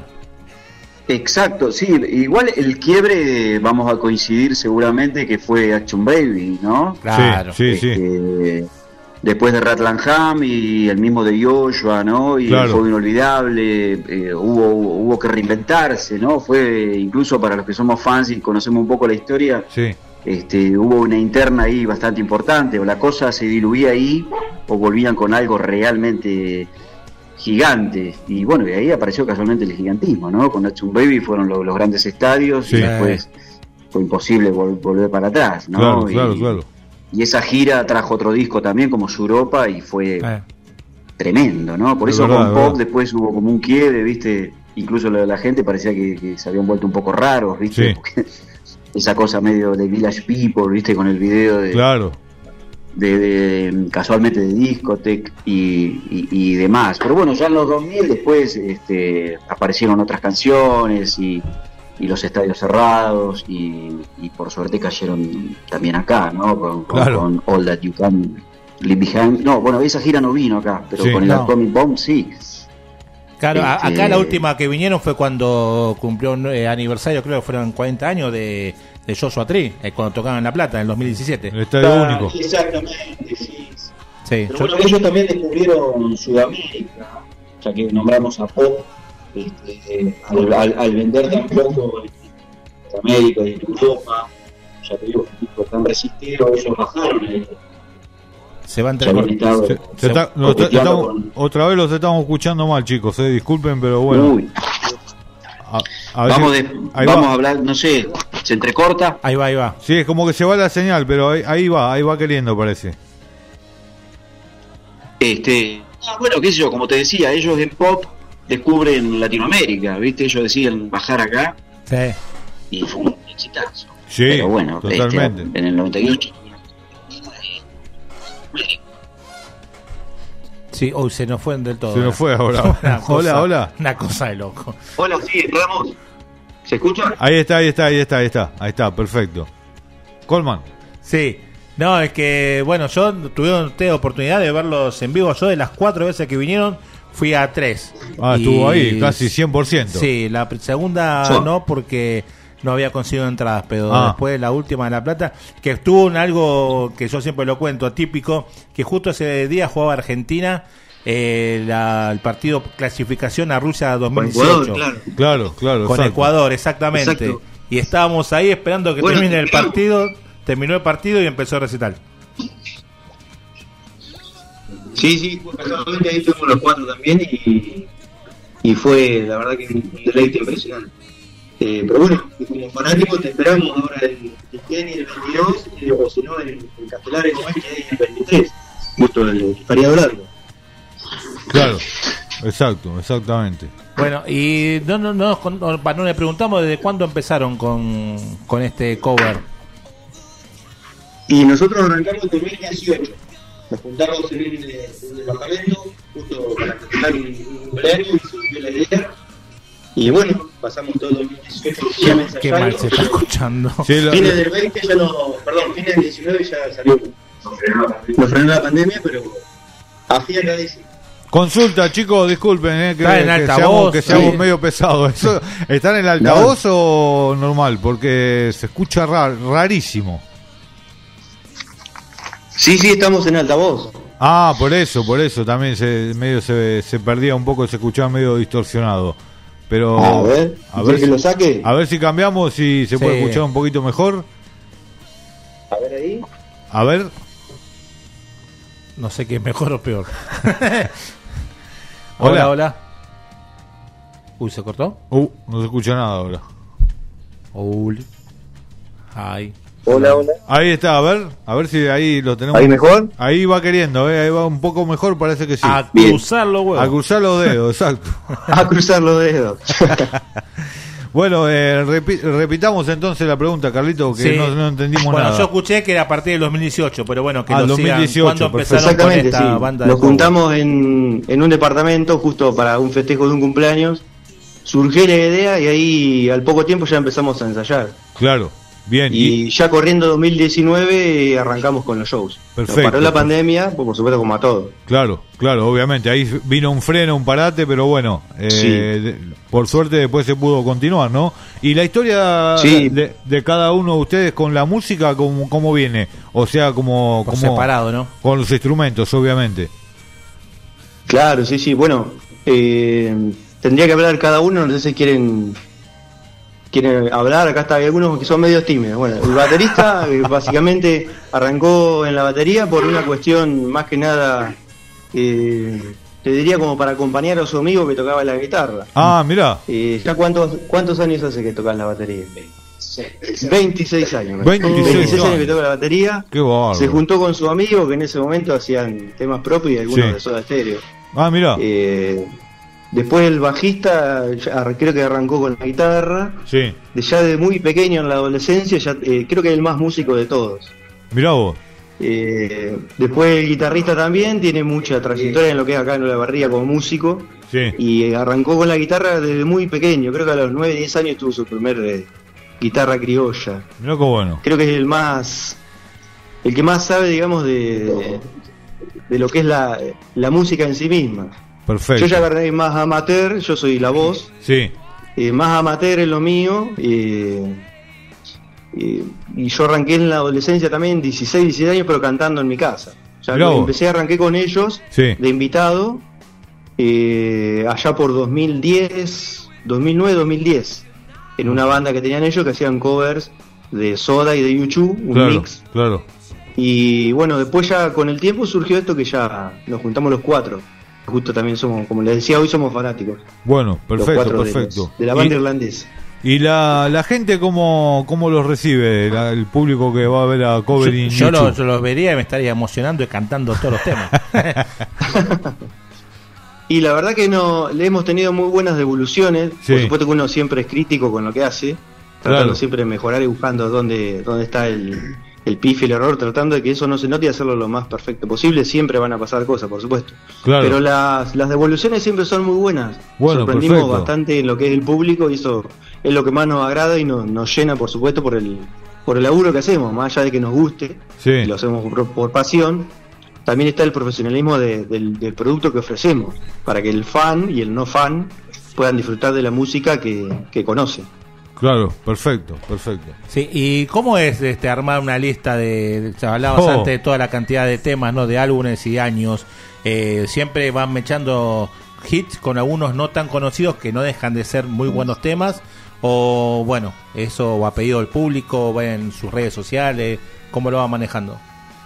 Exacto, sí, igual el quiebre vamos a coincidir seguramente que fue Action Baby, ¿no? Claro. Sí, sí, Este, después de Ratlanham y el mismo de Joshua, ¿no? Y Claro. fue inolvidable, eh, hubo, hubo que reinventarse, ¿no? Fue incluso para los que somos fans y conocemos un poco la historia, sí. este, hubo una interna ahí bastante importante, o la cosa se diluía ahí o volvían con algo realmente gigante, y bueno, y ahí apareció casualmente el gigantismo, ¿no? Con Action Baby fueron lo- los grandes estadios, Sí. y después fue imposible vol- volver para atrás, ¿no? Claro, y, claro, claro. y esa gira trajo otro disco también como Europa y fue Eh. tremendo, ¿no? Por Es eso verdad, con es Pop verdad. después hubo como un quiebre, ¿viste? Incluso la, la gente parecía que, que se habían vuelto un poco raros, ¿viste? Sí. Porque esa cosa medio de Village People, ¿viste? Con el video de, Claro. de, de- casualmente de Discotech y, y, y demás. Pero bueno, ya en los dos mil después este, aparecieron otras canciones y, y los estadios cerrados y, y por suerte cayeron también acá, ¿no? Con, con- Claro. con All That You Can Leave Behind. No, bueno, esa gira no vino acá, pero Sí. con el No. Atomic Bomb sí. Claro, a- Este- acá la última que vinieron fue cuando cumplió un eh, aniversario, creo que fueron cuarenta años de, de Joshua Tree, eh, cuando tocaban en La Plata, en el dos mil diecisiete. El estadio Ah, único. Exactamente, sí. Sí, Pero yo- bueno, ellos también descubrieron Sudamérica, ya que nombramos a Pop, este, al, al- al vender tan poco en América y en Europa, ya te digo, que un tipo tan resistido, ellos bajaron. eh, se va a ya habían entregar. estado Se- se está- lo- coqueteando estamos- con- otra vez los estamos escuchando mal, chicos. Eh, disculpen, pero bueno. Uy, A- a ver vamos, si- de- ahí vamos va. a hablar, no sé, se entrecorta. Ahí va, ahí va. Sí, es como que se va la señal, pero ahí, ahí va, ahí va queriendo, parece. Este, ah, bueno, qué sé yo, como te decía, ellos en Pop descubren Latinoamérica, ¿viste? Ellos deciden bajar acá Sí. y fue un exitazo. Sí, Pero bueno, totalmente. este, en el noventa y ocho. Sí, hoy se nos fue del todo. Se nos fue ahora. Una cosa- Hola, hola. Una cosa de loco. Hola, sí, Ramos. ¿Se escucha? Ahí está, ahí está, ahí está, ahí está, ahí está, perfecto. Colman. Sí. No, es que, bueno, yo tuve tuve oportunidad de verlos en vivo. Yo de las cuatro veces que vinieron, fui a tres. Ah, Y- estuvo ahí, casi cien por ciento. Sí, la pr- segunda Sí. no, porque no había conseguido entradas, pero Ah. después la última de La Plata, que estuvo en algo que yo siempre lo cuento, atípico, que justo ese día jugaba Argentina eh, la- el partido clasificación a Rusia dos mil dieciocho. Ecuador, claro. Claro, claro. Con exacto. Ecuador, exactamente. Exacto. Y estábamos ahí esperando que Bueno, termine el claro. partido. Terminó el partido y empezó el recital. Sí, sí, fue casualmente ahí fuimos los cuatro también y, y fue la verdad que un deleite impresionante. Eh, pero bueno, como fanáticos te esperamos ahora el, el Kenny el veintidós, eh, o si no el, el Castelar el el veintitrés, justo el, el feriado largo. Claro, exacto, exactamente. Bueno, y no, no, no, no, no le preguntamos desde cuándo empezaron con, con este cover. Y nosotros arrancamos en dos mil dieciocho. Nos juntamos en un, en un departamento, justo para cantar un, un cumpleaños y surgió la idea. Y bueno, pasamos todo el dos mil dieciocho ya ensayando. Qué mal se está escuchando. Sí, la- Fines del veinte ya no, perdón, fines del diecinueve ya salió. Nos frenó la pandemia, pero afianadísimo. Consulta, chicos, disculpen, eh, que, Está en que altavoz, seamos, que seamos sí. medio pesados. Eso, ¿está en el altavoz o normal? Porque se escucha rar- rarísimo. Sí, sí, estamos en altavoz. Ah, por eso, por eso también se medio se, se perdía un poco, se escuchaba medio distorsionado. Pero A ver, a ¿quiere ver, que si, lo saque? a ver si cambiamos, si se puede Sí. escuchar un poquito mejor. A ver ahí. A ver, No sé qué es mejor o peor. Hola. Hola, hola. Uy, ¿se cortó? uh, no se escucha nada ahora. Hola. Ay. Hola, hola. Ahí está, a ver, a ver si ahí lo tenemos. ¿Ahí mejor? Ahí va queriendo, ¿eh? Ahí va un poco mejor, parece que sí. A cruzar los huevos. A cruzar los dedos, exacto. A cruzar los dedos. Bueno, eh, repi- repitamos entonces la pregunta, Carlito, que Sí. no, no entendimos Bueno, nada. yo escuché que era a partir del dos mil dieciocho, pero bueno, que Ah, lo dos mil sigan. dieciocho, ¿Cuándo perfecto. empezaron con Exactamente, esta sí. banda de Nos cover? juntamos en, en un departamento justo para un festejo de un cumpleaños. Surgió la idea y ahí al poco tiempo ya empezamos a ensayar. Claro, bien. Y ya corriendo dos mil diecinueve eh, arrancamos con los shows. Perfecto. Nos paró la pandemia, pues, por supuesto como a todo. Claro, claro, obviamente. Ahí vino un freno, un parate, pero bueno, eh, Sí. de- por suerte después se pudo continuar, ¿no? Y la historia Sí. de, de cada uno de ustedes con la música, ¿cómo, cómo viene? O sea, como, Por como separado, ¿no? con los instrumentos, obviamente. Claro, sí, sí. Bueno, eh, tendría que hablar cada uno, no sé si quieren quieren hablar. Acá está, hay algunos que son medio tímidos. Bueno, el baterista eh, básicamente arrancó en la batería por una cuestión más que nada, eh, te diría como para acompañar a su amigo que tocaba la guitarra. Ah, mirá. Eh, ¿Ya cuántos cuántos años hace que tocas la batería? veintiséis años. veintiséis años años que toca la batería. Qué bárbaro. Se juntó con su amigo que en ese momento hacían temas propios y algunos Sí. de Soda Stereo. Ah, mirá. Eh, después el bajista ya ar- creo que arrancó con la guitarra. Sí. De ya de muy pequeño en la adolescencia, ya eh, creo que es el más músico de todos. Mirá vos. Eh, después el guitarrista también tiene mucha trayectoria en lo que es acá en La Barriga como músico. Sí. Y arrancó con la guitarra desde muy pequeño. Creo que a los nueve, diez años tuvo su primer eh, guitarra criolla. Mirá qué bueno. Creo que es el más, el que más sabe, digamos, de, de lo que es la, la música en sí misma. Perfecto. Yo ya agarré más amateur, yo soy la voz, Sí. eh, más amateur es lo mío, eh, eh, y yo arranqué en la adolescencia también, dieciséis, diecisiete años, pero cantando en mi casa. Ya Mirá vos. empecé, arranqué con ellos, Sí. de invitado, eh, allá por dos mil diez, dos mil nueve, dos mil diez, en una banda que tenían ellos que hacían covers de Soda y de U dos, un Claro, mix. claro. Y bueno, después ya con el tiempo surgió esto que ya nos juntamos los cuatro. Justo también somos, como les decía, hoy somos fanáticos. Bueno, Los perfecto, cuatro de perfecto. los- de la banda Y- irlandesa. ¿Y la, la gente cómo, cómo los recibe? La- el público que va a ver a Cover Yo, in yo YouTube. los los vería y me estaría emocionando y cantando todos los temas. Y la verdad que no le hemos tenido muy buenas devoluciones. Sí. Por supuesto que uno siempre es crítico con lo que hace, tratando Claro. siempre de mejorar y buscando dónde, dónde está el, el pif y el error, tratando de que eso no se note y hacerlo lo más perfecto posible. Siempre van a pasar cosas, por supuesto. Claro. Pero las, las devoluciones siempre son muy buenas. Bueno, Sorprendimos perfecto. bastante en lo que es el público y eso es lo que más nos agrada y nos, nos llena, por supuesto, por el, por el laburo que hacemos, más allá de que nos guste, Sí. y lo hacemos por, por pasión. También está el profesionalismo de- del, del producto que ofrecemos, para que el fan y el no fan puedan disfrutar de la música que, que conocen. Claro, perfecto, perfecto. Sí, ¿y cómo es este armar una lista de, de- hablabas Oh. antes de toda la cantidad de temas, ¿no? De álbumes y años? Eh, siempre van mechando hits con algunos no tan conocidos que no dejan de ser muy buenos temas, o bueno, eso va a pedido del público, va en sus redes sociales, ¿cómo lo va manejando?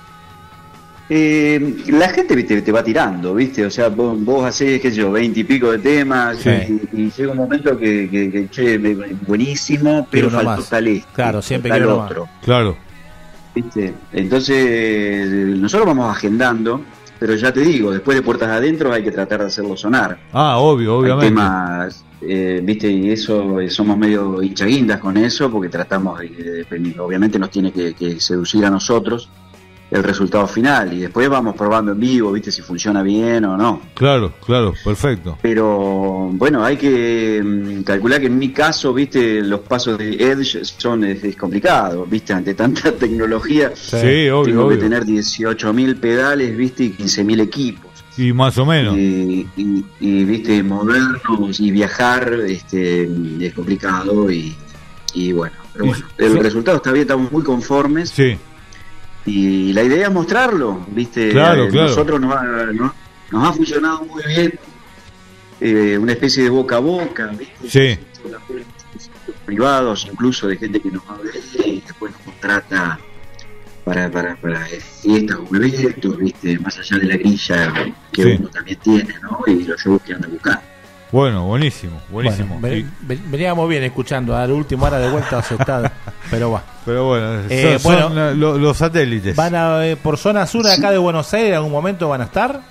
Eh, la gente viste, te va tirando, ¿viste? O sea, vos, vos hacés, qué sé yo, veinte y pico de temas Sí. y, y llega un momento que, que, que, che, buenísimo, pero Quiero uno faltó más. tal este, Claro, siempre tal quiero uno otro. Claro. ¿Viste? Entonces, nosotros vamos agendando, pero ya te digo, después de puertas adentro hay que tratar de hacerlo sonar. Ah, obvio, Hay obviamente. temas, eh, viste, y eso, eh, somos medio hinchaguindas con eso, porque tratamos de, de- de- obviamente nos tiene que, que seducir a nosotros el resultado final, y después vamos probando en vivo, viste, si funciona bien o no. Claro, claro, perfecto. Pero bueno, hay que mm, calcular que en mi caso, viste, los pasos de Edge son es, es complicado, viste, ante tanta tecnología. Sí, obvio, tengo obvio. que tener dieciocho mil pedales, viste, y quince mil equipos. Y más o menos. Y, y- y, viste, movernos y viajar este, es complicado y, y bueno, pero bueno, el Sí. resultado está bien, estamos muy conformes. Sí. Y la idea es mostrarlo, viste. Claro, Eh, claro. Nosotros nos ha, no- nos ha funcionado muy bien, eh, una especie de boca a boca, viste. Sí. Privados, incluso de gente que nos va a ver y después nos contrata para, para, para fiestas o eventos, viste, más allá de la grilla que Sí. uno también tiene, ¿no? Y los shows que anda buscando. Bueno, buenísimo, buenísimo. Bueno, ve- Y- ve- veníamos bien escuchando, al último hora de vuelta se está Pero va. Pero bueno, Eh, son, bueno, son, eh, lo- los satélites. Van a, eh, por zona sur de acá de Buenos Aires, en algún momento van a estar.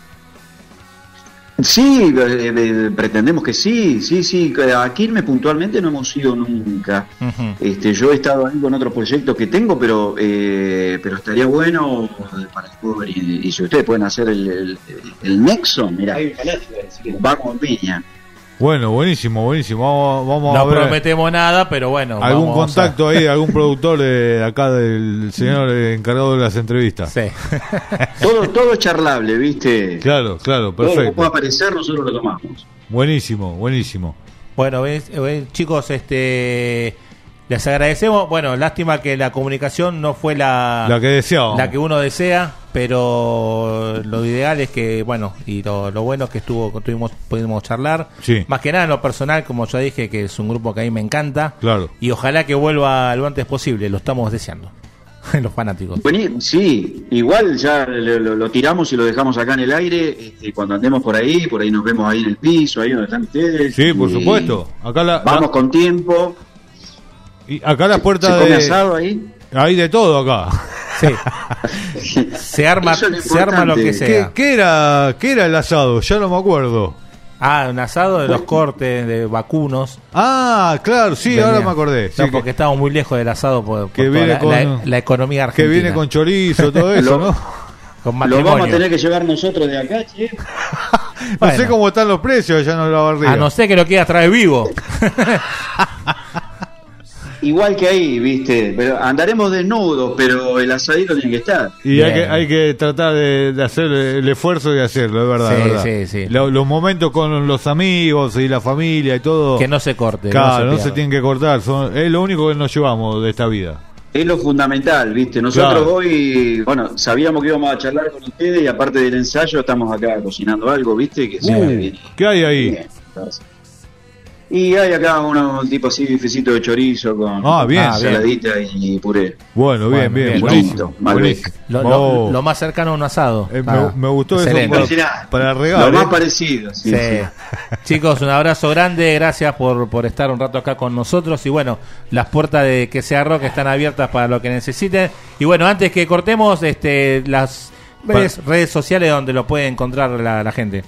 Sí, eh, eh, pretendemos que sí, sí, sí. A Quilmes puntualmente no hemos ido nunca. Este, yo he estado ahí con otros proyectos que tengo, pero eh, pero estaría bueno para el fútbol. Y, y si ustedes pueden hacer el, el, el nexo, mira, vamos piña. Bueno, buenísimo, buenísimo. Vamos, vamos No a ver prometemos nada, pero bueno. algún vamos contacto a... ahí, algún productor de acá del señor encargado de las entrevistas. Sí. Todo, todo es charlable, ¿viste? Claro, claro, Todo lo que perfecto. pueda aparecer, nosotros lo tomamos. Buenísimo, buenísimo. Bueno, ves, ves, chicos, este les agradecemos. Bueno, lástima que la comunicación no fue la, La que deseábamos. la que uno desea, pero lo ideal es que, bueno, y lo, lo bueno es que estuvo, que tuvimos, pudimos charlar. Sí. Más que nada en lo personal, como ya dije, que es un grupo que a mí me encanta. Claro. Y ojalá que vuelva lo antes posible, lo estamos deseando. Los fanáticos. Buení- Sí, igual ya lo, lo- lo tiramos y lo dejamos acá en el aire. Este, cuando andemos por ahí, por ahí nos vemos ahí en el piso, ahí donde están ustedes. Sí, por Y supuesto. Acá la, Vamos la- con tiempo. y acá las puertas ¿Se come de asado ahí? hay de todo acá. Sí. Se arma, Eso es lo se arma lo que importante. sea. ¿Qué, qué era, ¿Qué era el asado? Ya no me acuerdo. Ah, un asado de los cortes de vacunos. Ah, claro, sí, Venía. ahora me acordé. Sí, No, que- porque estábamos muy lejos del asado por, por Que toda viene la, con- la- la economía que argentina. viene con chorizo, todo eso, Lo- ¿no? Con Lo matrimonio. vamos a tener que llevar nosotros de acá, che. No Bueno. sé cómo están los precios allá en la barriga. A no ser que lo quieras traer vivo. Igual que ahí, viste. Pero andaremos desnudos, pero el asadito tiene que estar. Y hay Bien. que, hay que tratar de, de hacer el esfuerzo de hacerlo, es verdad. Sí, es verdad. sí, sí. Lo- los momentos con los amigos y la familia y todo. Que no se corte. Claro, no se, pierda. tienen que cortar. Son, es lo único que nos llevamos de esta vida. Es lo fundamental, viste. Nosotros Claro. hoy, bueno, sabíamos que íbamos a charlar con ustedes y aparte del ensayo estamos acá cocinando algo, viste. Que se Uh, viene ¿Qué hay ahí? bien. Y hay acá uno, un tipo así, bifecito de chorizo con Ah, bien. Ah, bien. saladita y puré. Bueno, bien, Bueno, bien, bien. buenísimo. Listo, Malbec. buenísimo. Lo, lo- Oh, lo más cercano a un asado. eh, me, Ah, me gustó excelente. eso para, para Lo regalar. más ¿eh? parecido, sí, Sí. sí. Chicos, un abrazo grande, gracias por, por estar un rato acá con nosotros y bueno, las puertas de Que Sea Rock están abiertas para lo que necesiten y bueno, antes que cortemos este las redes, redes sociales donde lo puede encontrar la, la gente.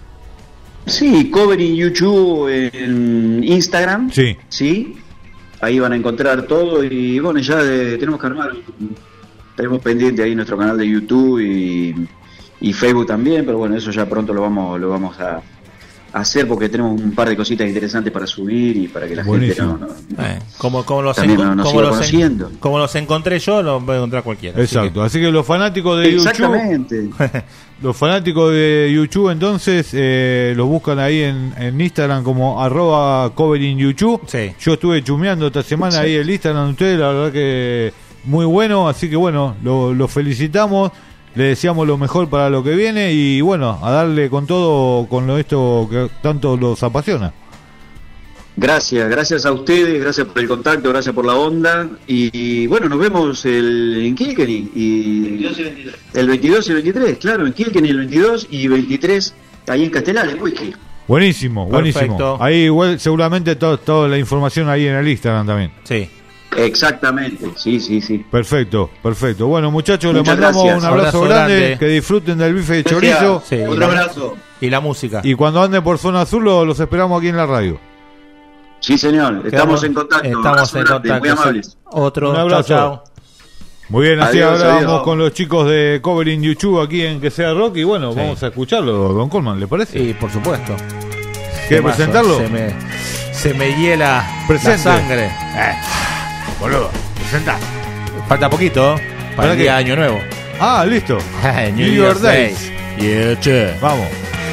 Sí, cover en YouTube, en Instagram. Sí. Sí. Ahí van a encontrar todo y bueno, ya eh, tenemos que armar. Tenemos pendiente ahí nuestro canal de YouTube y, y Facebook también, pero bueno, eso ya pronto lo vamos lo vamos a, a hacer porque tenemos un par de cositas interesantes para subir y para que la Buenísimo. gente no, no- Eh, como, como, los También enco- nos- nos como, siga los en- conociendo. como los encontré yo, los puede encontrar cualquiera. así Exacto. Así que los fanáticos de YouTube, Exactamente. los fanáticos de YouTube, entonces eh, los buscan ahí en, en Instagram como arroba covering YouTube. Sí. Yo estuve chumeando esta semana Sí. ahí el Instagram de ustedes, la verdad que muy bueno, así que bueno, lo, lo felicitamos, le deseamos lo mejor para lo que viene y bueno, a darle con todo con lo esto que tanto los apasiona. Gracias, gracias a ustedes, gracias por el contacto, gracias por la onda y, y, bueno, nos vemos el, en Kilkenny y el veintidós y el veintitrés, claro, en Kilkenny el veintidós y veintitrés ahí en Castelar, en Whisky. Buenísimo, buenísimo. Perfecto. Ahí igual seguramente to- toda la información ahí en el Instagram también. Sí. Exactamente, sí, sí, sí. Perfecto, perfecto. Bueno, muchachos, les Muchas mandamos gracias. un abrazo, Abrazo grande, grande. que disfruten del bife de Gracias. chorizo. Sí, y Otro la- abrazo. Y la música. Y cuando anden por zona azul, lo- los esperamos aquí en la radio. Sí, señor, estamos Quedamos- en contacto. Estamos Abrazo en grande, contacto. Muy amables. Otro. Un abrazo. Chao, chao. Muy bien, así Adiós, hablábamos adiós. con los chicos de Covering YouTube aquí en Que Sea Rock. Y bueno, Sí. vamos a escucharlo, don Colman, ¿le parece? Y por supuesto. ¿Quiere Temazo. presentarlo? Se me, se me hiela Presente. la sangre. Eh, Boludo, presenta. falta poquito ¿eh? para ¿Para el qué? día de Año Nuevo. Ah, listo. New, New Year's Year's Days. Day. Yeah, che. Vamos.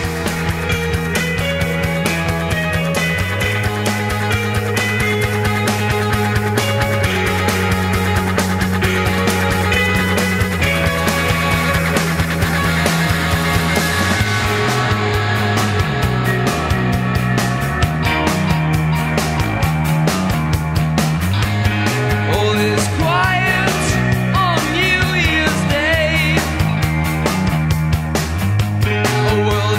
All is quiet on New Year's Day. A world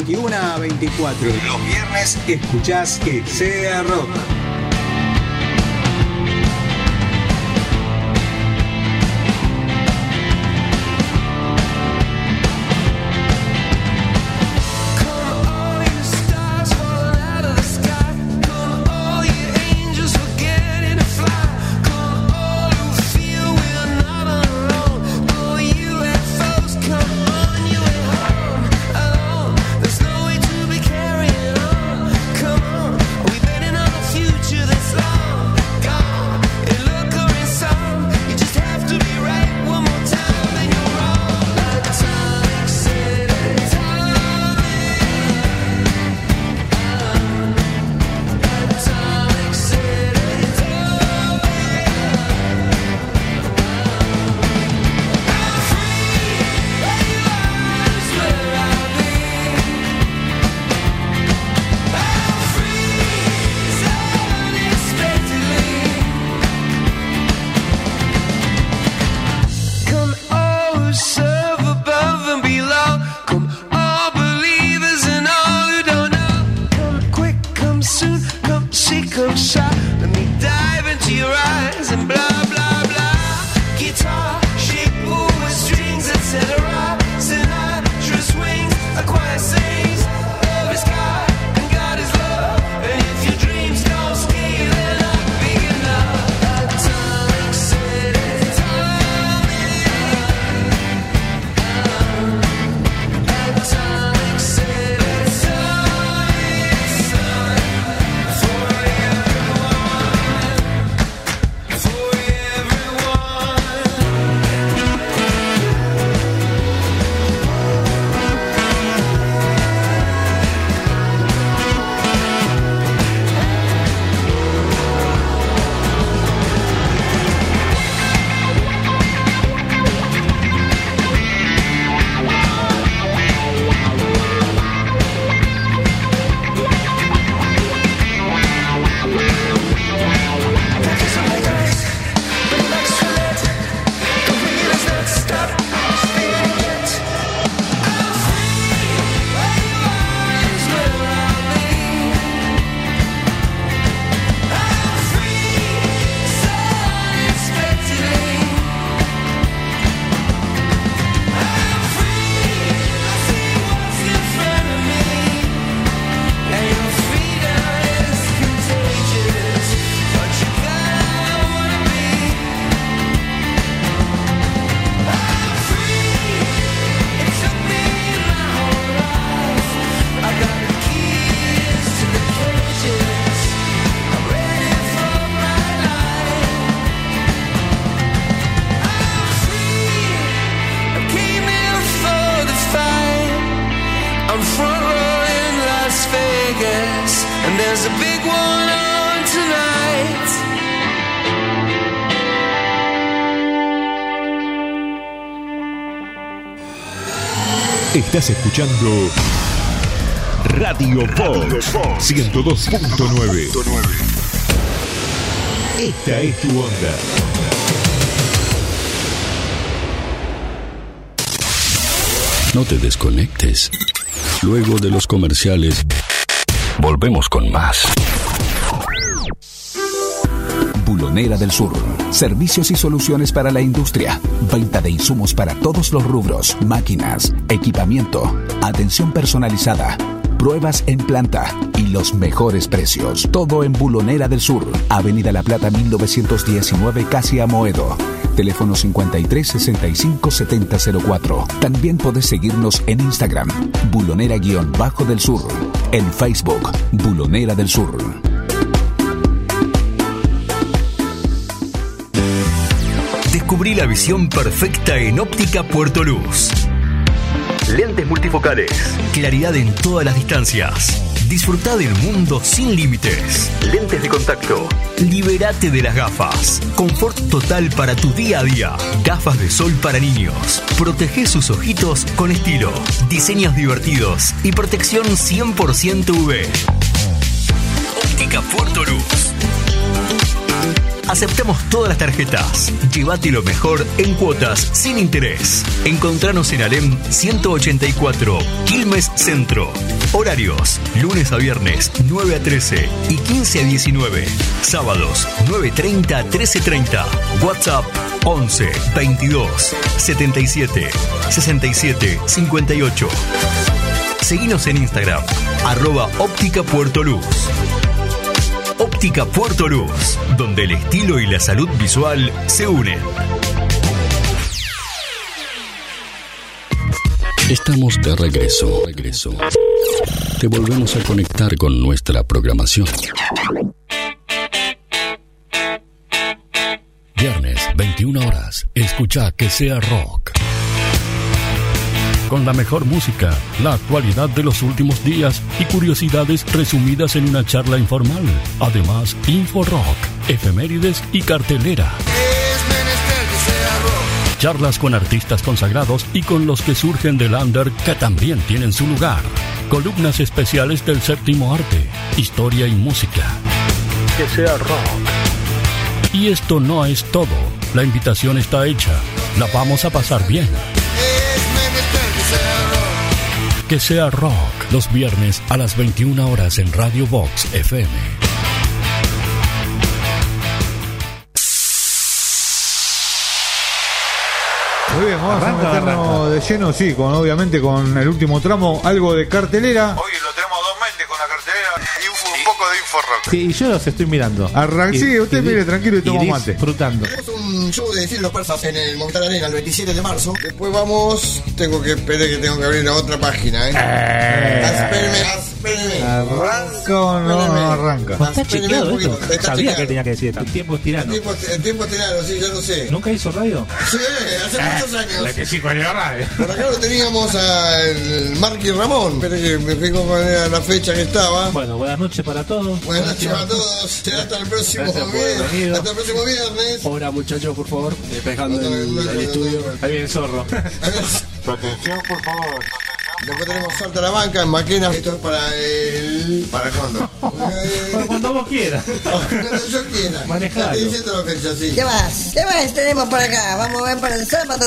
veintiuno a veinticuatro. Los viernes escuchás Que Sea Rock. There's a big one on tonight. Estás escuchando Radio Vox ciento dos punto nueve. Esta es tu onda. No te desconectes. Luego de los comerciales, volvemos con más. Bulonera del Sur. Servicios y soluciones para la industria. Venta de insumos para todos los rubros. Máquinas, equipamiento, atención personalizada, pruebas en planta y los mejores precios. Todo en Bulonera del Sur. Avenida La Plata mil novecientos diecinueve, casi Amoedo. Teléfono cincuenta y tres sesenta y cinco setenta cero cuatro. También podés seguirnos en Instagram, Bulonera-del Sur. En Facebook, Bulonera del Sur. Descubrí la visión perfecta en Óptica Puerto Luz. Lentes multifocales, claridad en todas las distancias. Disfrutá del mundo sin límites. Lentes de contacto. Libérate de las gafas. Confort total para tu día a día. Gafas de sol para niños. Protege sus ojitos con estilo. Diseños divertidos y protección cien por ciento U V. Óptica Puerto Luz. Aceptamos todas las tarjetas. Llévate lo mejor en cuotas sin interés. Encontranos en Alem ciento ochenta y cuatro, Quilmes Centro. Horarios: lunes a viernes nueve a trece y quince a diecinueve. Sábados nueve treinta a trece treinta. WhatsApp once veintidós setenta y siete sesenta y siete cincuenta y ocho. Seguinos en Instagram, arroba Óptica Puerto Luz. Óptica Puerto Luz, donde el estilo y la salud visual se unen. Estamos de regreso, regreso. Te volvemos a conectar con nuestra programación. Viernes, veintiuna horas. Escucha Que Sea Rock. Con la mejor música, la actualidad de los últimos días y curiosidades resumidas en una charla informal. Además, Info Rock, efemérides y cartelera. Charlas con artistas consagrados y con los que surgen del under que también tienen su lugar. Columnas especiales del séptimo arte, historia y música. Que sea rock. Y esto no es todo. La invitación está hecha. La vamos a pasar bien. Que sea rock. Los viernes a las veintiuna horas en Radio Vox F M. Muy bien, vamos Arranca, a meternos arranca. de lleno, sí, con obviamente con el último tramo, algo de cartelera. Hoy lo tenemos dos mentes con la cartelera y un, un poco de info rock. Sí, y yo los estoy mirando. Arran- sí, usted mire tranquilo y toma mate. Disfrutando. Tenemos un show de decir los persas en el Movistar Arena el veintisiete de marzo. Después vamos, tengo que esperar que tengo que abrir la otra página, ¿eh? Espéreme, espéreme. ¿Arranca o no, no arranca? ¿Está chequeado un esto? poquito, está Sabía chequeado. que tenía que decir esto. El tiempo es tirano. El tiempo, el tiempo es tirano, sí, yo lo sé. ¿Nunca hizo radio? Sí, hace muchos años. La que sí con el radio. Por acá lo teníamos al Marqui Ramón. Espera que me fijo cuál era la fecha que estaba. Bueno, buenas noches para todos. Buenas noches para todos. Será hasta el próximo Gracias por haber viernes. venido. Hasta el próximo viernes. Ahora, muchachos, por favor, despejando el, el estudio. Ahí viene el zorro. Atención, por favor. Después tenemos Salta a la Banca en Maquena. Esto es para el... ¿Para cuándo? Para cuando vos quieras. Cuando yo quiera. Manejalo. Estoy diciendo la fecha, sí. ¿Qué más? ¿Qué más tenemos por acá? Vamos a ver para el sábado.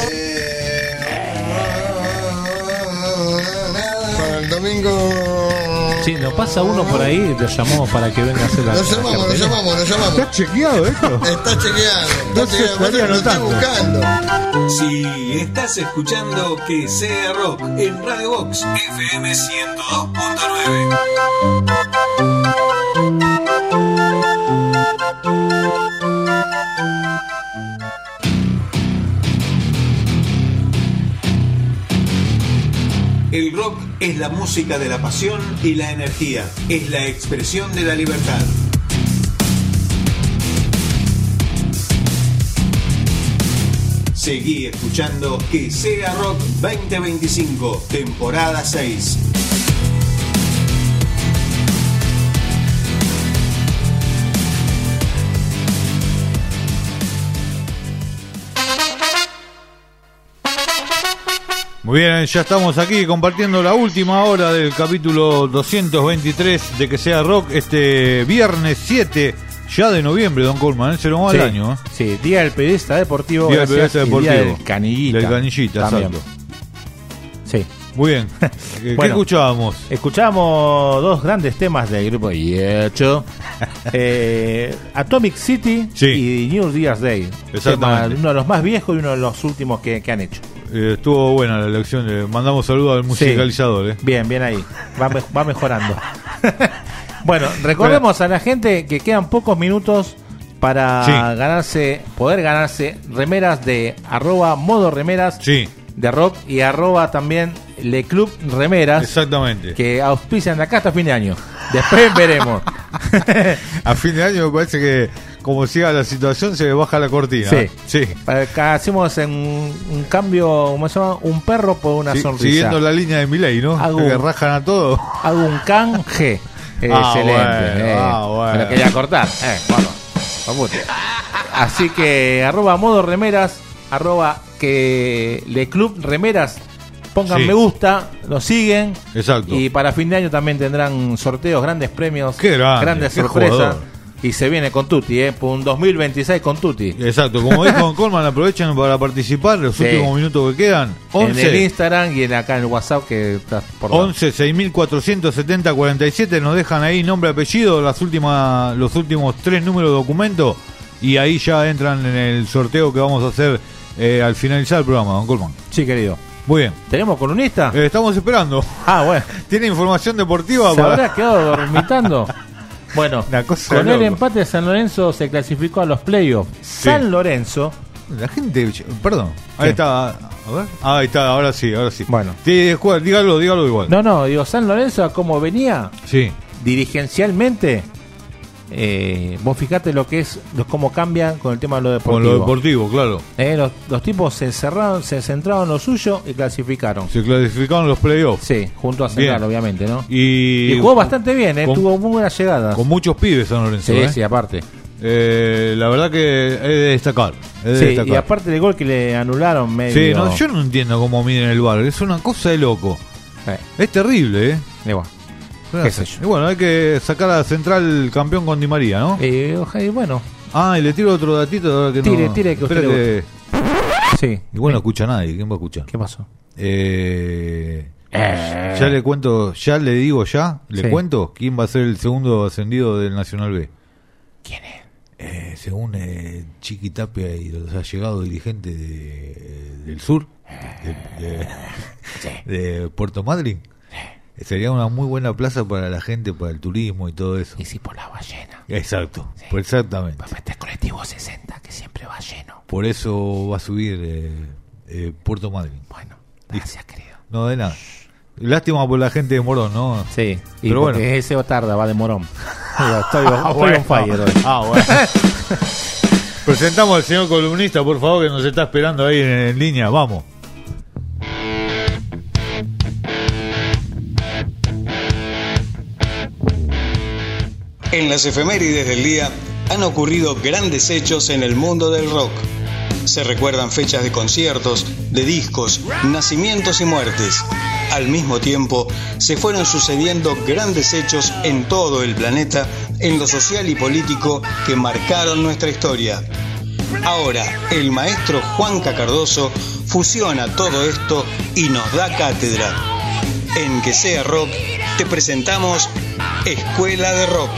Para el domingo... Sí, nos pasa uno por ahí, lo llamamos para que venga a hacer la. Lo llamamos, lo llamamos, lo llamamos. ¿Está chequeado esto? Está chequeado. No Está se chequeado. estaría Lo estoy anotando. buscando. Si estás escuchando Que Sea Rock en Radio Vox F M ciento dos punto nueve. El rock es la música de la pasión y la energía. Es la expresión de la libertad. Seguí escuchando Que Sea Rock veinte veinticinco, temporada seis. Muy bien, ya estamos aquí compartiendo la última hora del capítulo doscientos veintitrés de Que Sea Rock, este viernes siete ya de noviembre, don Coleman, ¿eh? Se lo va Sí, al año. ¿eh? sí, Día del Periodista Deportivo. Día del gracias, Periodista y Deportivo. Día del Canillita. Del Canillita, también. exacto. Sí. Muy bien. ¿Qué Bueno, escuchábamos? Escuchábamos dos grandes temas del grupo Yecho. eh, Atomic City y New Year's Day. Exactamente. Tema, uno de los más viejos y uno de los últimos que, que han hecho. Eh, estuvo buena la elección. Le mandamos saludos al musicalizador. ¿eh? Bien, bien ahí. Va, me- va mejorando. Bueno, recordemos a la gente que quedan pocos minutos para Sí. ganarse, poder ganarse remeras de arroba modo remeras de rock y arroba también Le Club Remeras. Exactamente. Que auspician de acá hasta fin de año. Después veremos. A fin de año me parece que como siga la situación se le baja la cortina. Sí. ¿eh? Sí. Acá hacemos en un cambio, ¿cómo se llama? Un perro por una Sí, sonrisa. siguiendo la línea de Milei, ¿no? Hago que un- rajan a todo. Hago un canje. Ah, Excelente. bueno, eh. ah, bueno. Me lo quería cortar. Eh, vamos. Vamos. Así que arroba modo remeras, arroba que Le Club Remeras. Pongan Sí. me gusta, nos siguen. Exacto. Y para fin de año también tendrán sorteos, grandes premios, Qué grande, grandes qué sorpresas. jugador. Y se viene con Tutti, ¿eh? Por un dos mil veintiséis con Tutti. Exacto, como dijo Colman, aprovechen para participar los Sí. últimos minutos que quedan. En el Instagram y en acá en el WhatsApp que está por dar. once seis mil cuatrocientos setenta cuarenta y siete, nos dejan ahí nombre, apellido, las últimas, los últimos tres números de documento y ahí ya entran en el sorteo que vamos a hacer eh, al finalizar el programa, don Colman. Sí, querido. Muy bien. ¿Tenemos columnista? Eh, estamos esperando. Ah, bueno. ¿Tiene información deportiva? ¿Se para... habrá quedado dormitando? Bueno, cosa con de el loco. empate San Lorenzo se clasificó a los playoffs. San Lorenzo. La gente, perdón, ahí ¿Qué? está, a ver, ahí está, ahora sí, ahora sí. Bueno. Sí, juega, dígalo, dígalo igual. No, no, digo, San Lorenzo, como venía Sí. dirigencialmente, eh, vos fijate lo que es, lo- cómo cambian con el tema de lo deportivo. Con lo deportivo, claro. Eh, los, los tipos se encerraron, se centraron en lo suyo y clasificaron. Se clasificaron los playoffs. Sí, junto a Central, Bien. obviamente, ¿no? Y, Y jugó bastante bien, eh, con- tuvo muy buenas llegadas. Con muchos pibes San Lorenzo. Sí, ¿eh? sí, aparte. Eh, la verdad que es de destacar. Es de Sí, destacar. y aparte del gol que le anularon medio. Sí, no, yo no entiendo cómo miden el bar. Es una cosa de loco. Eh. Es terrible, ¿eh? Igual. qué sé yo. Y bueno, hay que sacar a Central campeón con Di María, ¿no? Eh, oja- y bueno, Ah, y le tiro otro datito. ahora que Tire, no... tire, que a usted Espera le que- sí. Igual no escucha nadie. ¿Quién va a escuchar? ¿Qué pasó? Eh... Eh. Ya le cuento, ya le digo ya, le Sí. cuento quién va a ser el segundo ascendido del Nacional B. ¿Quién es? Eh, según eh, Chiqui Tapia y los allegados dirigentes de, del sur, de, de- Sí. de Puerto Madryn, sería una muy buena plaza para la gente, para el turismo y todo eso. Y si por la ballena. Exacto, pues exactamente. Pues este colectivo sesenta que siempre va lleno. Por eso va a subir eh, eh, Puerto Madryn. Bueno, gracias, querido. No, de nada. Lástima por la gente de Morón, ¿no? Sí, y Pero porque bueno. ese tarda, va de morón. Digo, estoy, Ah, estoy bueno. on fire hoy. Ah, bueno. Presentamos al señor columnista, por favor, que nos está esperando ahí en, en línea. Vamos. En las efemérides del día han ocurrido grandes hechos en el mundo del rock. Se recuerdan fechas de conciertos, de discos, nacimientos y muertes. Al mismo tiempo, se fueron sucediendo grandes hechos en todo el planeta, en lo social y político, que marcaron nuestra historia. Ahora, el maestro Juanca Cardoso fusiona todo esto y nos da cátedra. En Que Sea Rock, te presentamos Escuela de Rock.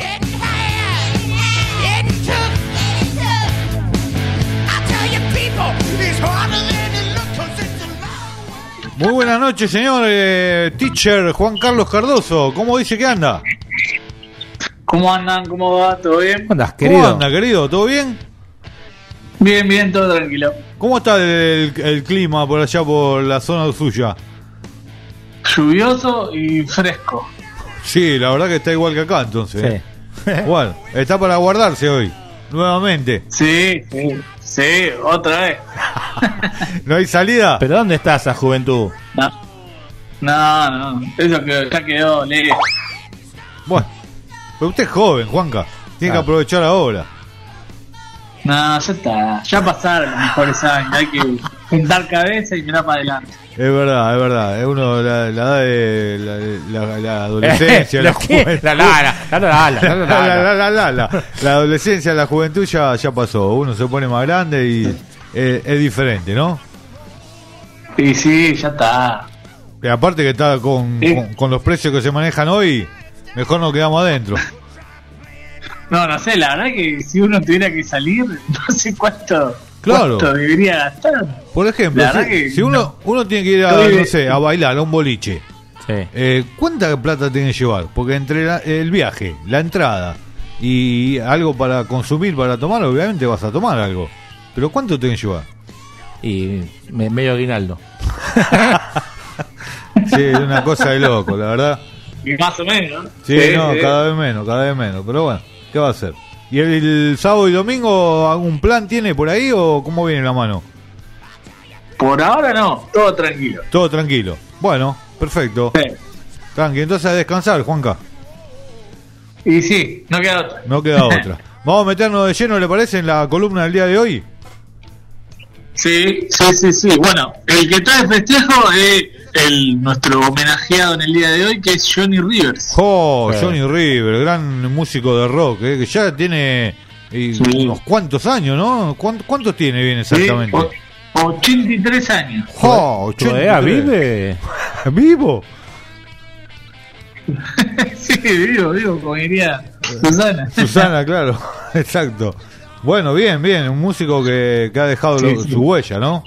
Muy buenas noches, señor eh, teacher Juan Carlos Cardoso. ¿Cómo dice que anda? ¿Cómo andan? ¿Cómo va? ¿Todo bien? ¿Cómo andás, ¿Cómo anda, querido? ¿Todo bien? Bien, bien, todo tranquilo. ¿Cómo está el, el clima por allá, por la zona suya? Lluvioso y fresco. Sí, la verdad que está igual que acá, entonces. ¿eh? Bueno, está para guardarse hoy, nuevamente. Sí, sí, sí, otra vez. ¿No hay salida? ¿Pero dónde está esa juventud? No, no, no. Eso que ya quedó lejos. Bueno, pero usted es joven, Juanca. Tiene Ah. que aprovechar ahora. No, ya está. Ya pasaron los mejores años. Hay que juntar cabeza y mirar para adelante. Es verdad, es verdad. Es uno la, la edad de la, la- la adolescencia, la ¿Lo qué? juventud. La, la, la, la, la, la, la, la, la. La, la, la, la, la. La adolescencia, la juventud ya, ya pasó. Uno se pone más grande y eh, es diferente, ¿no? Sí, sí, ya está. Y aparte que está con, Sí. con, con los precios que se manejan hoy, mejor nos quedamos adentro. No, no sé, la verdad que si uno tuviera que salir, no sé cuánto, Claro. cuánto debería gastar. Por ejemplo, La verdad si, que si uno, no. uno tiene que ir a, Estoy- no sé, a bailar, a un boliche, Sí. eh, ¿cuánta plata tiene que llevar? Porque entre la- el viaje, la entrada y algo para consumir, para tomar, obviamente vas a tomar algo. Pero ¿cuánto tiene que llevar? Y me- medio aguinaldo. Sí, es una cosa de loco, la verdad. Y más o menos, ¿no? Sí, no, cada vez menos, cada vez menos. Pero bueno, ¿qué va a hacer? ¿Y el, el sábado y domingo algún plan tiene por ahí o cómo viene la mano? Por ahora no, todo tranquilo. Todo tranquilo. Bueno, perfecto. Tranqui, entonces a descansar, Juanca. Y sí, no queda otra. No queda otra. Vamos a meternos de lleno, ¿le parece? En la columna del día de hoy. Sí, sí, sí, sí. Bueno, el que trae festejo es el nuestro homenajeado en el día de hoy, que es Johnny Rivers. Oh, Sí. Johnny River, gran músico de rock, eh, que ya tiene eh, Sí. unos cuantos años, ¿no? ¿Cuánto- ¿Cuántos tiene bien exactamente? Sí, o- ochenta y tres años. Oh, ¿Todavía ochenta y tres. vive? ¿Vivo? Sí, digo, digo, como diría Susana. Susana, claro, exacto. Bueno, bien, bien, un músico que, que ha dejado lo- Sí, sí. su huella, ¿no?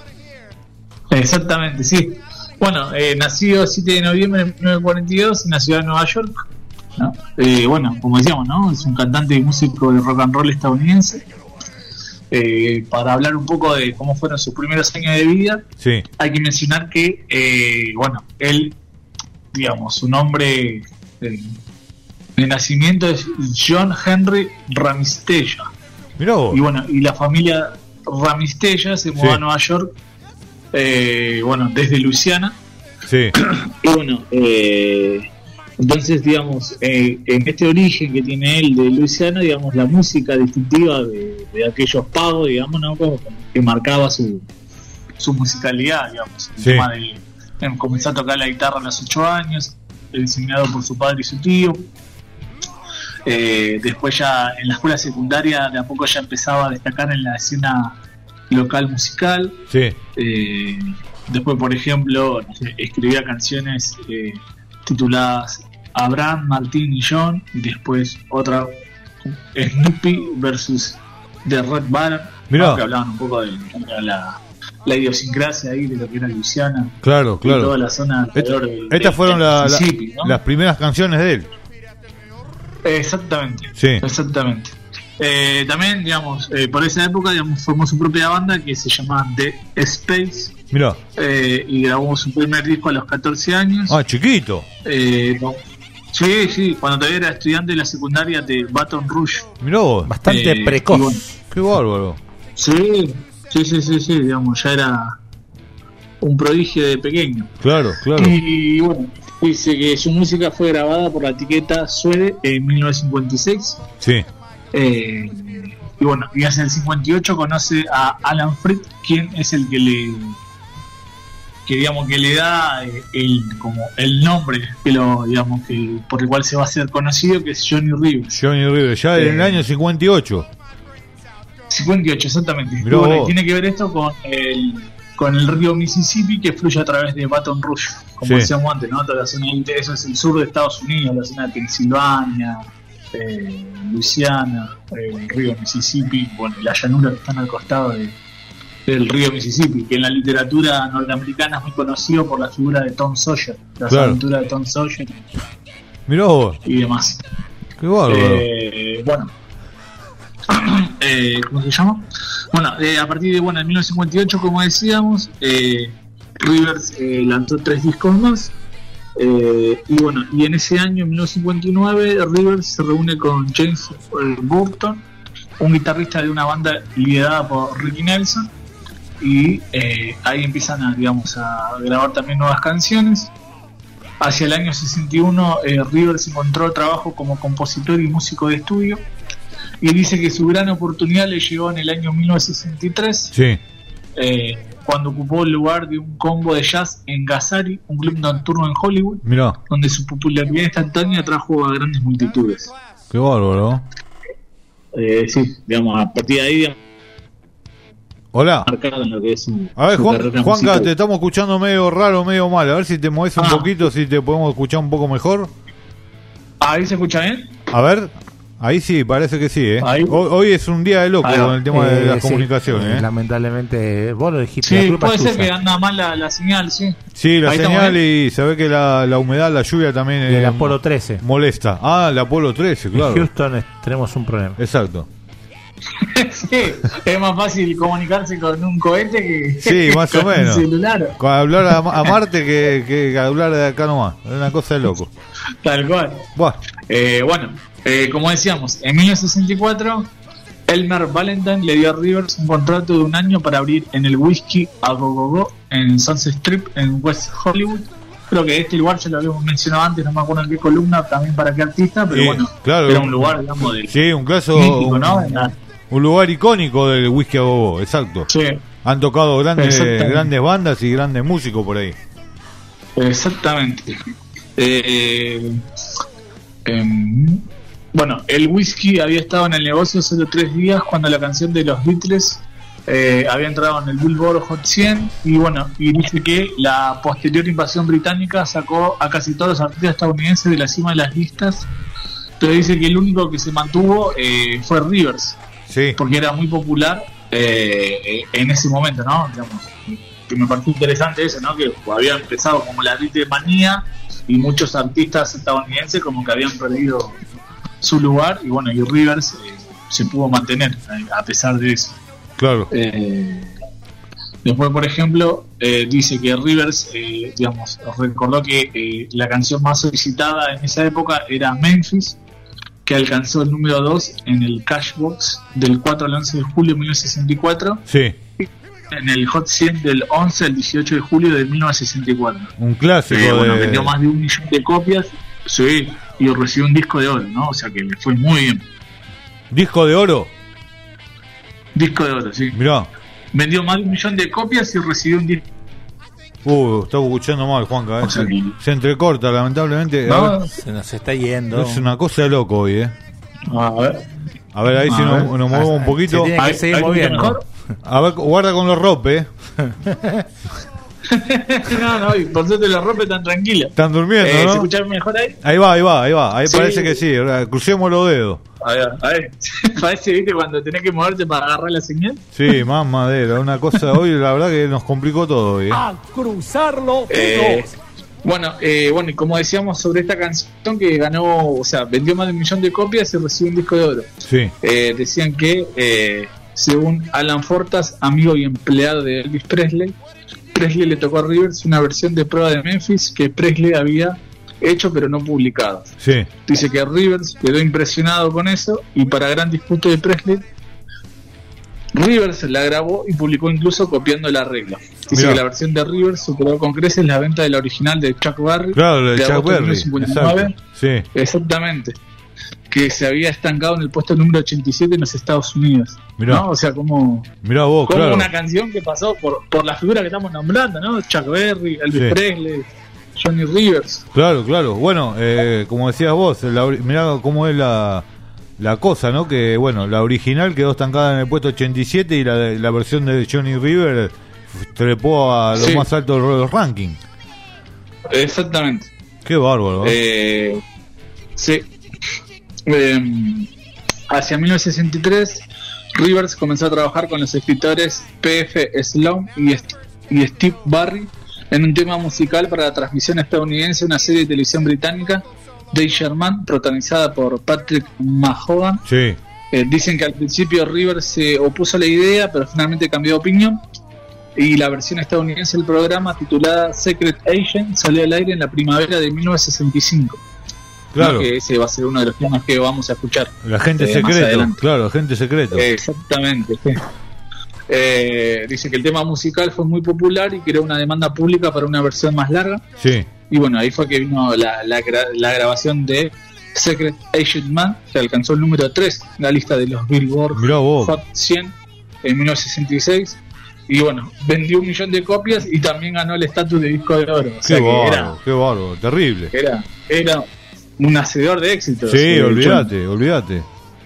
Exactamente, sí. Bueno, eh, nacido siete de noviembre de mil novecientos cuarenta y dos en la ciudad de Nueva York, ¿no? Eh, bueno, como decíamos, ¿no? Es un cantante y músico de rock and roll estadounidense. Eh, para hablar un poco de cómo fueron sus primeros años de vida, Sí. hay que mencionar que, eh, bueno, él, digamos, su nombre eh, de nacimiento es John Henry Ramistella. Mirá vos. Y bueno, y la familia Ramistella se mudó Sí. a Nueva York, eh, bueno, desde Luisiana. Sí. Y bueno, eh, entonces, digamos, eh, en este origen que tiene él de Luisiana, digamos, la música distintiva de, de aquellos pagos, digamos, ¿no? Como que marcaba su, su musicalidad, digamos. El Sí. tema de em, comenzó a tocar la guitarra a los ocho años, enseñado por su padre y su tío. Eh, después ya en la escuela secundaria de a poco ya empezaba a destacar en la escena local musical. Sí. Eh, después, por ejemplo, no sé, escribía canciones eh, tituladas Abraham, Martín y John, y después otra Snoopy versus The Red Baron, Mirá. ¿no? Que hablaban un poco de, de la, la idiosincrasia ahí de lo que era Luisiana. Claro, Y claro. toda la zona alrededor de, Estas de- fueron de la- la- Mississippi, ¿no? las primeras canciones de él. Exactamente. Sí. Exactamente. Eh, también, digamos, eh, por esa época, digamos, formó su propia banda que se llamaba The Space, Mirá. eh, y grabó su primer disco a los catorce años. Ah, chiquito. Eh, no. Sí, sí, cuando todavía era estudiante de la secundaria de Baton Rouge. Mirá vos. Bastante Eh, precoz. y bueno, Qué bárbaro. sí, sí, sí, sí, sí, digamos, ya era un prodigio de pequeño. Claro, claro. Y bueno, dice que su música fue grabada por la etiqueta Suede en mil novecientos cincuenta y seis. Sí. Eh, y bueno, y hacia el cincuenta y ocho conoce a Alan Freed, quien es el que le que digamos que le da eh, el como el nombre que lo digamos que por el cual se va a hacer conocido, que es Johnny Rivers. Johnny River, ya en el Eh, año cincuenta y ocho. cincuenta y ocho, exactamente. Mirá Y bueno, y vos. tiene que ver esto con el con el río Mississippi, que fluye a través de Baton Rouge, como Sí. decíamos antes, ¿no? Toda la zona del- eso es el sur de Estados Unidos, la zona de Pensilvania, eh, Luisiana, eh, el río Mississippi, bueno, y la llanura que están al costado de- del río Mississippi, que en la literatura norteamericana es muy conocido por la figura de Tom Sawyer, las Claro. aventuras de Tom Sawyer Mirá vos. y demás. Qué bárbaro. Eh, bueno, eh, ¿cómo se llama? Bueno, eh, a partir de bueno, en mil novecientos cincuenta y ocho, como decíamos, eh, Rivers eh, lanzó tres discos más. Eh, y bueno, y en ese año, en mil novecientos cincuenta y nueve, Rivers se reúne con James eh, Burton, un guitarrista de una banda liderada por Ricky Nelson, y eh, ahí empiezan a, digamos, a grabar también nuevas canciones. Hacia el año sesenta y uno, eh, Rivers encontró trabajo como compositor y músico de estudio, y dice que su gran oportunidad le llegó en el año mil novecientos sesenta y tres, Sí. eh, cuando ocupó el lugar de un combo de jazz en Gazzari, un club nocturno en Hollywood, Mirá. donde su popularidad instantánea atrajo a grandes multitudes. Qué bárbaro. Eh, sí, digamos, a partir de ahí, digamos, Hola. marcado en lo que es su, A ver, su Juan, carrera Juanca, musical. te estamos escuchando medio raro, medio mal. A ver si te mueves un Ah. poquito, si te podemos escuchar un poco mejor. ¿Ahí se escucha bien? A ver, ahí sí, parece que sí, ¿eh? Ahí. Hoy, hoy es un día de loco Ahí va. con el tema de Eh, las sí, comunicaciones, eh, ¿eh? Lamentablemente, vos lo dijiste. la Sí, culpa puede es ser tuya. que anda mal la, la señal, sí. Sí, la Ahí estamos señal bien. y se ve que la, la humedad, la lluvia también Y el eh, Apolo trece. molesta. Ah, el Apolo trece, En claro. Houston eh, tenemos un problema. Exacto. Sí, es más fácil comunicarse con un cohete que Sí, más o con menos. un celular. Con hablar a, a Marte que, que hablar de acá nomás. Es una cosa de loco. Tal cual. Buah. Eh, bueno, eh, como decíamos, en mil novecientos sesenta y cuatro, Elmer Valentine le dio a Rivers un contrato de un año para abrir en el Whisky a Go Go Go en Sunset Strip en West Hollywood. Creo que este lugar ya lo habíamos mencionado antes, no me acuerdo en qué columna, también para qué artista, pero Sí, bueno, claro. era un lugar, digamos, de Sí, un caso. mítico, un, ¿no? En la- un lugar icónico del whisky a gogo, exacto. Sí, Han tocado grandes, Exactamente. grandes bandas y grandes músicos por ahí. Exactamente. Eh, em, bueno, el whisky había estado en el negocio solo tres días cuando la canción de los Beatles eh, había entrado en el Billboard Hot cien, y bueno, y dice que la posterior invasión británica sacó a casi todos los artistas estadounidenses de la cima de las listas, pero dice que el único que se mantuvo eh, fue Rivers, sí, porque era muy popular eh, en ese momento, ¿no? Digamos, que me pareció interesante eso, ¿no? Que había empezado como la Beatlemanía y muchos artistas estadounidenses como que habían perdido su lugar, y bueno, y Rivers eh, se pudo mantener eh, a pesar de eso. Claro. Eh, después, por ejemplo, eh, dice que Rivers, eh, digamos, recordó que eh, la canción más solicitada en esa época era Memphis, que alcanzó el número dos en el Cashbox del cuatro al once de julio de mil novecientos sesenta y cuatro, Sí, en el Hot cien del once al dieciocho de julio de mil novecientos sesenta y cuatro. un clásico Eh, bueno, de... vendió más de un millón de copias, sí, y recibió un disco de oro, ¿no? O sea que le fue muy bien. ¿Disco de oro? Disco de oro, sí. Mirá. Vendió más de un millón de copias y recibió un disco. Uh, estaba escuchando mal, Juanca. eh. O sea que- Se entrecorta, lamentablemente. No, A ver, Se nos está yendo. es una cosa de loco hoy, ¿eh? A ver. A ver, ahí A si ver. nos, nos movemos un poquito. Se tiene que ¿Ahí- seguir ahí escucha moviendo. mejor? A ver, guarda con los ropes. no, no, y por suerte la ropa tan tranquila. Están durmiendo, Eh, ¿Se ¿no? escucha mejor ahí? Ahí va, ahí va, ahí va. Ahí Sí. parece que sí. Ahora, crucemos los dedos. A ver, a ver. Parece, viste, cuando tenés que moverte para agarrar la señal. Sí, más madera. Una cosa hoy, la verdad que nos complicó todo hoy. ¿eh? Ah. cruzarlo. Eh, bueno, eh, bueno, y como decíamos sobre esta canción que ganó, o sea, vendió más de un millón de copias y recibió un disco de oro. Sí, Eh, decían que, eh, según Alan Fortas, amigo y empleado de Elvis Presley, Presley le tocó a Rivers una versión de prueba de Memphis que Presley había hecho pero no publicado. sí. Dice que Rivers quedó impresionado con eso y, para gran disgusto de Presley, Rivers la grabó y publicó incluso copiando el arreglo. Dice Mirá. que la versión de Rivers superó con creces la venta de la original de Chuck Berry. Claro, lo de Chuck agosto de Berry. mil novecientos cincuenta y nueve. Exacto. Sí. Exactamente. Que se había estancado en el puesto número ochenta y siete en los Estados Unidos. Mirá. ¿No? O sea, como, Mirá vos, como claro. una canción que pasó por, por la figura que estamos nombrando, ¿no? Chuck Berry, Elvis Sí. Presley, Johnny Rivers. Claro, claro. Bueno, eh, como decías vos, la, ori- mirá cómo es la, la cosa, ¿no? Que, bueno, la original quedó estancada en el puesto ochenta y siete y la, la versión de Johnny River trepó a lo Sí. más alto de los rankings. Exactamente. Qué bárbaro. ¿eh? Eh, sí. Eh, hacia mil novecientos sesenta y tres, Rivers comenzó a trabajar con los escritores P F Sloan y, St- y Steve Barry en un tema musical para la transmisión estadounidense de una serie de televisión británica, Danger Man, protagonizada por Patrick Mahogan. Sí. Eh, dicen que al principio Rivers se opuso a la idea, pero finalmente cambió de opinión. Y la versión estadounidense del programa, titulada Secret Agent, salió al aire en la primavera de mil novecientos sesenta y cinco. Claro. ¿No? Que ese va a ser uno de los temas que vamos a escuchar. La gente eh, más secreto. adelante. Claro, agente secreto. Eh, Exactamente. Sí. Eh, dice que el tema musical fue muy popular y creó una demanda pública para una versión más larga. Sí. Y bueno, ahí fue que vino la, la, gra- la grabación de Secret Agent Man, que alcanzó el número tres en la lista de los Billboard Mirá vos. Hot cien en mil novecientos sesenta y seis. Y bueno, vendió un millón de copias y también ganó el estatus de disco de oro. O Qué sea que bárbaro, era, qué bárbaro. Terrible. era, era un hacedor de éxitos. Sí, eh, olvídate, olvídate.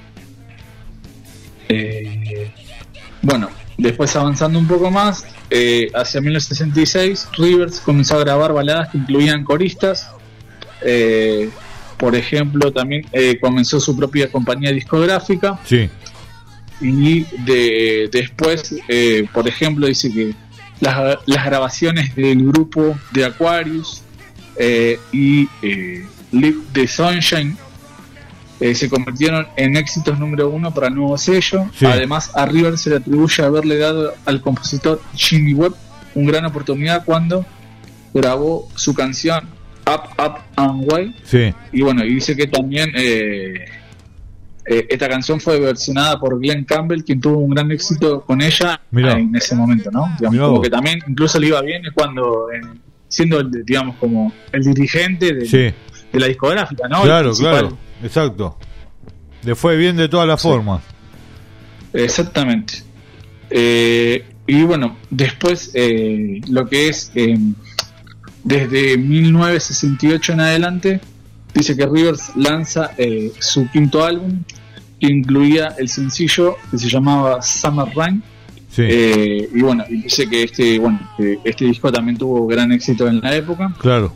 Eh, bueno, después avanzando un poco más, eh, hacia mil novecientos sesenta y seis, Rivers comenzó a grabar baladas que incluían coristas. Eh, por ejemplo, también eh, comenzó su propia compañía discográfica. Sí. Y de, después, eh, por ejemplo, dice que las, las grabaciones del grupo de Aquarius eh, y eh, Live the Sunshine eh, se convirtieron en éxitos número uno para el nuevo sello. Sí. Además, a River se le atribuye haberle dado al compositor Jimmy Webb una gran oportunidad cuando grabó su canción Up, Up and Way. Sí. Y bueno, y dice que también eh, eh, esta canción fue versionada por Glenn Campbell, quien tuvo un gran éxito con ella Mirá. en ese momento, ¿no? Digamos, Mirá como vos. que también incluso le iba bien cuando eh, siendo el, digamos, como el dirigente de, Sí. de la discográfica, ¿no? Claro, El principal. claro. Exacto. Le fue bien de todas las Sí. formas. Exactamente. Eh, y bueno, después eh, lo que es eh, desde mil novecientos sesenta y ocho en adelante, dice que Rivers lanza eh, su quinto álbum, que incluía el sencillo que se llamaba Summer Rain. Sí. Eh, y bueno, y dice que este, bueno, que este disco también tuvo gran éxito en la época. Claro.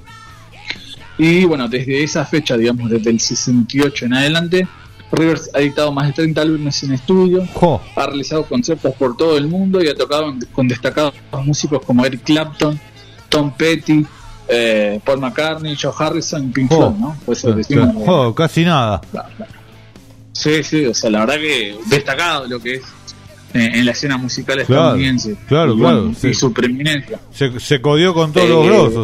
Y bueno, desde esa fecha, digamos, desde el sesenta y ocho en adelante, Rivers ha editado más de treinta álbumes en estudio, oh. ha realizado conciertos por todo el mundo y ha tocado con destacados músicos como Eric Clapton, Tom Petty, eh, Paul McCartney, Joe Harrison y Pink Floyd, oh. ¿no? Pues eso decimos, oh, oh, casi nada. Sí, sí, o sea, la verdad que destacado lo que es eh, en la escena musical estadounidense. Claro, y, claro. bueno, Sí. y su preeminencia. Se, se codió con todos Eh, los grosos.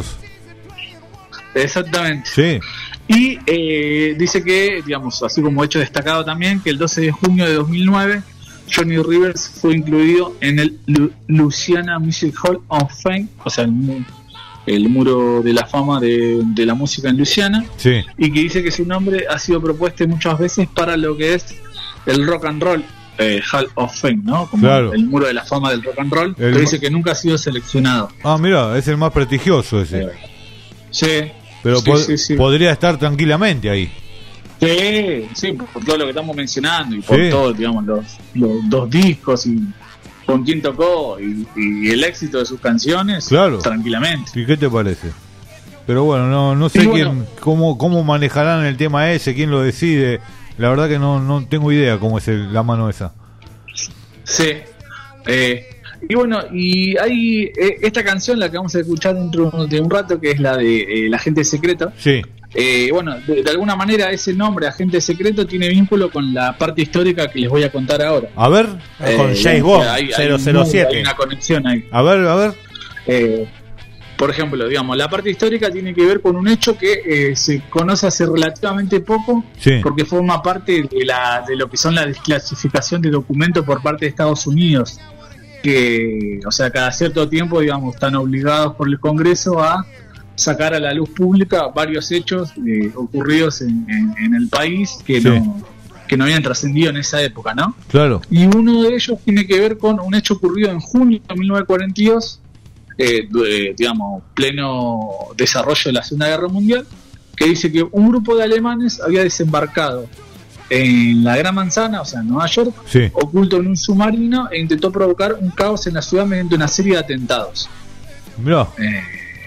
Exactamente. Sí. Y eh, dice que, digamos, así como hecho destacado también, que el doce de junio de dos mil nueve Johnny Rivers fue incluido en el Lu- Louisiana Music Hall of Fame, o sea, el, mu- el muro de la fama de, de la música en Luisiana, Sí. y que dice que su nombre ha sido propuesto muchas veces para lo que es el Rock and Roll eh, Hall of Fame, ¿no? Como Claro. el muro de la fama del rock and roll, El pero ma- dice que nunca ha sido seleccionado. Ah, mira, es el más prestigioso ese. Sí. Pero Sí, pod- sí, sí. podría estar tranquilamente ahí. Sí, sí, por todo lo que estamos mencionando y por Sí. todos, digamos, los, los dos discos y con quién tocó y, y el éxito de sus canciones, Claro. tranquilamente. ¿Y qué te parece? Pero bueno, no no sé Y quién bueno. cómo cómo manejarán el tema ese, quién lo decide. La verdad que no no tengo idea cómo es el- la mano esa. Sí. Eh, y bueno, y hay eh, esta canción, la que vamos a escuchar dentro de un rato, que es la de eh, La Agente Secreto. Sí. Eh, bueno, de, de alguna manera ese nombre, Agente Secreto, tiene vínculo con la parte histórica que les voy a contar ahora. A ver, Con Eh, James Bond, hay- hay cero cero siete. Hay una conexión ahí. a ver, a ver. Eh, por ejemplo, digamos, la parte histórica tiene que ver con un hecho que eh, se conoce hace relativamente poco, Sí. porque forma parte de, la, de lo que son la desclasificación de documentos por parte de Estados Unidos, que, o sea, cada cierto tiempo, digamos, están obligados por el Congreso a sacar a la luz pública varios hechos eh, ocurridos en, en- en el país que Sí. no que no habían trascendido en esa época, ¿no? Claro. Y uno de ellos tiene que ver con un hecho ocurrido en junio de mil novecientos cuarenta y dos, eh, du- eh, digamos, pleno desarrollo de la Segunda Guerra Mundial, que dice que un grupo de alemanes había desembarcado en la Gran Manzana, o sea, en Nueva York, Sí. oculto en un submarino, e intentó provocar un caos en la ciudad mediante una serie de atentados. Mirá. Eh,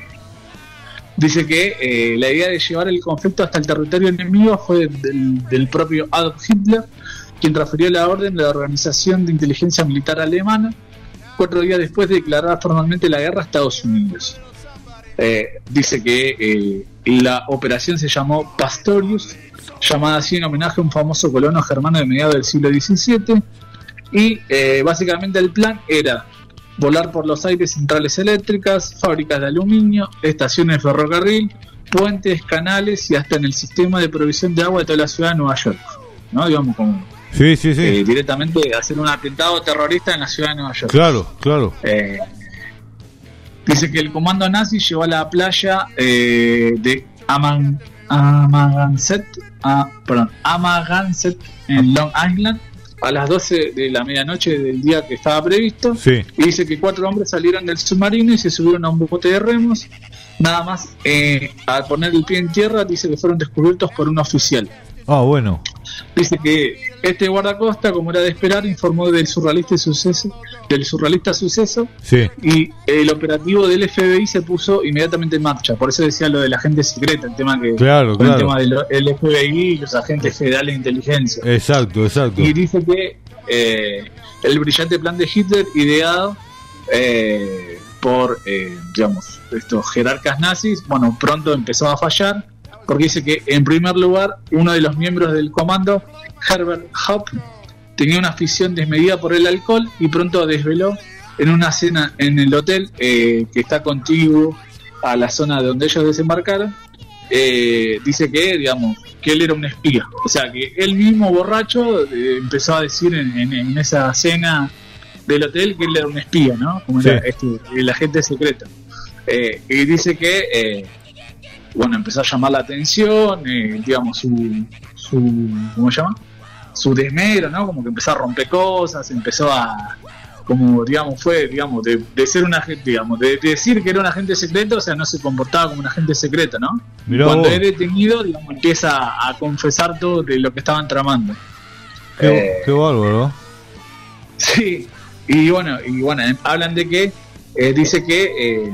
dice que eh, la idea de llevar el conflicto hasta el territorio enemigo fue del, del propio Adolf Hitler, quien transfirió la orden de la Organización de Inteligencia Militar Alemana cuatro días después de declarar formalmente la guerra a Estados Unidos. Eh, dice que eh, la operación se llamó Pastorius, llamada así en homenaje a un famoso colono germano de mediados del siglo diecisiete, y eh, básicamente el plan era volar por los aires centrales eléctricas, fábricas de aluminio, estaciones de ferrocarril, puentes, canales y hasta en el sistema de provisión de agua de toda la ciudad de Nueva York, ¿no? Digamos, como Sí, sí, sí. eh, directamente hacer un atentado terrorista en la ciudad de Nueva York. Claro, claro. Eh, dice que el comando nazi llegó a la playa eh, de Aman, Amagansett, ah, perdón, Amagansett en Long Island a las doce de la medianoche del día que estaba previsto. Sí. Y dice que cuatro hombres salieron del submarino y se subieron a un bote de remos. Nada más, eh, al poner el pie en tierra, dice que fueron descubiertos por un oficial. Ah, bueno. Dice que este guardacosta, como era de esperar, informó del surrealista suceso, del surrealista suceso, Sí. y el operativo del F B I se puso inmediatamente en marcha. Por eso decía lo del agente secreto, el tema que Claro, con claro. el tema del el F B I y los agentes federales de inteligencia. Exacto, exacto. Y dice que eh, el brillante plan de Hitler, ideado eh, por eh, digamos estos jerarcas nazis, bueno, pronto empezó a fallar, porque dice que en primer lugar uno de los miembros del comando, Herbert Hopp, tenía una afición desmedida por el alcohol y pronto desveló en una cena en el hotel eh, que está contiguo a la zona de donde ellos desembarcaron. Eh, dice que, digamos, que él era un espía, o sea que él mismo borracho eh, empezó a decir en, en, en esa cena del hotel que él era un espía, ¿no? Como era Sí. este, el agente secreto. Eh, y dice que eh, bueno, empezó a llamar la atención, eh, digamos, su, su, ¿cómo se llama? Su desmero, ¿no? Como que empezó a romper cosas, empezó a, como digamos fue digamos de, de ser un agente, digamos de, de decir que era un agente secreto, o sea, no se comportaba como un agente secreto, ¿no? Mirá Cuando vos. es detenido, digamos, empieza a confesar todo de lo que estaban tramando. Qué, Eh, qué bárbaro. Sí, y bueno, y bueno, eh, hablan de que eh, dice que eh,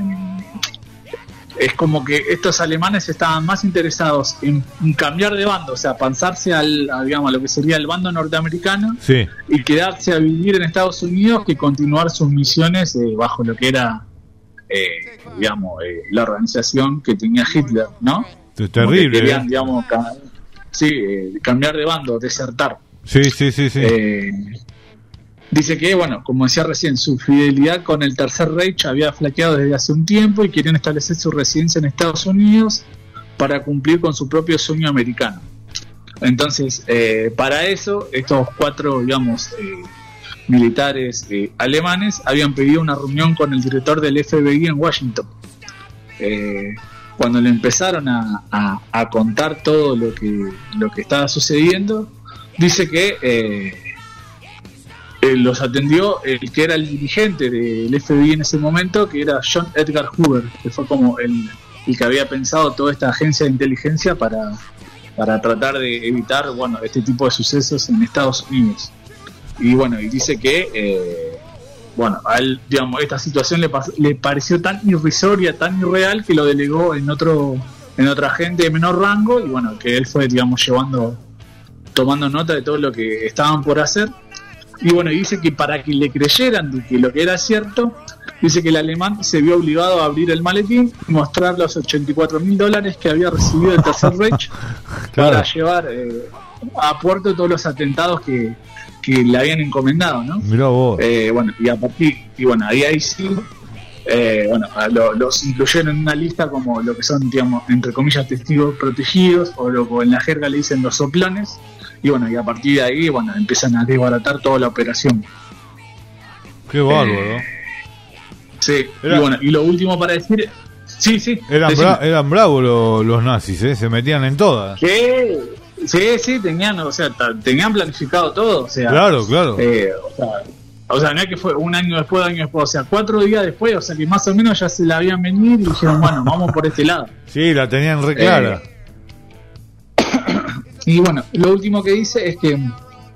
es como que estos alemanes estaban más interesados en, en cambiar de bando, o sea, pasarse al, a, digamos, a lo que sería el bando norteamericano Sí. y quedarse a vivir en Estados Unidos que continuar sus misiones eh, bajo lo que era, eh, digamos, eh, la organización que tenía Hitler, ¿no? T- Como que Terrible. querían, ¿eh? digamos, ca- sí, eh, cambiar de bando, desertar. Sí, sí, sí, sí. Eh, dice que, bueno, como decía recién, su fidelidad con el Tercer Reich había flaqueado desde hace un tiempo y querían establecer su residencia en Estados Unidos para cumplir con su propio sueño americano. Entonces, eh, para eso, estos cuatro, digamos, eh, militares eh, alemanes habían pedido una reunión con el director del F B I en Washington. Eh, cuando le empezaron a, a, a contar todo lo que, lo que estaba sucediendo, dice que eh, eh, los atendió el que era el dirigente del F B I en ese momento, que era John Edgar Hoover, que fue como el, el que había pensado toda esta agencia de inteligencia para, para tratar de evitar, bueno, este tipo de sucesos en Estados Unidos. Y bueno, y dice que eh, bueno, a él, digamos, esta situación le, pas- le pareció tan irrisoria, tan irreal, que lo delegó en otro en otra agente de menor rango, y bueno, que él fue, digamos, llevando, tomando nota de todo lo que estaban por hacer. Y bueno, y dice que para que le creyeran de que lo que era cierto, dice que el alemán se vio obligado a abrir el maletín y mostrar los ochenta y cuatro mil dólares que había recibido del Tercer Reich para llevar eh, a puerto todos los atentados que, que le habían encomendado, ¿no? Mirá vos. Eh, bueno, y a partir, y bueno, ahí, ahí sí, eh, bueno, a lo- los incluyeron en una lista como lo que son, digamos, entre comillas, testigos protegidos, o lo que en la jerga le dicen los soplones, y bueno, y a partir de ahí, bueno, empiezan a desbaratar toda la operación. Qué bárbaro. Sí, Era- y bueno, y lo último para decir, sí, sí, Eran, decime. bra- eran bravos los, los nazis, ¿eh? Se metían en todas. Sí, sí, sí, tenían, o sea, ta- tenían planificado todo, o sea, Claro, claro. eh, o sea, o sea, no es que fue un año después, dos años después, o sea, cuatro días después, o sea, que más o menos ya se la habían venido y dijeron, bueno, vamos por este lado. Sí, la tenían re clara. Y bueno, lo último que dice es que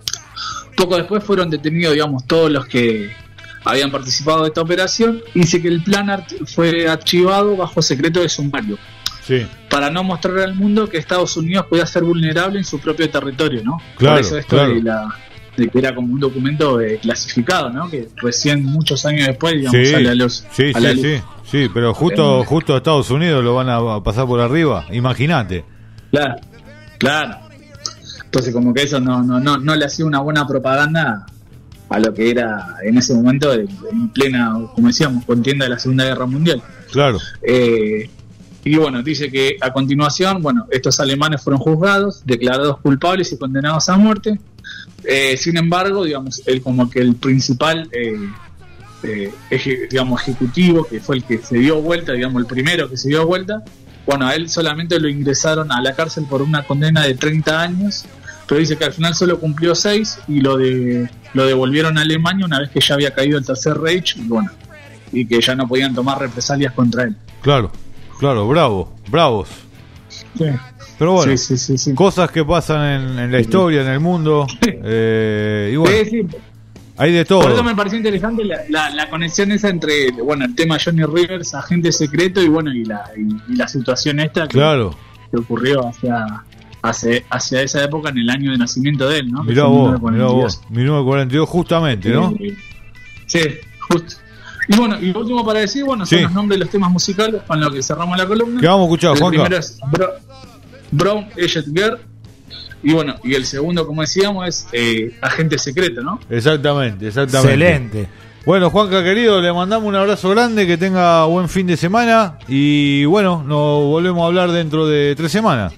poco después fueron detenidos, digamos, todos los que habían participado de esta operación, y dice que el plan art- fue archivado bajo secreto de sumario, Sí. para no mostrar al mundo que Estados Unidos podía ser vulnerable en su propio territorio, ¿no? Claro, Por eso esto claro. de, la, de que era como un documento eh, clasificado, ¿no? Que recién muchos años después, digamos, Sí, sale a, luz, sí, a la sí, luz. sí, sí, pero justo, Eh. justo a Estados Unidos lo van a a pasar por arriba, imagínate. Claro, claro. Entonces como que eso no, no, no, no le hacía una buena propaganda a lo que era en ese momento en en plena, como decíamos, contienda de la Segunda Guerra Mundial. Claro. Eh, y bueno, dice que a continuación, bueno, estos alemanes fueron juzgados, declarados culpables y condenados a muerte. Eh, sin embargo, digamos, el como que el principal eh, eh, eje- digamos, ejecutivo, que fue el que se dio vuelta, digamos, el primero que se dio vuelta, bueno, a él solamente lo ingresaron a la cárcel por una condena de treinta años, pero dice que al final solo cumplió seis y lo de lo devolvieron a Alemania una vez que ya había caído el Tercer Reich, y bueno, y que ya no podían tomar represalias contra él. Claro, claro, bravo, bravos. Sí. Pero bueno, Sí, sí, sí, sí. cosas que pasan en, en la historia, en el mundo. eh, y bueno, Sí, sí. hay de Por eso todo. me pareció interesante la, la, la conexión esa entre, bueno, el tema Johnny Rivers, agente secreto, y bueno, y la, y, y la situación esta que, Claro. que ocurrió hacia, hacia, hacia esa época en el año de nacimiento de él, ¿no? Que Mirá fue en vos, mil novecientos mirá cuarenta y dos. vos. mil novecientos cuarenta y dos justamente, ¿no? Eh, Sí, justo. Y bueno, y lo último para decir, bueno, son Sí. los nombres de los temas musicales con los que cerramos la columna. ¿Qué vamos a escuchar, El Juanca? primero es Bro- Brown Agent Girl. Y bueno, y el segundo, como decíamos, es eh, Agente Secreto, ¿no? Exactamente, exactamente. Excelente. Bueno, Juanca querido, le mandamos un abrazo grande, que tenga buen fin de semana y bueno, nos volvemos a hablar dentro de tres semanas.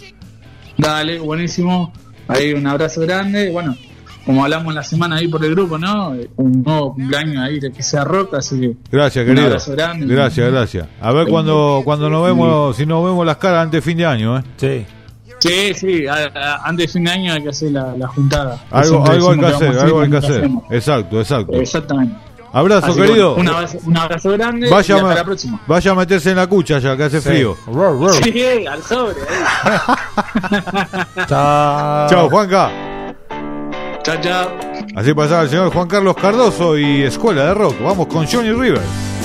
Dale, buenísimo. Ahí un abrazo grande. Bueno, como hablamos la semana ahí por el grupo, ¿no? Un nuevo cumpleaños ahí de que sea rock, así que Gracias, un querido. abrazo grande. Gracias, gracias. A ver cuando cuando nos vemos, si nos vemos las caras antes de fin de año, ¿eh? Sí. Sí, sí, a- a- antes de fin de año hay que hacer la, la juntada. Algo, Siempre algo hay que decimos hacer, vamos a algo hay que nunca hacer. hacemos. Exacto, exacto. Exactamente. Abrazo, Así que, querido. bueno, un, abrazo, un abrazo grande Vaya, y hasta ma- la próxima. vaya a meterse en la cucha ya que hace Sí. frío. Sí, al sobre. Chao. Chao, Juanca. Chao, chao. Así pasaba el señor Juan Carlos Cardoso y Escuela de Rock. Vamos con Johnny Rivers.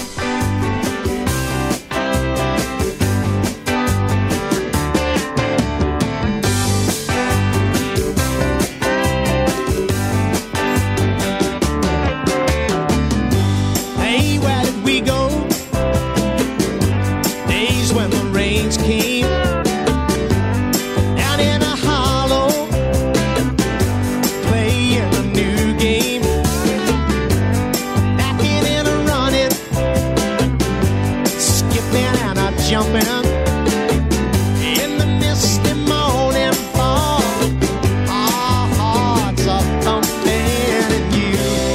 Hey, where did we go? Days when the rains came down in a hollow, playing a new game, backing and a running, skipping and a jumping in the misty morning fall. Our hearts are thumping, and you,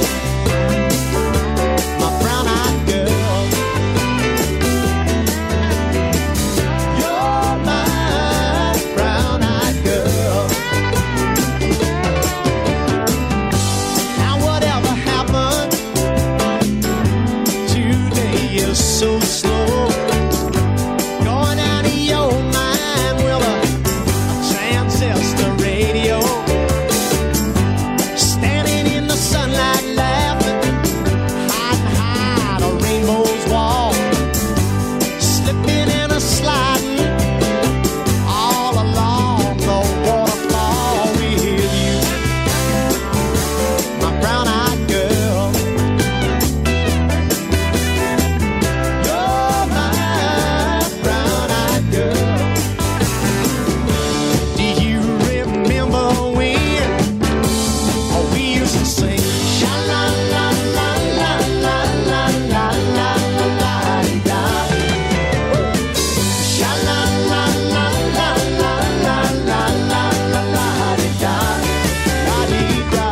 my brown-eyed girl, you're my brown-eyed girl. Now whatever happened today is so slow, going out of your mind with a, a transistor radio, standing in the sunlight laughing, hiding high a rainbow's wall, slipping and a sliding all along the waterfall with you, my brown-eyed girl. You're my brown-eyed girl. Do you remember when oh, we used to sing sha la la la la la la la la la la da, sha la la la la la la la la la la da, la dee da.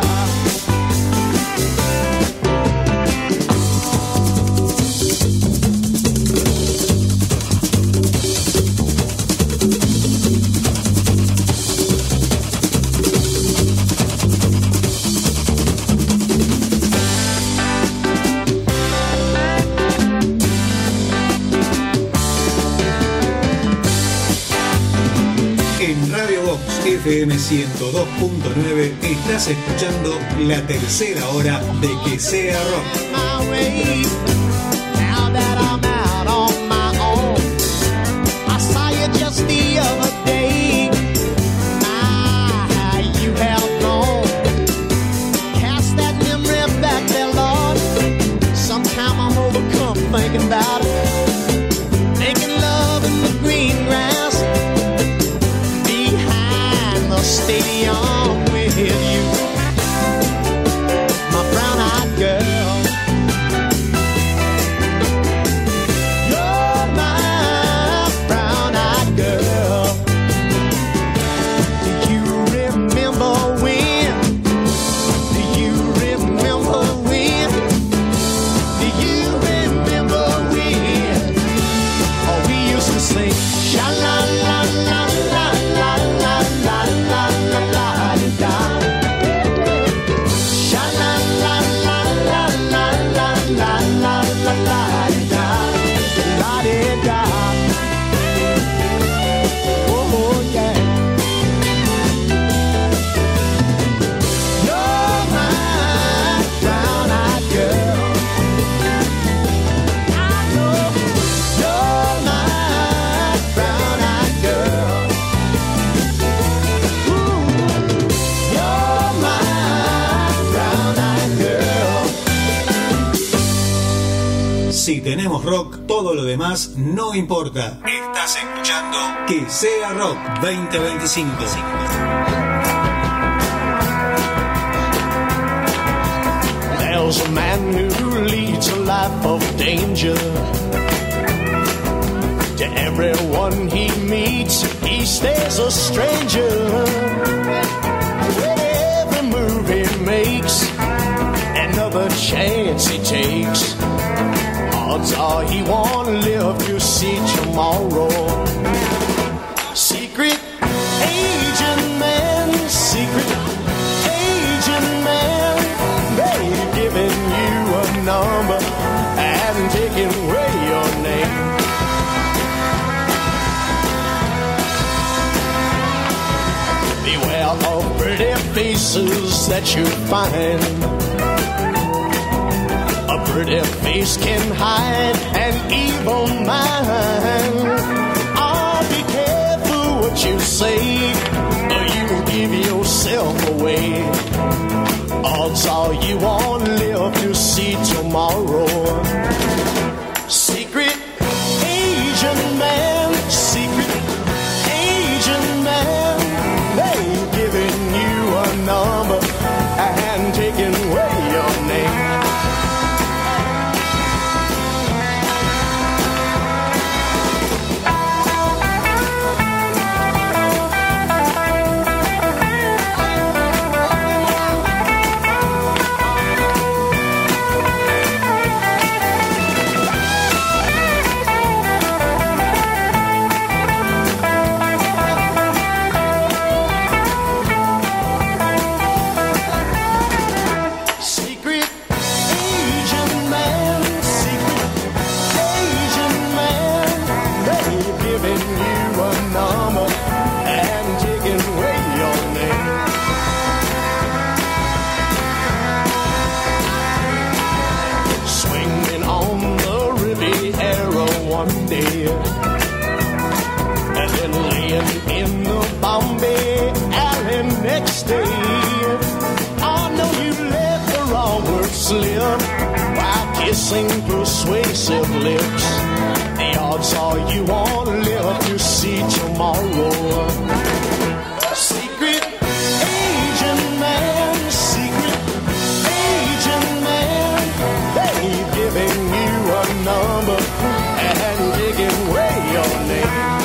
En Radio Box F M ciento dos punto nueve estás escuchando la tercera hora de Que Sea Rock. My way. Now that I'm out on my own, I saw you just the other day. My, how you have grown. Cast that memory back there, Lord. Sometime I'm overcome thinking about it. Making love in the green grass behind the stadium with you, my brown-eyed girl. You're my brown-eyed girl. Do you remember when? Do you remember when? Do you remember when? Oh, we used to sing sha la la la la la la la la la la da. Sha la la la la la la la la la la da. La di da. Oh yeah. You're my brown-eyed girl. I know you're my brown-eyed girl. Ooh, you're my brown-eyed girl. Si tenemos rock, todo lo demás no importa. Estás escuchando Que Sea Rock veinte veinticinco. There's a man who leads a life of danger. To everyone he meets, he stays a stranger. With every move he makes, another chance he takes, odds are he won't live to see tomorrow. Secret agent man, secret agent man, they've given you a number and taking away your name. Beware of pretty faces that you find. A pretty face can hide an evil mind. Oh, be careful what you say, or you give yourself away. Odds are you won't live to see tomorrow. Secret Asian man, secret Asian man, they giving you a number and taking away your name. Kissing persuasive lips. The odds are you won't live to see tomorrow. Secret Asian man, secret Asian man, they giving you a number and taking away your name.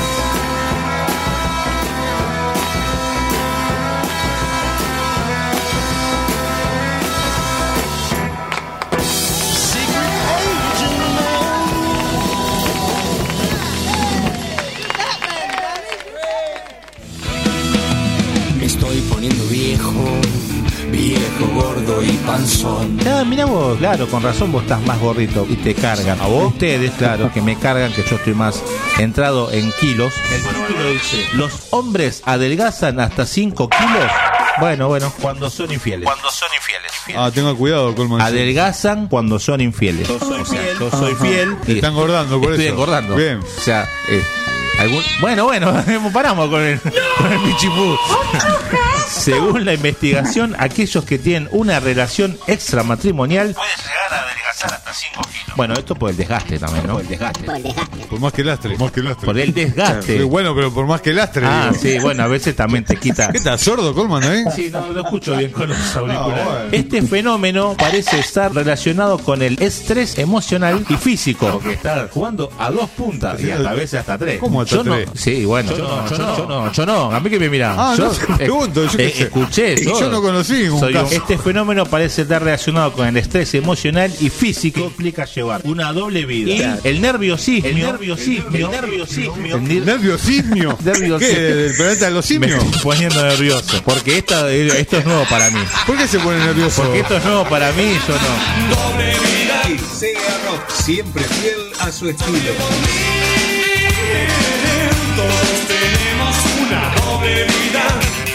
Poniendo viejo, viejo, gordo y panzón. Ah, mira vos, claro, con razón vos estás más gordito y te cargan. A vos, ustedes, claro, que me cargan, que yo estoy más entrado en kilos. El título dice: los hombres adelgazan hasta cinco kilos. Bueno, bueno, cuando son infieles. Cuando son infieles. Ah, tenga cuidado, Colman. Adelgazan cuando son infieles. Yo soy fiel. Yo soy fiel. Te están engordando por estoy eso. Estoy engordando. Bien. O sea, eh, algún... bueno, bueno, paramos con el, con el pichipú. Según la investigación, aquellos que tienen una relación extramatrimonial pueden llegar a adelgazar hasta cinco kilos. Bueno, esto por el desgaste también, ¿no? Por el desgaste. Por el desgaste. Por más que lastre. Más que lastre. Por el desgaste. Sí, bueno, pero por más que lastre. Ah, digo. sí, bueno, a veces también te quita. ¿Qué estás sordo, Colman, eh? Sí, no lo escucho bien con los auriculares. Ah, bueno. Este fenómeno parece estar relacionado con el estrés emocional y físico. Porque está jugando a dos puntas y a veces hasta tres. ¿Cómo hasta yo tres? No, sí, bueno. Yo, yo, no, yo, no, yo no, yo no. A mí que me miran. Ah, yo no te pregunto. Yo eh, qué sé. Escuché. Y yo no conocí ningún Soy caso. Un, este fenómeno parece estar relacionado con el estrés emocional y físico. Que implica llevar una doble vida. Y el nerviosismo. El nerviosismo. El nerviosismo. El nerviosismo. ¿Qué? ¿Del planeta de los simios? Me estoy poniendo nervioso. Porque esta, esto es nuevo para mí. ¿Por qué se pone nervioso? Porque esto es nuevo para mí, yo no. Doble vida. Y Sega Rock, siempre fiel a su estilo. Todos tenemos una doble vida.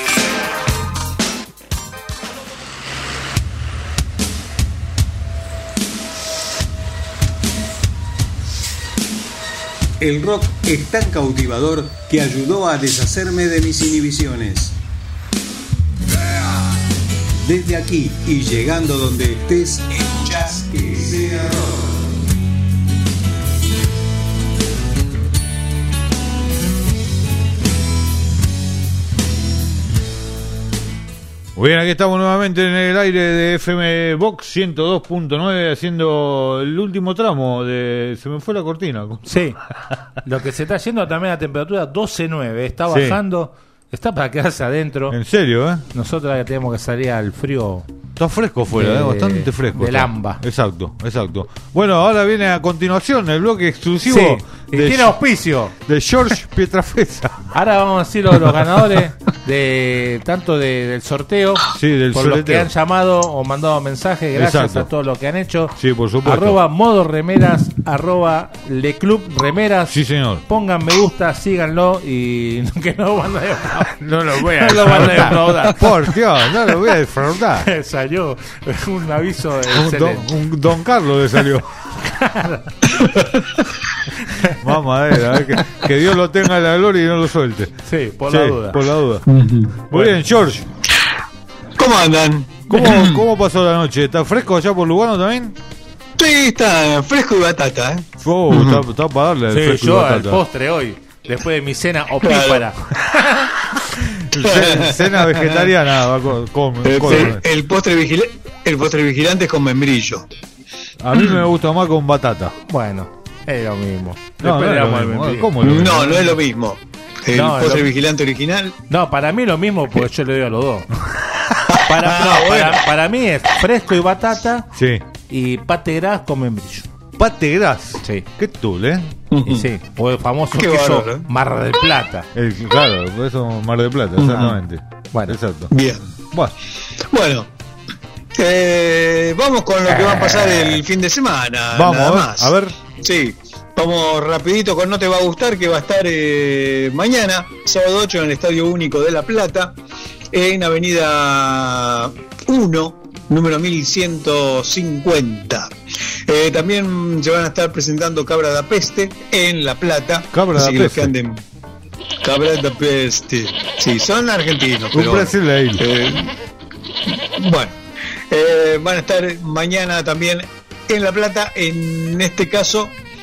El rock es tan cautivador que ayudó a deshacerme de mis inhibiciones. Desde aquí y llegando donde estés, escuchás que sea rock. Muy bien, aquí estamos nuevamente en el aire de F M Box ciento dos punto nueve haciendo el último tramo de... Se me fue la cortina. Sí, lo que se está yendo también a temperatura doce nueve, está bajando, sí. Está para quedarse adentro. En serio, ¿eh? Nosotros ya tenemos que salir al frío. Está fresco fuera, de, ¿eh? Bastante fresco. Del AMBA. Exacto, exacto. Bueno, ahora viene a continuación el bloque exclusivo sí. Y tiene auspicio. De George Pietrafesa. Ahora vamos a decir los, los ganadores de tanto de, del sorteo, sí, del por los soleteo. que han llamado o mandado mensajes. Gracias Exacto. a todos los que han hecho. Sí, por supuesto. Arroba modo remeras, arroba le club remeras. Sí, señor. Pongan me gusta, síganlo y que no van a No lo voy a no lo van a defraudar. Por Dios, no lo voy a defraudar. Salió un aviso Un don, excelente. un don Carlos le salió. Vamos a ver, a ver que, que Dios lo tenga en la gloria y no lo suelte. Sí, por la duda. Por la duda. Muy Bueno. bien, George. ¿Cómo andan? ¿Cómo, ¿Cómo pasó la noche? ¿Está fresco allá por Lugano también? Sí, está fresco y batata, ¿eh? Oh, está, está para darle el Sí, fresco y yo al batata. postre hoy, después de mi cena opípara. Cena, cena vegetariana, va con, con- El, con- el- el postre vigila- el postre vigilante es con membrillo. A mí me gusta más con batata. Bueno, es lo mismo. No, Después no le es lo damos al mismo. membrillo. ¿Cómo lo No, no es lo mismo. El No, es postre lo- vigilante original. No, para mí lo mismo, porque yo le doy a los dos. Para, no, Ah, bueno. para, para mí es fresco y batata Sí. y pate gras con membrillo. Pate gras. Sí. Qué tul, ¿eh? Y sí, o el famoso Qué queso bárbaro, ¿eh? Mar del Plata. El- claro, por eso Mar del Plata, exactamente. Bueno. Exacto. Bien. Bueno, Bueno, eh, vamos con lo que va a pasar el fin de semana. vamos nada a ver, más. a ver. Sí, vamos rapidito con No Te Va a Gustar, que va a estar eh, mañana, sábado ocho, en el Estadio Único de La Plata, en Avenida uno, número mil ciento cincuenta. Eh, también se van a estar presentando Cabra da Peste en La Plata. Cabra así da que los Peste. que anden- Cabra da Peste. Sí, son argentinos. Un pero, brasileiro. eh, bueno, eh, van a estar mañana también en La Plata, en este caso,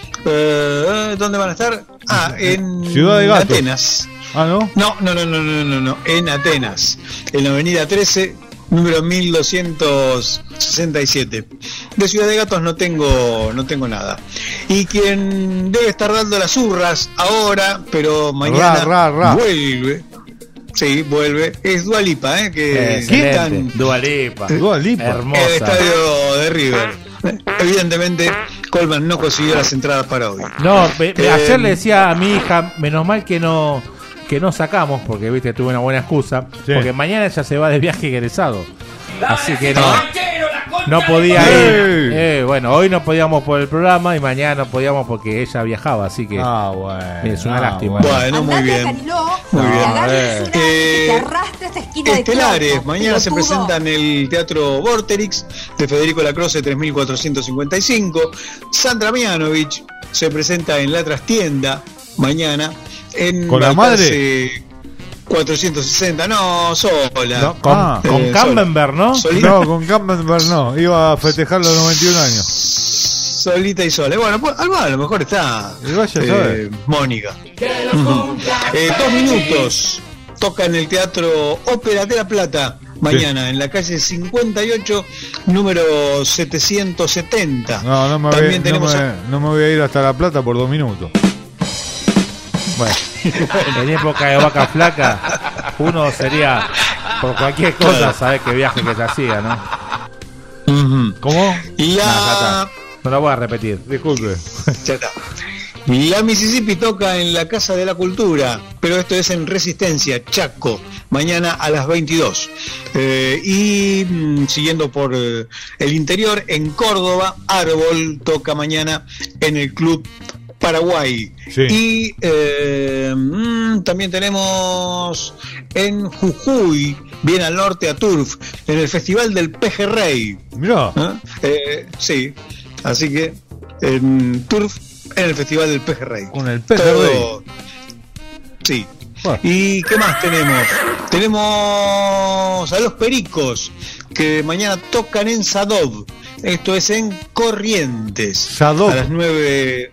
eh, ¿dónde van a estar? Ah, en Ciudad de Gatos. Atenas. Ah, ¿no? No, no, no, no, no, no, no, en Atenas, en la avenida trece, número mil doscientos sesenta y siete. De Ciudad de Gatos no tengo, no tengo nada. Y quien debe estar dando las urras ahora, pero mañana Ra, ra, ra. vuelve. Sí, vuelve. Es Dua Lipa, ¿eh? Que Excelente. están Dua Lipa. Dua Lipa. en el Hermosa. estadio de River. Evidentemente, Colman no consiguió las entradas para hoy. No, me- me- Eh, ayer le decía a mi hija, menos mal que no que no sacamos, porque viste, tuve una buena excusa, Sí. porque mañana ya se va de viaje egresado. Así que no, no podía ir. ¡Ey! Eh, bueno, hoy no podíamos por el programa y mañana no podíamos porque ella viajaba, así que Ah, bueno. es una ah, lástima. Bueno, muy bien. Muy bien. Eh. Eh, esta esquina de Estelares, tronco, mañana se pelotudo. presenta en el Teatro Vorterix de Federico Lacroce tres mil cuatrocientos cincuenta y cinco. Sandra Mianovich se presenta en La Trastienda mañana en ¿Con la Balcarce cuatrocientos sesenta, no, sola. No, con Ah. con Eh, Camembert, ¿no? Solita, No, con Camembert no. Iba a festejar los noventa y un años. solita y sola. Bueno, pues, algo a lo mejor está Y vaya a eh, saber. Mónica. Ujú. Eh, dos minutos. Toca en el Teatro Ópera de La Plata mañana, en la calle cincuenta y ocho, número setecientos setenta. No, no me, voy, También no, tenemos me, a- no me voy a ir hasta La Plata por dos minutos. Bueno, en época de vaca flaca, uno sería por cualquier cosa, saber que viaje que te siga, ¿no? Ujú. ¿Cómo? Y No, ya la... está. No lo voy a repetir. Disculpe. Ya está. La Mississippi toca en la Casa de la Cultura, pero esto es en Resistencia, Chaco, mañana a las veintidós. Eh, y mm, siguiendo por eh, el interior, en Córdoba, Árbol toca mañana en el Club Paraguay. Sí. Y eh, mm, también tenemos en Jujuy, bien al norte, a Turf, en el Festival del Pejerrey. Mirá. ¿Eh? Eh, sí, así que en Turf, en el Festival del Pejerrey. Con el Pejerrey. Todo- Sí. Bueno. ¿Y qué más tenemos? Tenemos a los Pericos, que mañana tocan en Sadov. Esto es en Corrientes. Sadov. A las nueve.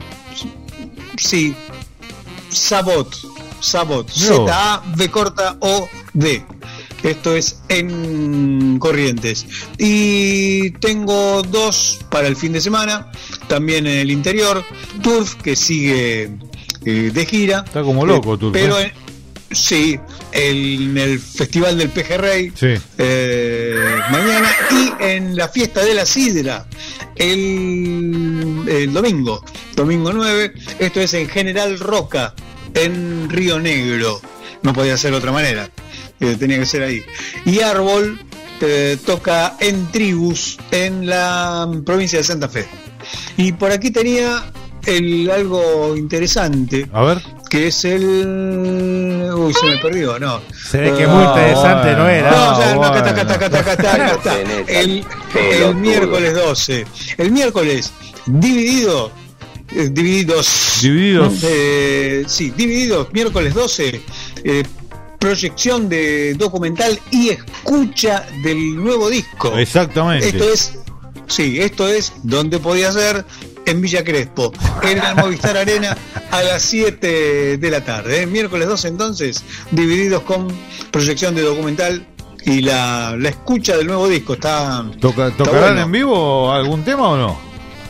Sí. Sabot. Sabot. Mirá vos. Z A B corta O D. Esto es en Corrientes. Y tengo dos para el fin de semana, también en el interior. Turf, que sigue eh, de gira. Está como loco, Eh, Turf, Pero ¿eh? en- sí, el- en el Festival del Pejerrey. Sí. Eh, mañana, y en la fiesta de la sidra el, el domingo, domingo nueve, esto es en General Roca, en Río Negro, no podía ser de otra manera, eh, tenía que ser ahí. Y Árbol eh, toca en Tribus, en la provincia de Santa Fe. Y por aquí tenía el algo interesante. A ver. Que es el... Uy, se me perdió, no. Se ve que muy interesante no era. No, ya, no, Bueno. acá está, acá está, acá está, acá está, acá está. El, el miércoles doce. El miércoles, dividido... eh, divididos. Divididos. Eh, sí, divididos, miércoles doce. Eh, proyección de documental y escucha del nuevo disco. Exactamente. Esto es... Sí, esto es donde podía ser... en Villa Crespo, en el Movistar Arena a las siete de la tarde. ¿eh? Miércoles doce entonces, divididos con proyección de documental y la, la escucha del nuevo disco. Está, Toca, está ¿Tocarán bueno. en vivo algún tema o no?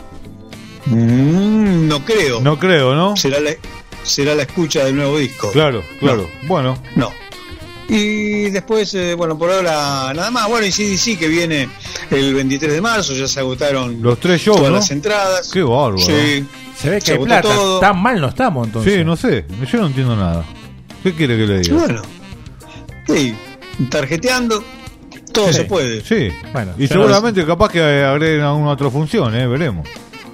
Mm, no creo. No creo, ¿no? Será la, será la escucha del nuevo disco. Claro, claro. No. Bueno. No. Y después, eh, bueno, por ahora nada más. Bueno, y C D C que viene el veintitrés de marzo, ya se agotaron los tres shows, todas ¿no? las entradas. Qué bárbaro. Sí. Se ve que Se hay agotó plata. todo. Tan mal no estamos entonces. Sí, no sé. Yo no entiendo nada. ¿Qué quiere que le diga? Bueno, sí, tarjeteando, todo Sí. se puede. Sí. Bueno, Y yo no- seguramente capaz que agreguen alguna otra función, ¿eh? Veremos.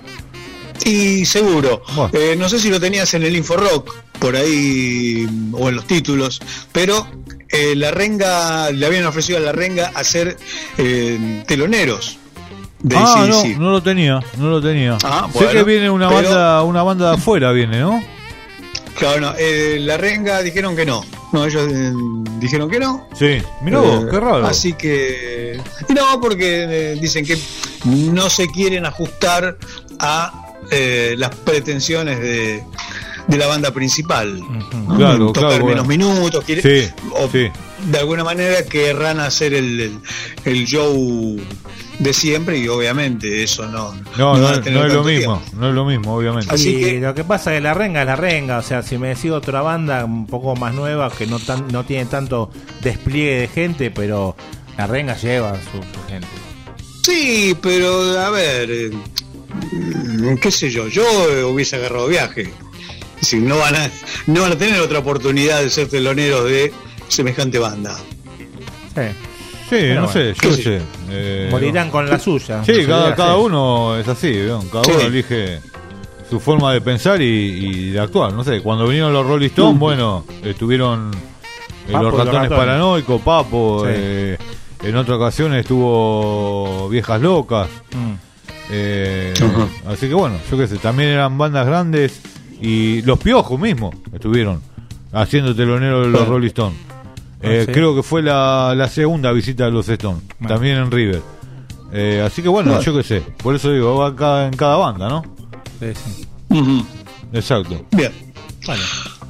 Y seguro, Bueno. eh, no sé si lo tenías en el Inforock, por ahí, o en los títulos, pero eh, la Renga, le habían ofrecido a la Renga hacer eh, teloneros de Ah, no, A C D C. no lo tenía, no lo tenía. Ah, sé bueno, que viene una pero- banda, una banda de afuera viene, ¿no? Claro, no, eh, la Renga dijeron que no. No, ellos eh, dijeron que no. Sí. Mirá vos, Eh, qué raro. Así que. y no, porque eh, dicen que no se quieren ajustar a eh, las pretensiones de, de la banda principal. ¿no? Claro, Tocar claro, menos bueno. minutos. quiere- Sí, o sí. De alguna manera querrán hacer el, el, el show de siempre y obviamente eso no. No, no, van a no tener es lo tanto mismo, tiempo. no es lo mismo, obviamente. Así y que- lo que pasa es que la renga es la renga, o sea, si me decís otra banda un poco más nueva que no tan, no tiene tanto despliegue de gente, pero la renga lleva su, su gente. Sí, pero a ver, eh, mm, qué sé yo, yo eh, hubiese agarrado viaje. Si no van a, no van a tener otra oportunidad de ser teloneros de semejante banda. Sí. Sí, Pero no bueno, sé, qué yo sé sé. Eh, Morirán con la suya. Sí, No se cada, olvida cada hacer. uno es así, ¿no? Cada Sí. uno elige su forma de pensar y, y de actuar. No sé, cuando vinieron los Rolling Stones, bueno, estuvieron eh, Papo los y los ratones ratones. paranoicos, Papo, Sí. eh, en otra ocasión estuvo Viejas Locas. Mm. Eh, así que bueno, yo qué sé, también eran bandas grandes y los Piojos mismos estuvieron haciendo telonero de los Rolling Stones. Eh, Ah, sí. Creo que fue la, la segunda visita de los Stones, Bueno. también en River. Eh, así que bueno, Bueno. yo qué sé, por eso digo, va cada, en cada banda, ¿no? Sí, sí. Ujú. Exacto. Bien. Bueno,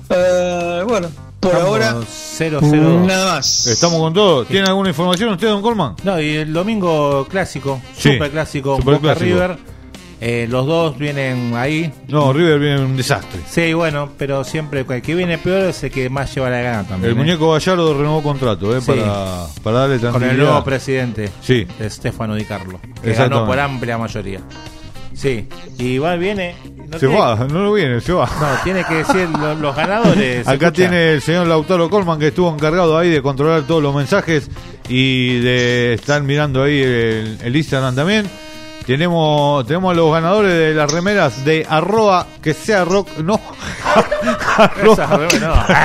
Eh, bueno, por estamos ahora cero cero. nada más. Estamos con todo. ¿Tiene alguna información usted, don Colman? No, y el domingo clásico, Sí, super clásico, super Boca clásico. River. Eh, los dos vienen ahí. No, River viene un desastre. Sí, bueno, pero siempre el que viene peor es el que más lleva la gana también. El ¿eh? muñeco Gallardo renovó contrato, ¿eh? Sí. Para, para darle Con tranquilidad. el nuevo presidente, Sí. Stefano Di Carlo, que Exactamente. ganó por amplia mayoría. Sí, y va, viene. No Se tiene- va, no lo viene, se va. No, tiene que decir lo- los ganadores. ¿se Acá escucha? tiene el señor Lautaro Colman, que estuvo encargado ahí de controlar todos los mensajes y de estar mirando ahí el, el Instagram también. Tenemos tenemos a los ganadores de las remeras de arroba que sea rock. No. Esas remeras,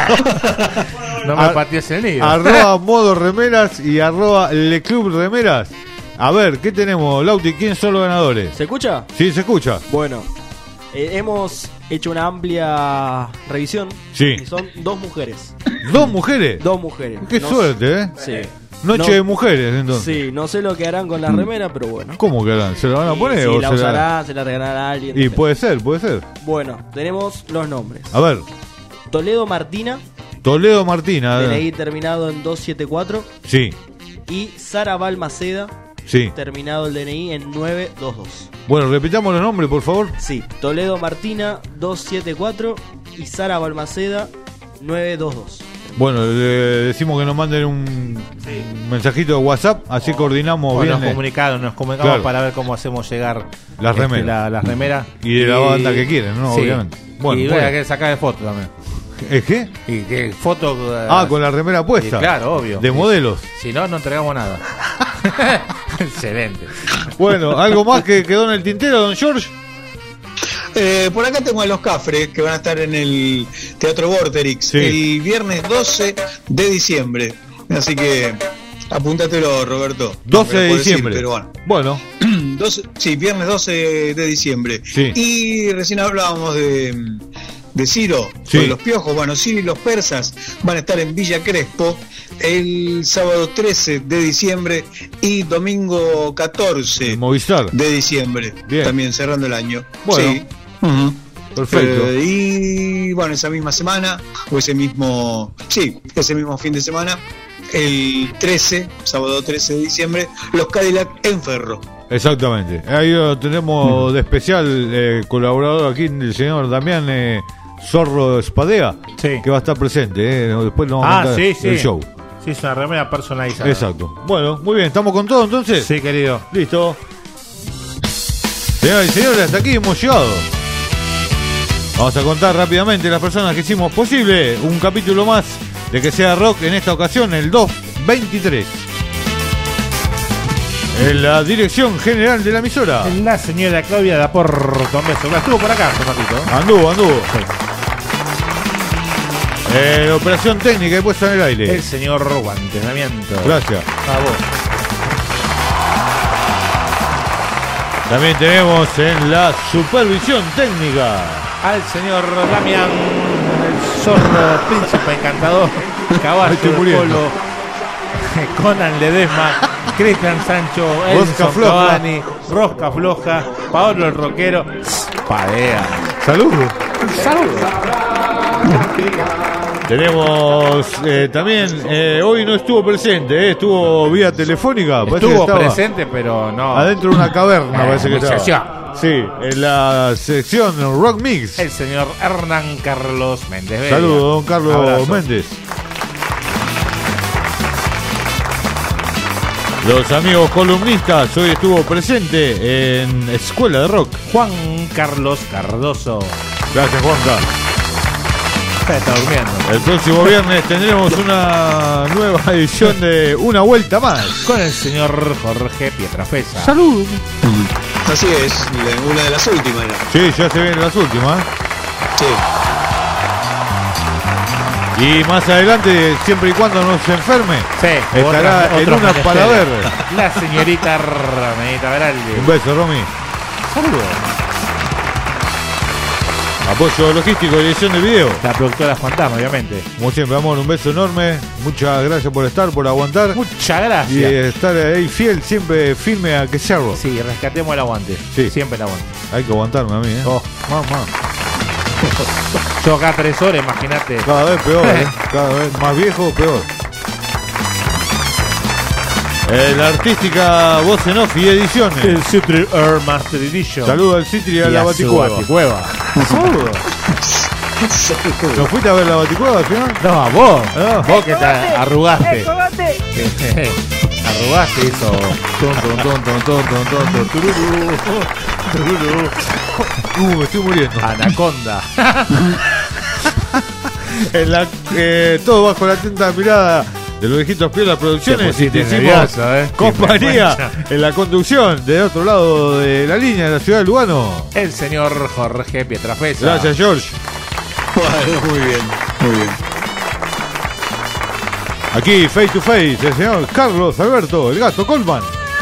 no. No me Ar- patees el lío. Arroba modo remeras y arroba le club remeras. A ver, ¿qué tenemos, Lauti? ¿Quién son los ganadores? ¿Se escucha? Sí, se escucha. Bueno, eh, hemos hecho una amplia revisión. Sí. Y son dos mujeres. ¿Dos mujeres? Dos mujeres. Qué No suerte, ¿eh? sé- Sí. Noche No- de mujeres, entonces. Sí, no sé lo que harán con la remera, pero bueno. ¿Cómo que harán? ¿Se la van a Y poner si o la se usarán, se la regalarán a alguien. Y depende. puede ser, puede ser. Bueno, tenemos los nombres. A ver, Toledo Martina, Toledo Martina. D N I terminado en doscientos setenta y cuatro. Sí, Y Sara Balmaceda, sí. terminado el D N I en novecientos veintidós. Bueno, repitamos los nombres, por favor. Sí, Toledo Martina, doscientos setenta y cuatro. Y Sara Balmaceda, novecientos veintidós. Bueno, le decimos que nos manden un, Sí. un mensajito de WhatsApp, así coordinamos O bien. nos eh, comunicamos, nos comunicamos Claro. para ver cómo hacemos llegar Las este, remeras. la- las remeras. Y de la banda que quieren, ¿no? Sí. Obviamente. Bueno, y bueno. voy a que sacar de foto también. ¿Es qué? Y que foto. eh, Ah, con la remera puesta. y claro, obvio. De Sí. modelos. Si no, no entregamos nada. Excelente. Bueno, ¿algo más que quedó en el tintero, don George? Eh, por acá tengo a los Cafres que van a estar en el Teatro Vorterix Sí. el viernes doce de diciembre. Así que apúntatelo, Roberto. doce No me lo de puedo decir, diciembre. pero bueno. Bueno, doce, sí, viernes doce de diciembre. Sí. Y recién hablábamos de, de Ciro, Sí. de los piojos. Bueno, Ciro y los persas van a estar en Villa Crespo el sábado trece de diciembre y domingo catorce Movistar. de diciembre. Bien. También cerrando el año. Bueno. Sí. Ujú. Perfecto. Eh, y bueno, esa misma semana, o ese mismo, sí, ese mismo fin de semana, el trece, sábado trece de diciembre, los Cadillac en Ferro. Exactamente. Ahí lo tenemos de especial eh, colaborador aquí, el señor Damián eh, Zorro Espadea, Sí. que va a estar presente. Eh. Después nos va a Ah, contar sí, sí. el show. Sí, es una remera personalizada. Exacto. Bueno, muy bien, ¿estamos con todo entonces? Sí, querido. Listo. Señoras y señores, hasta aquí hemos llegado. Vamos a contar rápidamente las personas que hicimos posible un capítulo más de Que Sea Rock, en esta ocasión el dos veintitrés. En la dirección general de la emisora. La señora Claudia da por un beso. La estuvo por acá hace un ratito. Anduvo, anduvo. Eh, operación técnica y puesta en el aire. El señor Guantenamiento. Gracias. A vos. También tenemos en la supervisión técnica Al señor Damián, el zorro, príncipe encantador, caballo Estoy de muriendo. polo, Conan Ledesma, Cristian Sancho, Rosca Edson floja. Cavani, Rosca Floja, Paolo el Roquero, Padea. Saludos. Saludos. Tenemos eh, también, eh, hoy no estuvo presente, eh, estuvo vía telefónica. parece que Estuvo estaba presente, pero no. adentro de una caverna, Eh, parece que estaba. muchacho. Sí, en la sección Rock Mix. El señor Hernán Carlos Méndez Vega. Saludos, don Carlos Abrazo. Méndez. Los amigos columnistas, hoy estuvo presente en Escuela de Rock. Juan Carlos Cardoso. Gracias, Juanca. Está durmiendo. El próximo viernes tendremos una nueva edición de Una Vuelta Más. Con el señor Jorge Pietrafesa. Salud. Así es, la- una de las últimas era. Sí, ya se vienen las últimas. Sí. Y más adelante, siempre y cuando no se enferme, Sí, estará otras- en otros una menesteres. para ver. La señorita Ramenita Veraldi. Un beso, Romy. Saludos. Apoyo logístico y edición de video. La productora Fantasma, obviamente. Como siempre, amor, un beso enorme. Muchas gracias por estar, por aguantar. Muchas Y gracias. eh, estar ahí fiel, siempre firme a que sea rock. Sí, rescatemos el aguante. Sí. Siempre el aguante. Hay que aguantarme a mí, ¿eh? Oh, mamá. Yo acá tres horas, imagínate. Cada vez peor, ¿eh? Cada vez más viejo, peor. Eh, la artística voz en off y ediciones. El Citri Air Master Edition. Saludos al Citri y a Y la a su Baticueva. Baticueva. Saludos. ¿No fuiste a ver la Baticueva al final? No, a vos. Ah. Vos que te arrugaste. Arrugaste y hizo. Tum, tum, tum, tum, tum, tum, tum, tum, tururú, tururú. Uh, me estoy muriendo. Anaconda. En la, eh, todo bajo la atenta mirada de los viejitos Piola Producciones. Te Y te pusiste hicimos nervioso, ¿eh? compañía Qué vergüenza. en la conducción del otro lado de la línea de la ciudad de Lugano. El señor Jorge Pietrafesa. Gracias, George. Bueno, muy bien, muy bien. Aquí, face to face, el señor Carlos Alberto, el gato Colman.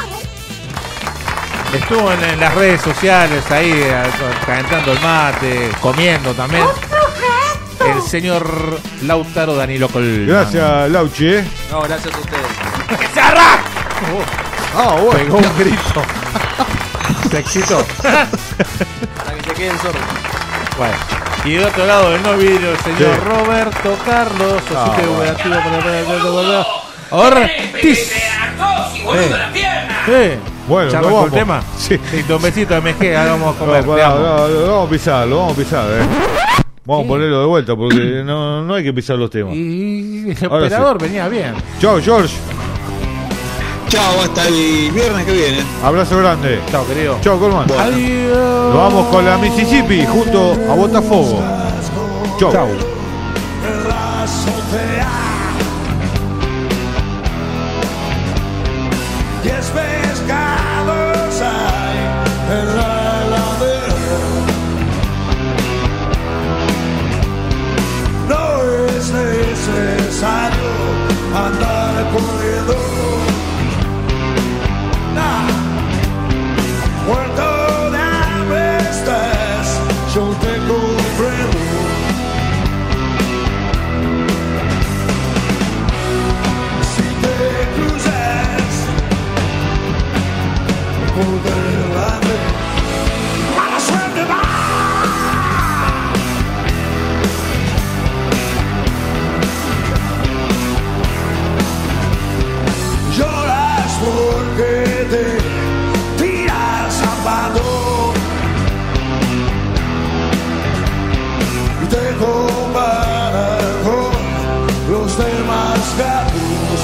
Estuvo en, en las redes sociales ahí eh, calentando el mate, comiendo también. El señor Lautaro Danilo Colman. Gracias, Lauchi, ¿eh? No, gracias a ustedes. ¡Que se arranca! Ah, bueno. Pegó un grito. Se excitó. Para que se queden sordos. Bueno. Y del otro lado del no vidrio el señor Sí. Roberto Carlos, Ah, así que bueno. operativo para Ortiz. Eh, Bueno, ¿ya nos arrancó el vamos. tema? Sí. Listo, un besito de M G, ahora vamos a No, comer. pará, te amo. no, no, vamos a pisar, lo vamos a pisar, eh. Vamos Sí. a ponerlo de vuelta porque no, no hay que pisar los temas. Y el Ahora operador sí. venía bien. Chao, George. Chao, hasta el viernes que viene. Abrazo grande. Chao, querido. Chao, Colman. Bueno. Adiós. Nos vamos con la Mississippi junto a Botafogo. Chao. Chao. en la azotea. Diez pescados hay en la heladera. No es necesario andar corriendo. Nah. Muerto de hambre estás, yo te comprendo. Si te cruzas por delante, mala suerte va. Lloras porque te tiras zapato y te comparas con los demás gatos.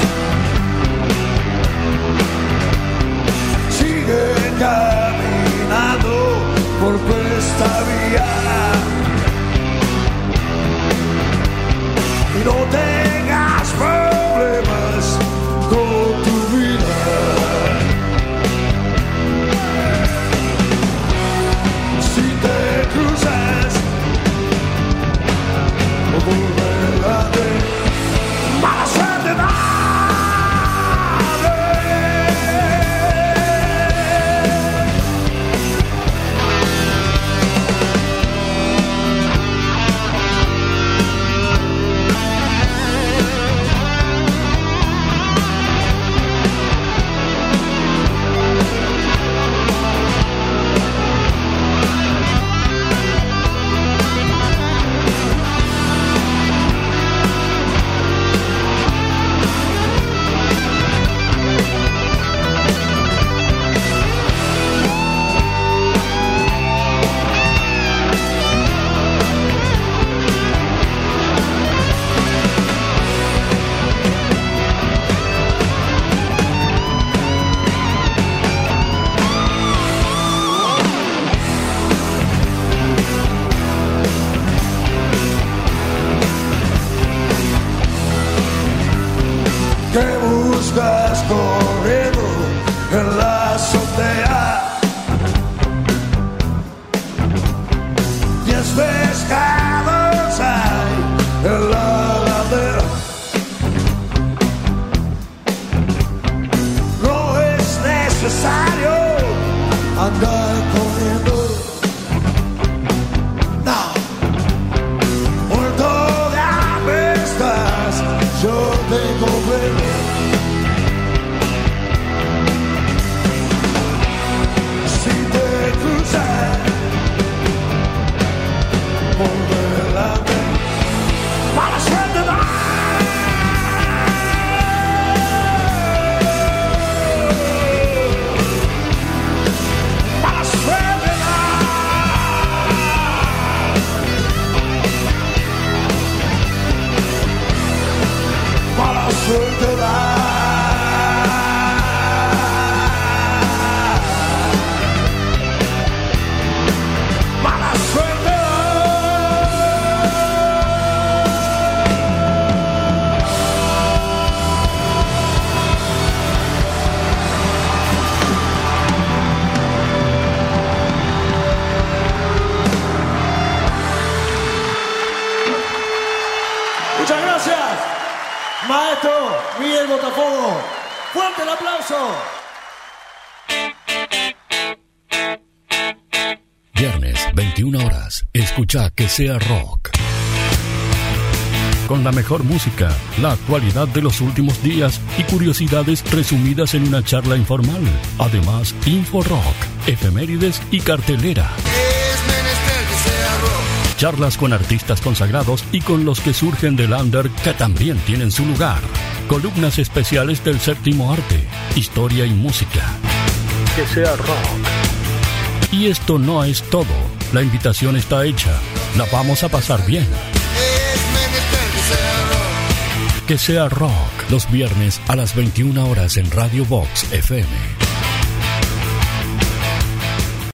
Sigue caminando por esta vía y no tengas problemas con tu vida. Si te cruzas por delante, mala suerte dale. Que buscas corriendo en la azotea. Diez pescados hay en la ladera. No es necesario andar corriendo. No. Muerto de hambre estás, yo te comprendo. Si te cruzas por delante, mala suerte da. Mala suerte da. Mala suerte da. Mala suerte da. Muchas gracias, maestro Miguel Botafogo. Fuerte el aplauso. Viernes, veintiuna horas. Escucha Que Sea Rock. Con la mejor música, la actualidad de los últimos días y curiosidades resumidas en una charla informal. Además, Info Rock, efemérides y cartelera. Charlas con artistas consagrados y con los que surgen del under que también tienen su lugar. Columnas especiales del séptimo arte, historia y música. Que sea rock. Y esto no es todo. La invitación está hecha. La vamos a pasar bien. Que sea rock, los viernes a las veintiuna horas en Radio Vox F M.